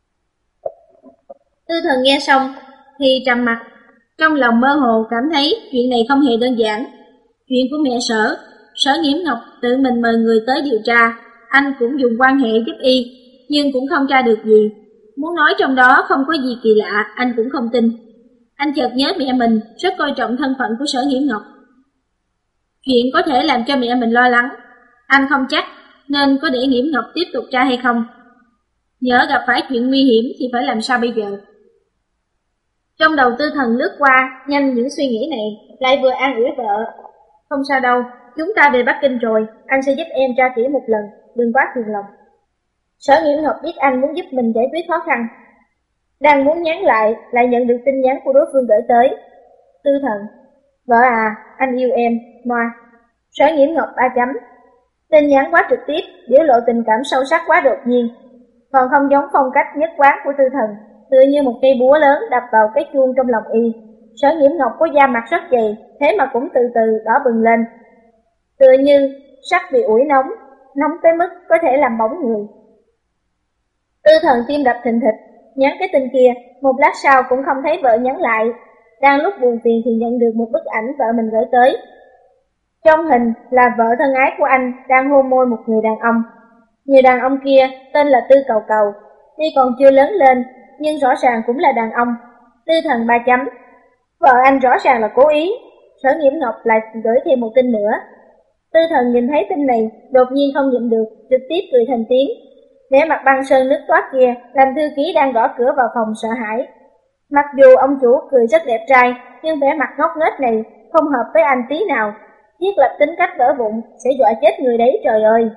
Tư Thần nghe xong thì trầm mặt, trong lòng mơ hồ cảm thấy chuyện này không hề đơn giản. Chuyện của mẹ Sở, Sở Nghiễm Ngọc tự mình mời người tới điều tra, anh cũng dùng quan hệ giúp y, nhưng cũng không tra được gì. Muốn nói trong đó không có gì kỳ lạ, anh cũng không tin. Anh chợt nhớ mẹ mình rất coi trọng thân phận của Sở Nghiễm Ngọc. Chuyện có thể làm cho mẹ mình lo lắng, anh không chắc nên có để Nghiễm Ngọc tiếp tục tra hay không. Nhớ gặp phải chuyện nguy hiểm thì phải làm sao bây giờ? Trong đầu Tư Thần lướt qua nhanh những suy nghĩ này, lại vừa an ủi vợ. Không sao đâu, chúng ta về Bắc Kinh rồi, anh sẽ giúp em tra kỹ một lần, đừng quá phiền lòng. Sở Nghiễm Ngọc biết anh muốn giúp mình giải quyết khó khăn. Đang muốn nhắn lại, lại nhận được tin nhắn của đối phương gửi tới. Tư Thần, vợ à, anh yêu em, Moa. Sở Nghiễm Ngọc ba chấm. Tin nhắn quá trực tiếp, biểu lộ tình cảm sâu sắc quá đột nhiên, còn không giống phong cách nhất quán của Tư Thần, tựa như một cây búa lớn đập vào cái chuông trong lòng y. Sở Nghiễm Ngọc có da mặt rất dày, thế mà cũng từ từ đỏ bừng lên, tựa như sắt bị ủi nóng, nóng tới mức có thể làm bỏng người. Tư Thần tim đập thình thịch, nhắn cái tin kia, một lát sau cũng không thấy vợ nhắn lại. Đang lúc buồn phiền thì nhận được một bức ảnh vợ mình gửi tới. Trong hình là vợ thân ái của anh đang hôn môi một người đàn ông. Người đàn ông kia tên là Tư Cầu Cầu, tuy còn chưa lớn lên nhưng rõ ràng cũng là đàn ông. Tư Thần ba chấm. Vợ anh rõ ràng là cố ý. Sở Nghiễm Ngọc lại gửi thêm một tin nữa. Tư Thần nhìn thấy tin này, đột nhiên không nhịn được, trực tiếp cười thành tiếng. Vẻ mặt băng sơn nước toát kia làm thư ký đang gõ cửa vào phòng sợ hãi. Mặc dù ông chủ cười rất đẹp trai, nhưng vẻ mặt ngốc nghếch này không hợp với anh tí nào. Thiết lập tính cách vỡ vụn sẽ dọa chết người đấy, trời ơi.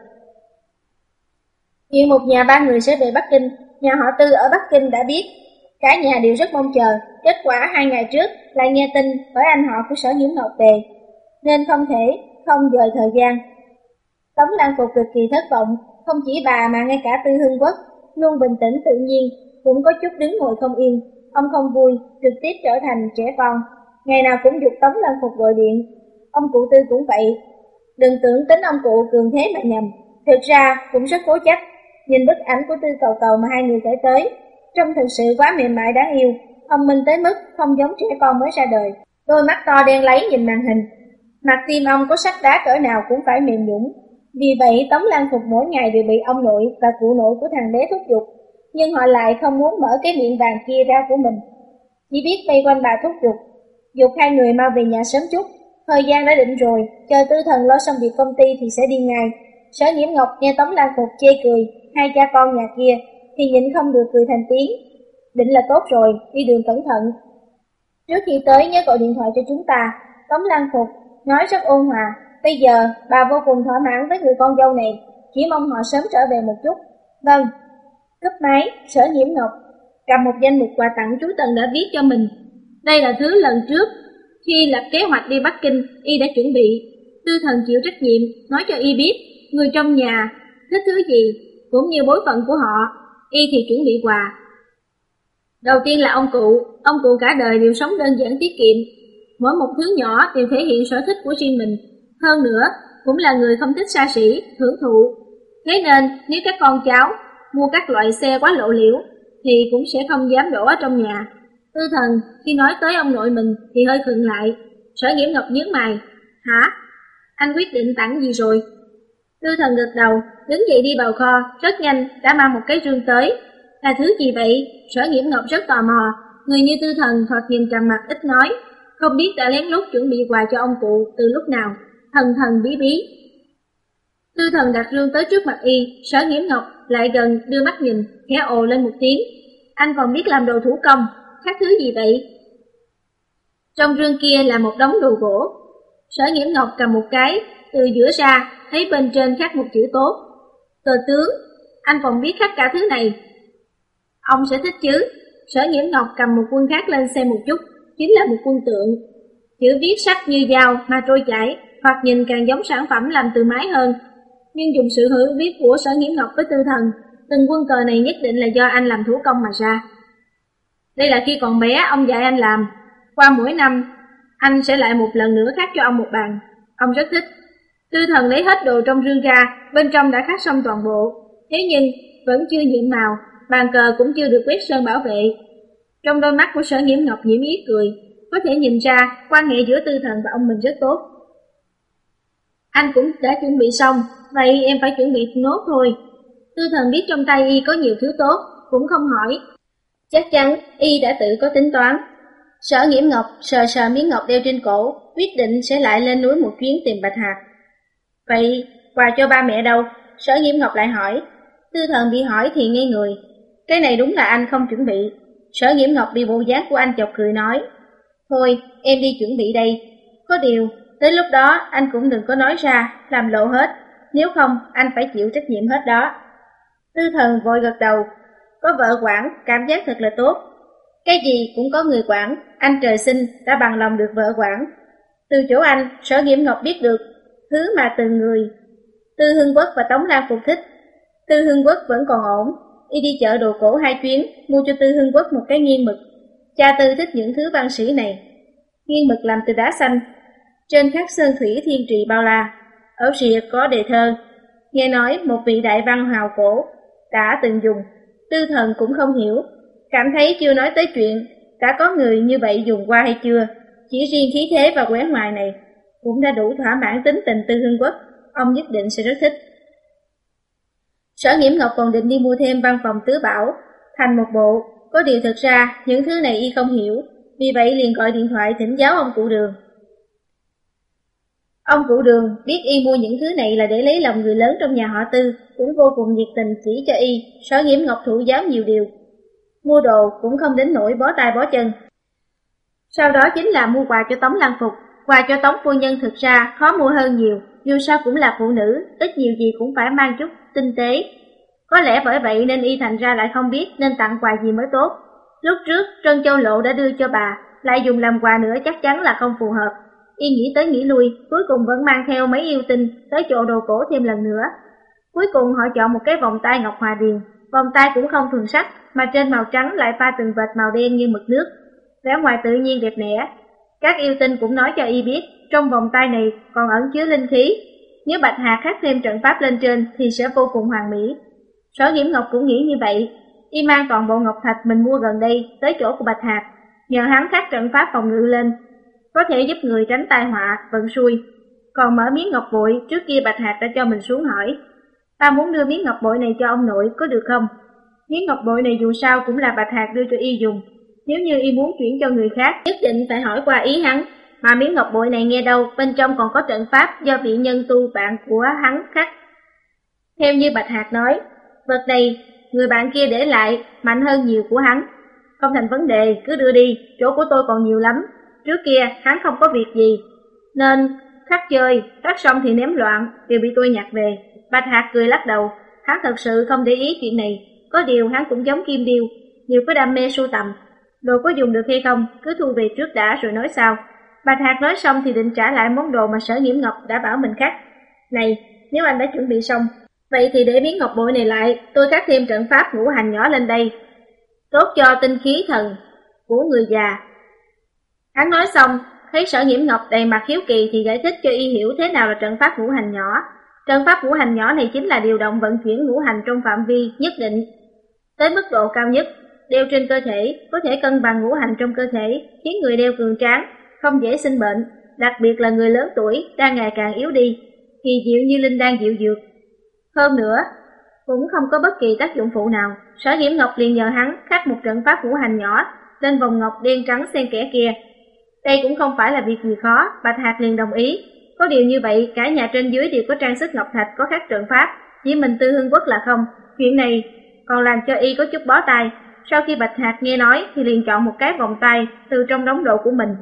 Chuyện một nhà ba người sẽ về Bắc Kinh, nhà họ Tư ở Bắc Kinh đã biết. Cả nhà đều rất mong chờ. Kết quả hai ngày trước lại nghe tin bởi anh họ của Sở Nghiễm Ngọc về, nên không thể không dời thời gian. Tống Lan Phục cực kỳ thất vọng. Không chỉ bà mà ngay cả Tư Hưng Quốc luôn bình tĩnh tự nhiên cũng có chút đứng ngồi không yên. Ông không vui, trực tiếp trở thành trẻ con, ngày nào cũng giục Tống Lan Phục gọi điện. Ông cụ Tư cũng vậy. Đừng tưởng tính ông cụ cường thế mà nhầm, thực ra cũng rất cố chấp. Nhìn bức ảnh của Tư Cầu Cầu mà hai người gửi tới, trông thật sự quá mềm mại đáng yêu, thông minh tới mức không giống trẻ con mới ra đời. Đôi mắt to đen láy nhìn màn hình, mặt tim ông có sắt đá cỡ nào cũng phải mềm nhũn. Vì vậy Tống Lan Phục mỗi ngày đều bị ông nội và cụ nội của thằng bé thúc giục, nhưng họ lại không muốn mở cái miệng vàng kia ra của mình, chỉ biết vây quanh bà thúc giục, giục hai người mau về nhà sớm chút. Thời gian đã định rồi, chờ Tư Thần lo xong việc công ty thì sẽ đi ngay. Sở Nghiễm Ngọc nghe Tống Lan Phục chê cười hai cha con nhà kia thì nhịn không được cười thành tiếng. Định là tốt rồi, đi đường cẩn thận. Trước khi tới nhớ gọi điện thoại cho chúng ta. Tống Lan Phục nói rất ôn hòa. Bây giờ bà vô cùng thỏa mãn với người con dâu này, chỉ mong họ sớm trở về một chút. Vâng. Cúp máy, Sở Nghiễm Ngọc cầm một danh mục quà tặng chú Tần đã viết cho mình. Đây là thứ lần trước khi lập kế hoạch đi Bắc Kinh y đã chuẩn bị. Tư Thần chịu trách nhiệm nói cho y biết người trong nhà thích thứ gì, cũng như bối phận của họ. Y thì chuẩn bị quà. Đầu tiên là ông cụ. Ông cụ cả đời đều sống đơn giản tiết kiệm, mỗi một thứ nhỏ đều thể hiện sở thích của riêng mình. Hơn nữa cũng là người không thích xa xỉ, hưởng thụ. Thế nên nếu các con cháu mua các loại xe quá lộ liễu thì cũng sẽ không dám đổ ở trong nhà. Tư Thần khi nói tới ông nội mình thì hơi khựng lại. Sở Nghiễm Ngọc nhướng mày. Hả? Anh quyết định tặng gì rồi? Tư Thần gật đầu, đứng dậy đi vào kho, rất nhanh đã mang một cái rương tới. Là thứ gì vậy? Sở Nghiễm Ngọc rất tò mò. Người như Tư Thần thoạt nhìn trầm mặt ít nói, không biết đã lén lút chuẩn bị quà cho ông cụ từ lúc nào. Thần thần bí bí. Tư Thần đặt rương tới trước mặt y. Sở Nghiễm Ngọc lại gần đưa mắt nhìn, khẽ ồ lên một tiếng. Anh còn biết làm đồ thủ công, khác thứ gì vậy? Trong rương kia là một đống đồ gỗ. Sở Nghiễm Ngọc cầm một cái, từ giữa ra, thấy bên trên khắc một chữ tốt. Cờ tướng, anh còn biết khắc cả thứ này. Ông sẽ thích chứ. Sở Nghiễm Ngọc cầm một quân khác lên xem một chút, chính là một quân tượng. Chữ viết sắc như dao mà trôi chảy, hoặc nhìn càng giống sản phẩm làm từ máy hơn. Nhưng dùng sự hiểu biết của Sở Nghiễm Ngọc với Tư Thần, từng quân cờ này nhất định là do anh làm thủ công mà ra. Đây là khi còn bé ông dạy anh làm. Qua mỗi năm, anh sẽ lại một lần nữa khắc cho ông một bàn. Ông rất thích. Tư Thần lấy hết đồ trong rương ra, bên trong đã khắc xong toàn bộ. Thế nhưng vẫn chưa nhiễm màu, bàn cờ cũng chưa được quét sơn bảo vệ. Trong đôi mắt của Sở Nghiễm Ngọc nhiễm ý cười, có thể nhìn ra quan hệ giữa Tư Thần và ông mình rất tốt. Anh cũng đã chuẩn bị xong, vậy em phải chuẩn bị nốt thôi. Tư Thần biết trong tay y có nhiều thứ tốt, cũng không hỏi. Chắc chắn y đã tự có tính toán. Sở Nghiễm Ngọc sờ sờ miếng ngọc đeo trên cổ, quyết định sẽ lại lên núi một chuyến tìm Bạch Hạc. Vậy quà cho ba mẹ đâu? Sở Nghiễm Ngọc lại hỏi. Tư Thần bị hỏi thì ngây người. Cái này đúng là anh không chuẩn bị. Sở Nghiễm Ngọc bị bộ dáng của anh chọc cười nói. Thôi, em đi chuẩn bị đây. Có điều, tới lúc đó anh cũng đừng có nói ra, làm lộ hết. Nếu không, anh phải chịu trách nhiệm hết đó. Tư Thần vội gật đầu. Có vợ quản, cảm giác thật là tốt. Cái gì cũng có người quản, anh trời sinh đã bằng lòng được vợ quản. Từ chỗ anh, Sở Nghiễm Ngọc biết được thứ mà từng người Tư Hưng Quốc và Tống Lan Phục thích. Tư Hưng Quốc vẫn còn ổn, y đi chợ đồ cổ hai chuyến, mua cho Tư Hưng Quốc một cái nghiêng mực. Cha Tư thích những thứ văn sĩ này. Nghiêng mực làm từ đá xanh, trên khắc sơn thủy thiên trì bao la. Ở rìa có đề thơ, nghe nói một vị đại văn hào cổ đã từng dùng. Tư Thần cũng không hiểu, cảm thấy chưa nói tới chuyện đã có người như vậy dùng qua hay chưa. Chỉ riêng khí thế và quẻ ngoài này cũng đã đủ thỏa mãn tính tình Tư Hưng Quốc, ông nhất định sẽ rất thích. Sở Nghiễm Ngọc còn định đi mua thêm văn phòng tứ bảo thành một bộ, có điều thực ra những thứ này y không hiểu, vì vậy liền gọi điện thoại thỉnh giáo ông cụ Đường. Ông cụ Đường biết y mua những thứ này là để lấy lòng người lớn trong nhà họ Tư, cũng vô cùng nhiệt tình chỉ cho y. Sở Nghiễm Ngọc thụ giáo nhiều điều, mua đồ cũng không đến nỗi bó tay bó chân. Sau đó chính là mua quà cho Tống Lan Phục. Quà cho Tống phu nhân thực ra khó mua hơn nhiều, dù sao cũng là phụ nữ, ít nhiều gì cũng phải mang chút tinh tế. Có lẽ bởi vậy nên y thành ra lại không biết nên tặng quà gì mới tốt. Lúc trước Trân Châu Lộ đã đưa cho bà, lại dùng làm quà nữa chắc chắn là không phù hợp. Y nghĩ tới nghĩ lui, cuối cùng vẫn mang theo mấy yêu tinh tới chỗ đồ cổ thêm lần nữa. Cuối cùng họ chọn một cái vòng tay ngọc hòa điền. Vòng tay cũng không thường sắc, mà trên màu trắng lại pha từng vệt màu đen như mực nước, vẻ ngoài tự nhiên đẹp đẽ. Các yêu tinh cũng nói cho y biết, trong vòng tay này còn ẩn chứa linh khí. Nếu Bạch Hạc khắc thêm trận pháp lên trên thì sẽ vô cùng hoàn mỹ. Sở Nghiễm Ngọc cũng nghĩ như vậy. Y mang toàn bộ ngọc thạch mình mua gần đây tới chỗ của Bạch Hạc, nhờ hắn khắc trận pháp phòng ngự lên, có thể giúp người tránh tai họa, vận xui. Còn mở miếng ngọc bội, trước kia Bạch Hạc đã cho mình xuống hỏi. Ta muốn đưa miếng ngọc bội này cho ông nội, có được không? Miếng ngọc bội này dù sao cũng là Bạch Hạc đưa cho y dùng. Nếu như y muốn chuyển cho người khác, nhất định phải hỏi qua ý hắn. Mà miếng ngọc bội này nghe đâu, bên trong còn có trận pháp do vị nhân tu bạn của hắn khắc. Theo như Bạch Hạc nói, vật này người bạn kia để lại mạnh hơn nhiều của hắn. Không thành vấn đề, cứ đưa đi, chỗ của tôi còn nhiều lắm. Trước kia hắn không có việc gì, nên khắc chơi, khắc xong thì ném loạn, đều bị tôi nhặt về. Bạch Hạc cười lắc đầu, hắn thật sự không để ý chuyện này. Có điều hắn cũng giống Kim Điêu, đều có đam mê sưu tầm. Đồ có dùng được hay không, cứ thu về trước đã rồi nói sau. Bạch Hạc nói xong thì định trả lại món đồ mà Sở Nghiễm Ngọc đã bảo mình khắc. Này, nếu anh đã chuẩn bị xong, vậy thì để miếng ngọc bội này lại, tôi khắc thêm trận pháp ngũ hành nhỏ lên đây, tốt cho tinh khí thần của người già. Hắn nói xong, thấy Sở Nghiễm Ngọc đầy mặt hiếu kỳ thì giải thích cho y hiểu thế nào là trận pháp ngũ hành nhỏ. Trận pháp ngũ hành nhỏ này chính là điều động vận chuyển ngũ hành trong phạm vi nhất định, tới mức độ cao nhất, đeo trên cơ thể, có thể cân bằng ngũ hành trong cơ thể, khiến người đeo cường tráng, không dễ sinh bệnh, đặc biệt là người lớn tuổi đang ngày càng yếu đi, kỳ diệu như linh đan dịu dược. Hơn nữa, cũng không có bất kỳ tác dụng phụ nào. Sở Nghiễm Ngọc liền nhờ hắn khắc một trận pháp ngũ hành nhỏ lên vòng ngọc đen trắng xen kẽ kia. Đây cũng không phải là việc gì khó, Bạch Hạc liền đồng ý. Có điều như vậy, cả nhà trên dưới đều có trang sức ngọc thạch có khắc trận pháp, chỉ mình Tư Hưng Quốc là không. Chuyện này còn làm cho y có chút bó tay. Sau khi Bạch Hạc nghe nói thì liền chọn một cái vòng tay từ trong đống đồ của mình.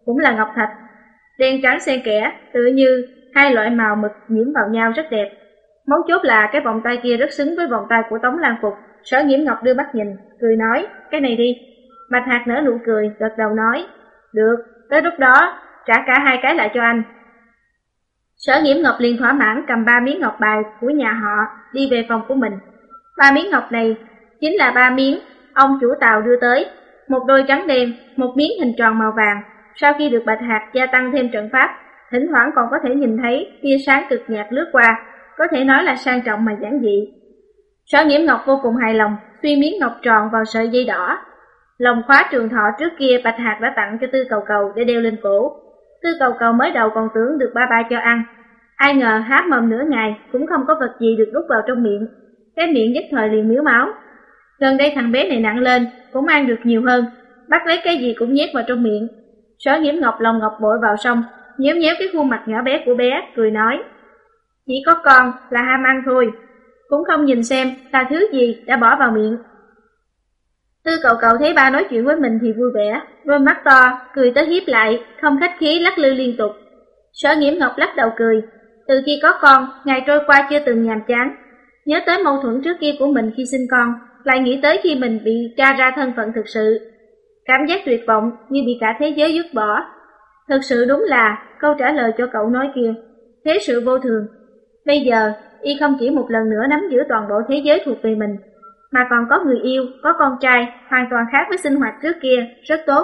cũng là ngọc thạch, đen trắng xen kẽ, tựa như hai loại màu mực nhiễm vào nhau rất đẹp. Mấu chốt là cái vòng tay kia rất xứng với vòng tay của Tống Lan Phục. Sở Nghiễm Ngọc đưa mắt nhìn, cười nói, cái này đi. Bạch Hạc nở nụ cười, gật đầu nói, được, tới lúc đó trả cả hai cái lại cho anh. Sở Nghiễm Ngọc liền thỏa mãn cầm ba miếng ngọc bài của nhà họ đi về phòng của mình. Ba miếng ngọc này chính là ba miếng ông chủ Tàu đưa tới, một đôi trắng đen, một miếng hình tròn màu vàng. Sau khi được Bạch Hạc gia tăng thêm trận pháp, thỉnh thoảng còn có thể nhìn thấy tia sáng cực nhạt lướt qua, có thể nói là sang trọng mà giản dị. Sở Nghiễm Ngọc vô cùng hài lòng, phi miếng ngọc tròn vào sợi dây đỏ. Lồng khóa trường thọ trước kia Bạch Hạc đã tặng cho Tư Cầu Cầu để đeo lên cổ. Tư Cầu Cầu mới đầu còn tưởng được ba ba cho ăn, ai ngờ há mồm nửa ngày cũng không có vật gì được đút vào trong miệng, cái miệng nhất thời liền miếu máu. Gần đây thằng bé này nặng lên, cũng ăn được nhiều hơn, bắt lấy cái gì cũng nhét vào trong miệng. Sở Nghiễm Ngọc lòng ngọc bội vào xong, nhéo nhéo cái khuôn mặt nhỏ bé của bé, cười nói, chỉ có con là ham ăn thôi, cũng không nhìn xem là thứ gì đã bỏ vào miệng. Tư Cầu Cầu thấy ba nói chuyện với mình thì vui vẻ, đôi mắt to, cười tới hiếp lại, không khách khí lắc lư liên tục. Sở Nghiễm Ngọc lắc đầu cười, từ khi có con, ngày trôi qua chưa từng nhàm chán, nhớ tới mâu thuẫn trước kia của mình khi sinh con, lại nghĩ tới khi mình bị tra ra thân phận thực sự. Cảm giác tuyệt vọng như bị cả thế giới dứt bỏ. Thực sự đúng là câu trả lời cho cậu nói kia, thế sự vô thường. Bây giờ, y không chỉ một lần nữa nắm giữ toàn bộ thế giới thuộc về mình, mà còn có người yêu, có con trai, hoàn toàn khác với sinh hoạt trước kia, rất tốt.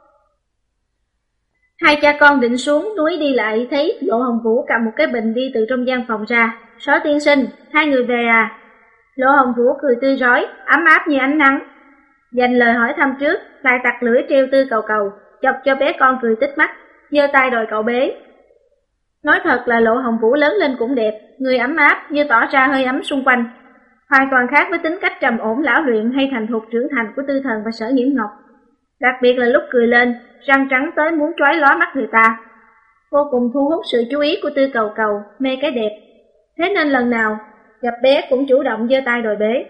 Hai cha con định xuống núi đi lại, thấy Lộ Hồng Vũ cầm một cái bình đi từ trong gian phòng ra. Sở tiên sinh, hai người về à? Lộ Hồng Vũ cười tươi rói, ấm áp như ánh nắng. Dành lời hỏi thăm trước, lại tặc lưỡi treo Tư Cầu Cầu, chọc cho bé con cười tít mắt, giơ tay đòi cậu bế. Nói thật là Lộ Hồng Vũ lớn lên cũng đẹp, người ấm áp như tỏ ra hơi ấm xung quanh, hoàn toàn khác với tính cách trầm ổn lão luyện hay thành thục trưởng thành của Tư Thần và Sở Nghiễm Ngọc. Đặc biệt là lúc cười lên, răng trắng tới muốn chói lóa mắt người ta, vô cùng thu hút sự chú ý của Tư Cầu Cầu, mê cái đẹp. Thế nên lần nào gặp bé cũng chủ động giơ tay đòi bế.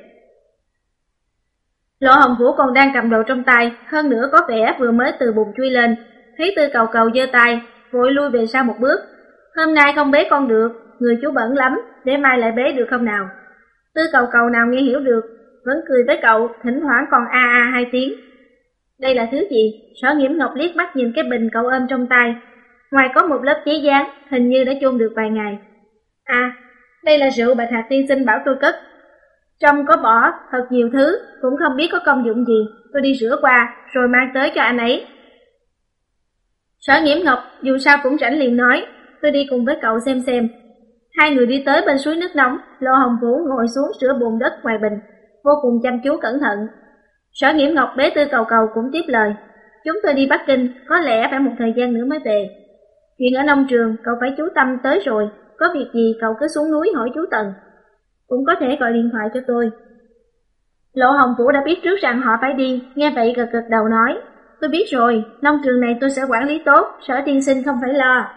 Lộ Hồng Vũ còn đang cầm đồ trong tay, hơn nữa có vẻ vừa mới từ bùn chui lên, thấy Tư Cầu Cầu giơ tay, vội lui về sau một bước. Hôm nay không bế con được, người chú bẩn lắm, để mai lại bế được không nào? Tư Cầu Cầu nào nghe hiểu được, vẫn cười với cậu, thỉnh thoảng còn a a hai tiếng. Đây là thứ gì? Sở Nghiễm Ngọc liếc mắt nhìn cái bình cậu ôm trong tay, ngoài có một lớp giấy dán, hình như đã chôn được vài ngày. À, đây là rượu Bạch Hạc tiên sinh bảo tôi cất. Trong có bỏ thật nhiều thứ, cũng không biết có công dụng gì, tôi đi rửa qua, rồi mang tới cho anh ấy. Sở Nghiễm Ngọc dù sao cũng rảnh liền nói, tôi đi cùng với cậu xem xem. Hai người đi tới bên suối nước nóng, Lộ Hồng Vũ ngồi xuống rửa bùn đất ngoài bình, vô cùng chăm chú cẩn thận. Sở Nghiễm Ngọc bế Tư Cầu Cầu cũng tiếp lời, chúng tôi đi Bắc Kinh, có lẽ phải một thời gian nữa mới về. Chuyện ở nông trường, cậu phải chú tâm tới rồi, có việc gì cậu cứ xuống núi hỏi chú Tần. Cũng có thể gọi điện thoại cho tôi. Lộ Hồng Vũ đã biết trước rằng họ phải đi, nghe vậy gật gật đầu nói, tôi biết rồi, nông trường này tôi sẽ quản lý tốt, Sở tiên sinh không phải lo.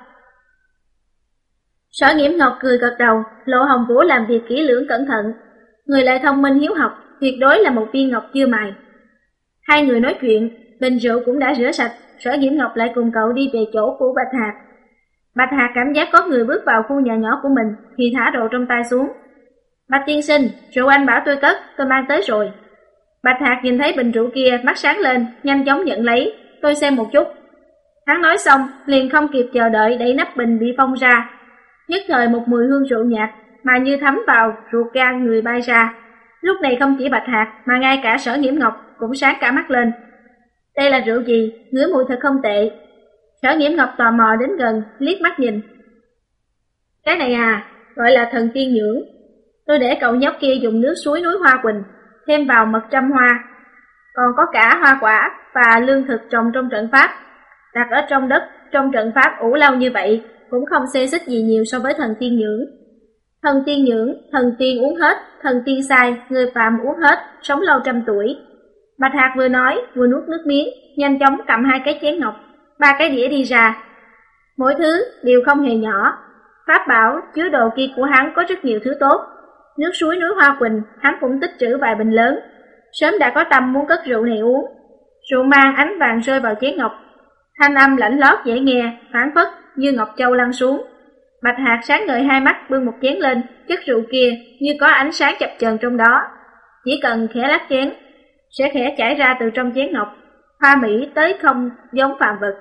Sở Nghiễm Ngọc cười gật đầu, Lộ Hồng Vũ làm việc kỹ lưỡng cẩn thận, người lại thông minh hiếu học, tuyệt đối là một viên ngọc chưa mài. Hai người nói chuyện, bình rượu cũng đã rửa sạch, Sở Nghiễm Ngọc lại cùng cậu đi về chỗ của Bạch Hạc. Bạch Hạc cảm giác có người bước vào khu nhà nhỏ của mình thì thả đồ trong tay xuống. Bạch tiên sinh, rượu anh bảo tôi cất, tôi mang tới rồi. Bạch Hạc nhìn thấy bình rượu kia, mắt sáng lên, nhanh chóng nhận lấy, tôi xem một chút. Hắn nói xong, liền không kịp chờ đợi đẩy nắp bình bị phong ra. Nhất thời một mùi hương rượu nhạt mà như thấm vào ruột gan người bay ra. Lúc này không chỉ Bạch Hạc mà ngay cả Sở Nghiễm Ngọc cũng sáng cả mắt lên. Đây là rượu gì? Ngửi mùi thật không tệ. Sở Nghiễm Ngọc tò mò đến gần, liếc mắt nhìn. Cái này à, gọi là thần tiên nhưỡng. Tôi để cậu nhóc kia dùng nước suối núi Hoa Quỳnh, thêm vào mật trăm hoa, còn có cả hoa quả và lương thực trồng trong trận pháp. Đặt ở trong đất, trong trận pháp ủ lâu như vậy, cũng không xê xích gì nhiều so với thần tiên nhưỡng. Thần tiên nhưỡng, thần tiên uống hết, thần tiên sai, người phàm uống hết, sống lâu trăm tuổi. Bạch Hạc vừa nói, vừa nuốt nước miếng, nhanh chóng cầm hai cái chén ngọc, ba cái đĩa đi ra. Mỗi thứ đều không hề nhỏ. Pháp bảo chứa đồ kia của hắn có rất nhiều thứ tốt. Nước suối núi Hoa Quỳnh, hắn cũng tích trữ vài bình lớn. Sớm đã có tâm muốn cất rượu này uống. Rượu mang ánh vàng rơi vào chén ngọc. Thanh âm lạnh lót dễ nghe, phảng phất như ngọc châu lăn xuống. Bạch Hạc sáng ngời hai mắt bưng một chén lên, chất rượu kia như có ánh sáng chập chờn trong đó. Chỉ cần khẽ lắc chén, sẽ khẽ chảy ra từ trong chén ngọc, hoa mỹ tới không giống phàm vật.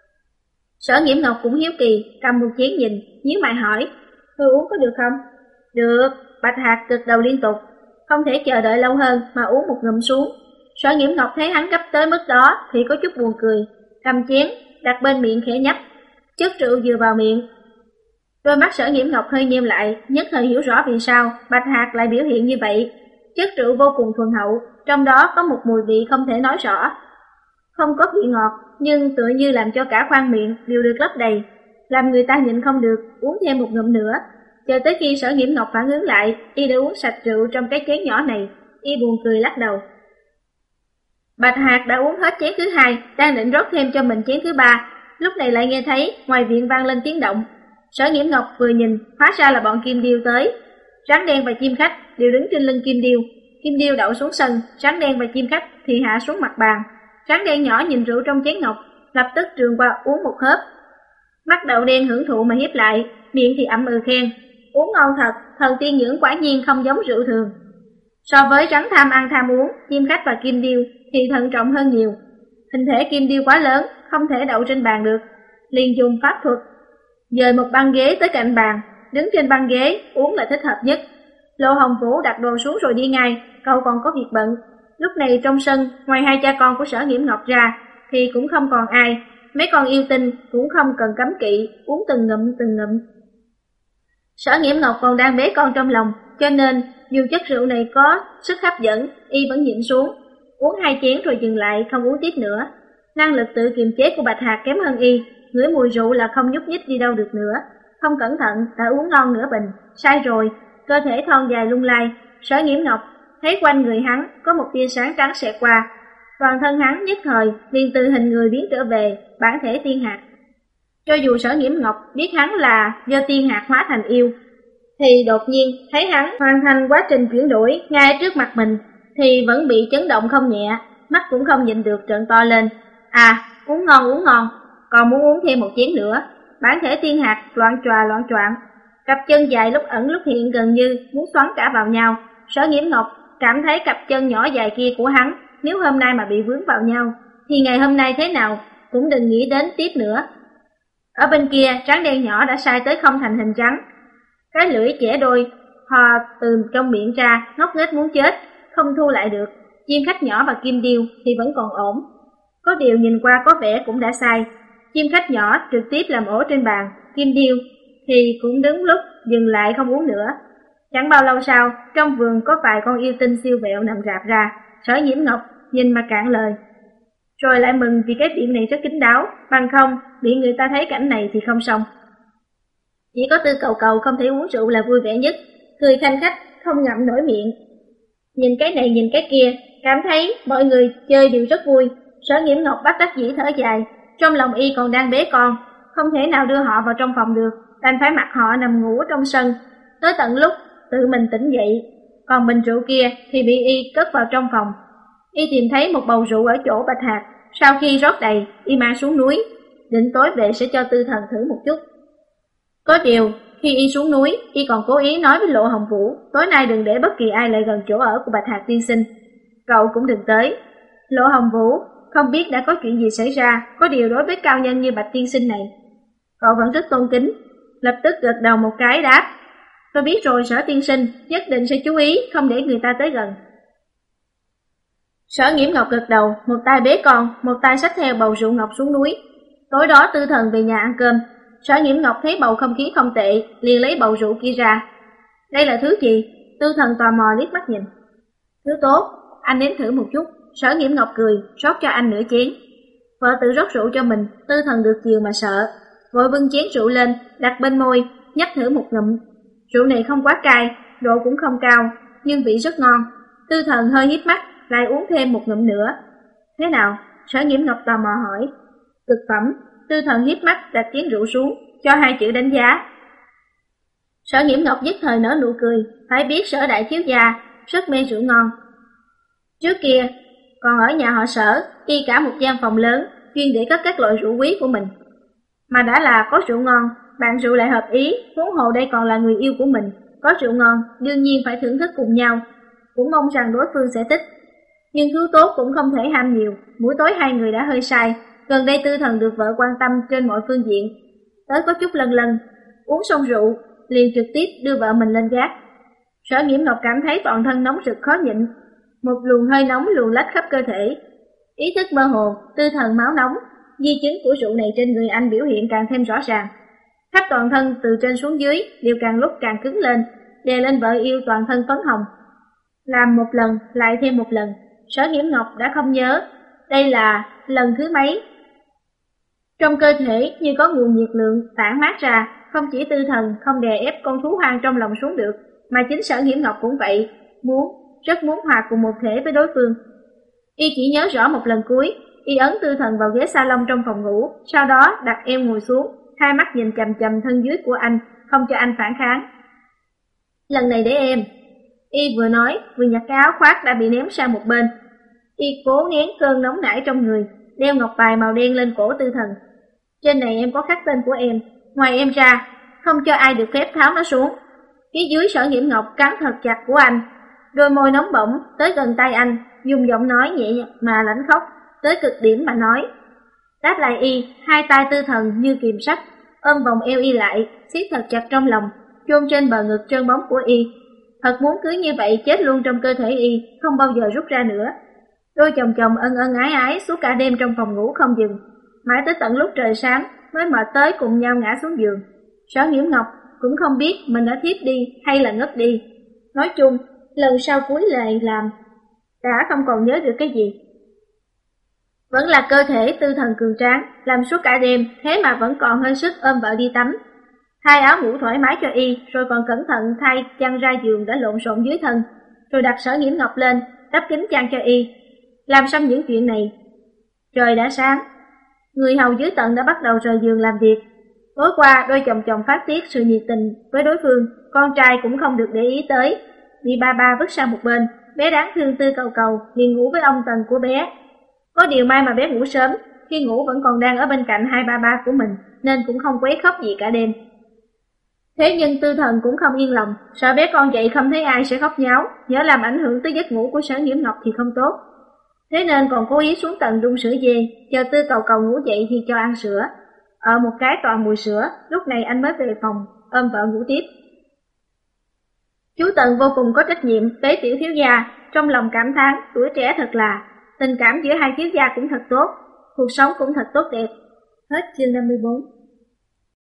Sở Nghiễm Ngọc cũng hiếu kỳ, cầm một chén nhìn, nhíu mày hỏi, tôi uống có được không? Được, Bạch Hạc gật đầu liên tục, không thể chờ đợi lâu hơn mà uống một ngụm xuống. Sở Nghiễm Ngọc thấy hắn gấp tới mức đó thì có chút buồn cười, cầm chén, đặt bên miệng khẽ nhấp, chất rượu vừa vào miệng. Đôi mắt Sở Nghiễm Ngọc hơi nheo lại, nhất thời hiểu rõ vì sao Bạch Hạc lại biểu hiện như vậy. Chất rượu vô cùng thuần hậu, trong đó có một mùi vị không thể nói rõ. Không có vị ngọt, nhưng tựa như làm cho cả khoang miệng đều được lấp đầy, làm người ta nhịn không được, uống thêm một ngụm nữa. Chờ tới khi Sở Nghiễm Ngọc phản ứng lại, y đã uống sạch rượu trong cái chén nhỏ này, y buồn cười lắc đầu. Bạch Hạc đã uống hết chén thứ hai, đang định rót thêm cho mình chén thứ ba, lúc này lại nghe thấy ngoài viện vang lên tiếng động. Sở Nghiễm Ngọc vừa nhìn, hóa ra là bọn Kim Điêu tới. Rắn đen và chim khách đều đứng trên lưng Kim Điêu. Kim Điêu đậu xuống sân, rắn đen và chim khách thì hạ xuống mặt bàn. Rắn đen nhỏ nhìn rượu trong chén ngọc, lập tức trường qua uống một hớp. Mắt đậu đen hưởng thụ mà hiếp lại, miệng thì ậm ừ khen, uống ngon thật, thần tiên nhưỡng quả nhiên không giống rượu thường. So với rắn tham ăn tham uống, chim khách và Kim Điêu thì thận trọng hơn nhiều. Hình thể Kim Điêu quá lớn, không thể đậu trên bàn được, liền dùng pháp thuật dời một băng ghế tới cạnh bàn, đứng trên băng ghế uống là thích hợp nhất. Lộ Hồng Vũ đặt đồ xuống rồi đi ngay, cậu còn có việc bận. Lúc này trong sân, ngoài hai cha con của Sở Nghiễm Ngọc ra thì cũng không còn ai, mấy con yêu tinh cũng không cần cấm kỵ, uống từng ngụm từng ngụm. Sở Nghiễm Ngọc còn đang bế con trong lòng, cho nên dù chất rượu này có sức hấp dẫn, y vẫn nhịn xuống, uống hai chén rồi dừng lại không uống tiếp nữa. Năng lực tự kiềm chế của Bạch Hạc kém hơn y, ngửi mùi rượu là không nhúc nhích đi đâu được nữa, không cẩn thận đã uống non nửa bình. Sai rồi, cơ thể thon dài lung lay. Sở Nghiễm Ngọc thấy quanh người hắn có một tia sáng trắng xẹt qua, toàn thân hắn nhất thời liền từ hình người biến trở về bản thể tiên hạt. Cho dù Sở Nghiễm Ngọc biết hắn là do tiên hạt hóa thành yêu, thì đột nhiên thấy hắn hoàn thành quá trình chuyển đổi ngay trước mặt mình thì vẫn bị chấn động không nhẹ, mắt cũng không nhịn được trợn to lên. À, uống ngon uống ngon, còn muốn uống thêm một chén nữa. Bản thể tiên hạt loạn tròa loạn choạng, cặp chân dài lúc ẩn lúc hiện gần như muốn xoắn cả vào nhau. Sở Nghiễm Ngọc cảm thấy cặp chân nhỏ dài kia của hắn nếu hôm nay mà bị vướng vào nhau thì ngày hôm nay thế nào cũng đừng nghĩ đến tiếp nữa. Ở bên kia, rắn đen nhỏ đã sai tới không thành hình trắng, cái lưỡi chẻ đôi hò từ trong miệng ra, ngốc nghếch muốn chết, không thu lại được. Chim khách nhỏ và Kim Điêu thì vẫn còn ổn, có điều nhìn qua có vẻ cũng đã sai. Chim khách nhỏ trực tiếp làm ổ trên bàn, Kim Điêu thì cũng đứng lúc dừng lại không uống nữa. Chẳng bao lâu sau, trong vườn có vài con yêu tinh siêu vẹo nằm rạp ra. Sở Nhiễm Ngọc nhìn mà cạn lời, rồi lại mừng vì cái viện này rất kín đáo, bằng không bị người ta thấy cảnh này thì không xong. Chỉ có Tư Cầu Cầu không thể uống rượu là vui vẻ nhất, cười khanh khách không ngậm nổi miệng, nhìn cái này nhìn cái kia, cảm thấy mọi người chơi đều rất vui. Sở Nghiễm Ngọc bắt đắc dĩ thở dài, trong lòng y còn đang bế con, không thể nào đưa họ vào trong phòng được, đành phải mặc họ nằm ngủ trong sân, tới tận lúc tự mình tỉnh dậy. Còn bình rượu kia thì bị y cất vào trong phòng. Y tìm thấy một bầu rượu ở chỗ Bạch Hạc, sau khi rót đầy, y mang xuống núi, định tối về sẽ cho Tư Thần thử một chút. Có điều, khi y xuống núi, y còn cố ý nói với Lộ Hồng Vũ, tối nay đừng để bất kỳ ai lại gần chỗ ở của Bạch Hạc tiên sinh, cậu cũng đừng tới. Lộ Hồng Vũ không biết đã có chuyện gì xảy ra, có điều đối với cao nhân như Bạch tiên sinh này, cậu vẫn rất tôn kính, lập tức gật đầu một cái đáp, tôi biết rồi Sở tiên sinh, nhất định sẽ chú ý không để người ta tới gần. Sở Nghiễm Ngọc gật đầu, một tay bế con, một tay xách theo bầu rượu ngọc xuống núi. Tối đó Tư Thần về nhà ăn cơm, Sở Nghiễm Ngọc thấy bầu không khí không tệ, liền lấy bầu rượu kia ra. Đây là thứ gì? Tư Thần tò mò liếc mắt nhìn. Thứ tốt, anh nếm thử một chút. Sở Nghiễm Ngọc cười, rót cho anh nửa chén. Vợ tự rót rượu cho mình, Tư Thần được chiều mà sợ, vội bưng chén rượu lên, đặt bên môi, nhấp thử một ngụm. Rượu này không quá cay, độ cũng không cao, nhưng vị rất ngon. Tư Thần hơi híp mắt, lại uống thêm một ngụm nữa. Thế nào? Sở Nghiễm Ngọc tò mò hỏi. Cực phẩm. Tư Thần híp mắt đặt chén rượu xuống, cho hai chữ đánh giá. Sở Nghiễm Ngọc nhất thời nở nụ cười, phải biết Sở đại thiếu gia rất mê rượu ngon. Trước kia, còn ở nhà họ Sở, y cả một gian phòng lớn, chuyên để cất các loại rượu quý của mình. Mà đã là có rượu ngon, bạn rượu lại hợp ý, huống hồ đây còn là người yêu của mình, có rượu ngon, đương nhiên phải thưởng thức cùng nhau, cũng mong rằng đối phương sẽ thích. Nhưng thứ tốt cũng không thể ham nhiều, buổi tối hai người đã hơi say, gần đây Tư Thần được vợ quan tâm trên mọi phương diện, tới có chút lân lân, uống xong rượu, liền trực tiếp đưa vợ mình lên gác. Sở Nghiễm Ngọc cảm thấy toàn thân nóng rực khó nhịn, một luồng hơi nóng luồn lách khắp cơ thể. Ý thức mơ hồ, Tư Thần máu nóng, di chứng của rượu này trên người anh biểu hiện càng thêm rõ ràng. Khắp toàn thân từ trên xuống dưới đều càng lúc càng cứng lên, đè lên vợ yêu toàn thân phấn hồng. Làm một lần, lại thêm một lần, Sở Nghiễm Ngọc đã không nhớ, đây là lần thứ mấy. Trong cơ thể như có nguồn nhiệt lượng tản mát ra, không chỉ Tư Thần không đè ép con thú hoang trong lòng xuống được, mà chính Sở Nghiễm Ngọc cũng vậy, muốn, rất muốn hòa cùng một thể với đối phương. Y chỉ nhớ rõ một lần cuối, Y ấn Tư Thần vào ghế salon trong phòng ngủ, sau đó đặt em ngồi xuống, hai mắt nhìn chằm chằm thân dưới của anh, không cho anh phản kháng. Lần này để em. Y vừa nói, vừa nhặt cái áo khoác đã bị ném sang một bên. Y cố nén cơn nóng nảy trong người, đeo ngọc bài màu đen lên cổ Tư Thần. Trên này em có khắc tên của em, ngoài em ra, không cho ai được phép tháo nó xuống. Phía dưới Sở Nghiễm Ngọc cắn thật chặt của anh, đôi môi nóng bỏng tới gần tay anh, dùng giọng nói nhẹ mà lãnh khóc, tới cực điểm mà nói. Đáp lại Y, hai tay Tư Thần như kìm sắt, ôm vòng eo Y lại, siết thật chặt trong lòng, chôn trên bờ ngực trơn bóng của Y. Thật muốn cứ như vậy chết luôn trong cơ thể Y, không bao giờ rút ra nữa. Đôi chồng chồng ân ân ái ái suốt cả đêm trong phòng ngủ không dừng, mãi tới tận lúc trời sáng mới mệt tới cùng nhau ngã xuống giường. Sở Nghiễm Ngọc cũng không biết mình đã thiếp đi hay là ngất đi. Nói chung, lần sau cuối lời làm, đã không còn nhớ được cái gì. Vẫn là cơ thể Tư Thần cường tráng, làm suốt cả đêm, thế mà vẫn còn hơi sức ôm vợ đi tắm. Thay áo ngủ thoải mái cho Y, rồi còn cẩn thận thay chăn ra giường đã lộn xộn dưới thân, rồi đặt Sở Nghiễm Ngọc lên, đắp kín chăn cho Y. Làm xong những chuyện này, trời đã sáng, người hầu dưới tận đã bắt đầu rời giường làm việc. Tối qua, đôi chồng chồng phát tiết sự nhiệt tình với đối phương, con trai cũng không được để ý tới, bị ba ba vứt sang một bên. Bé đáng thương Tư Cầu Cầu liền ngủ với ông Tần của bé. Có điều may mà bé ngủ sớm, khi ngủ vẫn còn đang ở bên cạnh hai ba ba của mình, nên cũng không quấy khóc gì cả đêm. Thế nhưng Tư Thần cũng không yên lòng, sợ bé con dậy không thấy ai sẽ khóc nháo, nhớ làm ảnh hưởng tới giấc ngủ của Sở Nghiễm Ngọc thì không tốt. Thế nên còn cố ý xuống tầng đun sữa dê, chờ Tư Cầu Cầu ngủ dậy thì cho ăn sữa. Ở một cái toàn mùi sữa, lúc này anh mới về phòng, ôm vợ ngủ tiếp. Chú Tần vô cùng có trách nhiệm với tiểu thiếu gia, trong lòng cảm thán tuổi trẻ thật là, tình cảm giữa hai thiếu gia cũng thật tốt, cuộc sống cũng thật tốt đẹp. Hết chương năm mươi bốn.